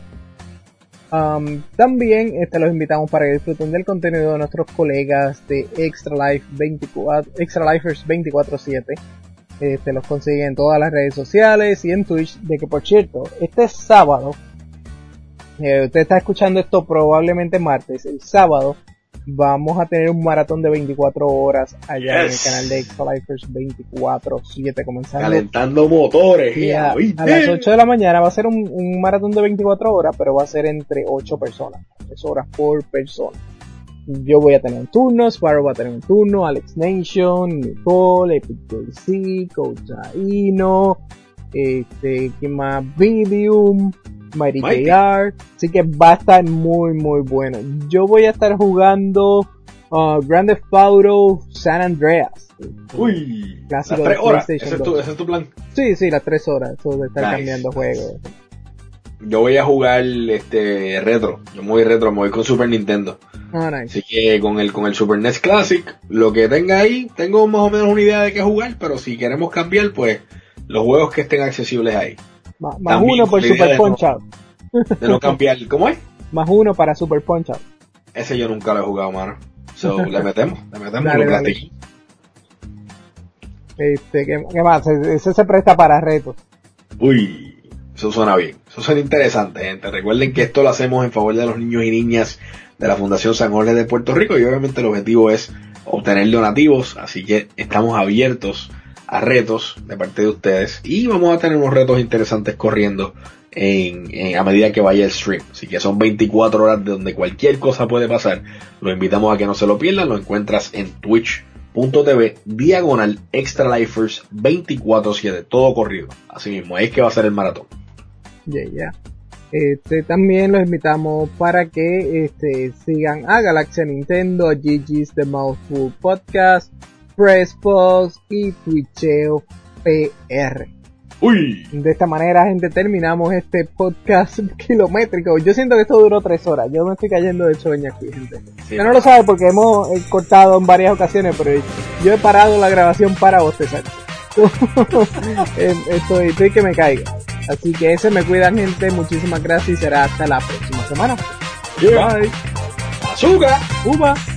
Um, también este, los invitamos para que disfruten del contenido de nuestros colegas de Extra Life veinticuatro, Extra Lifers veinticuatro siete. Este, los consiguen en todas las redes sociales y en Twitch. De que por cierto, este sábado, eh, usted está escuchando esto probablemente martes, el sábado vamos a tener un maratón de veinticuatro horas allá yes. en el canal de Extra Lifers veinticuatro siete, comenzando calentando motores a, a las ocho de la mañana. Va a ser un, un maratón de veinticuatro horas, pero va a ser entre ocho personas, tres horas por persona. Yo voy a tener un turno, Sparrow va a tener un turno, Alex Nation, Nicole, Epic J C, Coach Aino, este, ¿quién más? Vidium, Mighty J R, así que va a estar muy muy bueno. Yo voy a estar jugando uh, Grand Theft Auto San Andreas. Uy, las tres horas, ¿Ese es, tu, ¿ese es tu plan? Sí, sí, las tres horas, eso de estar nice, cambiando nice. juegos. Yo voy a jugar este retro, yo me voy retro, me voy con Super Nintendo. Oh, nice. Así que con el con el Super N E S Classic, lo que tenga ahí, tengo más o menos una idea de qué jugar, pero si queremos cambiar, pues los juegos que estén accesibles ahí. Más, más uno por Super Punch Out. De no cambiar, ¿cómo es? Más uno para Super Punch Out. Ese yo nunca lo he jugado, mano. So, le metemos, le metemos dale, los platillos. Este, ¿qué, qué más? Ese se presta para retos. Uy, eso suena bien. Eso suena interesante, gente. Recuerden que esto lo hacemos en favor de los niños y niñas de la Fundación San Jorge de Puerto Rico y obviamente el objetivo es obtener donativos, así que estamos abiertos a retos de parte de ustedes. Y vamos a tener unos retos interesantes corriendo en, en, a medida que vaya el stream. Así que son veinticuatro horas de donde cualquier cosa puede pasar. Los invitamos a que no se lo pierdan. Lo encuentras en twitch.tv diagonal Extra Lifers veinticuatro siete. Todo corrido. Así mismo, ahí es que va a ser el maratón. Ya, yeah, ya. Yeah. Este, también los invitamos para que este, sigan a Galaxia Nintendo, a Gigi's The Mouthful Podcast, Pressbox y Twitcheo P R. Uy. De esta manera, gente, terminamos este podcast kilométrico. Yo siento que esto duró tres horas. Yo me estoy cayendo de sueño aquí, gente. Sí, yo no lo sabe porque hemos eh, cortado en varias ocasiones, pero yo he parado la grabación para bostezar. estoy, estoy que me caiga. Así que se me cuidan, gente. Muchísimas gracias y será hasta la próxima semana. Yeah. Bye. Azúcar. Uva.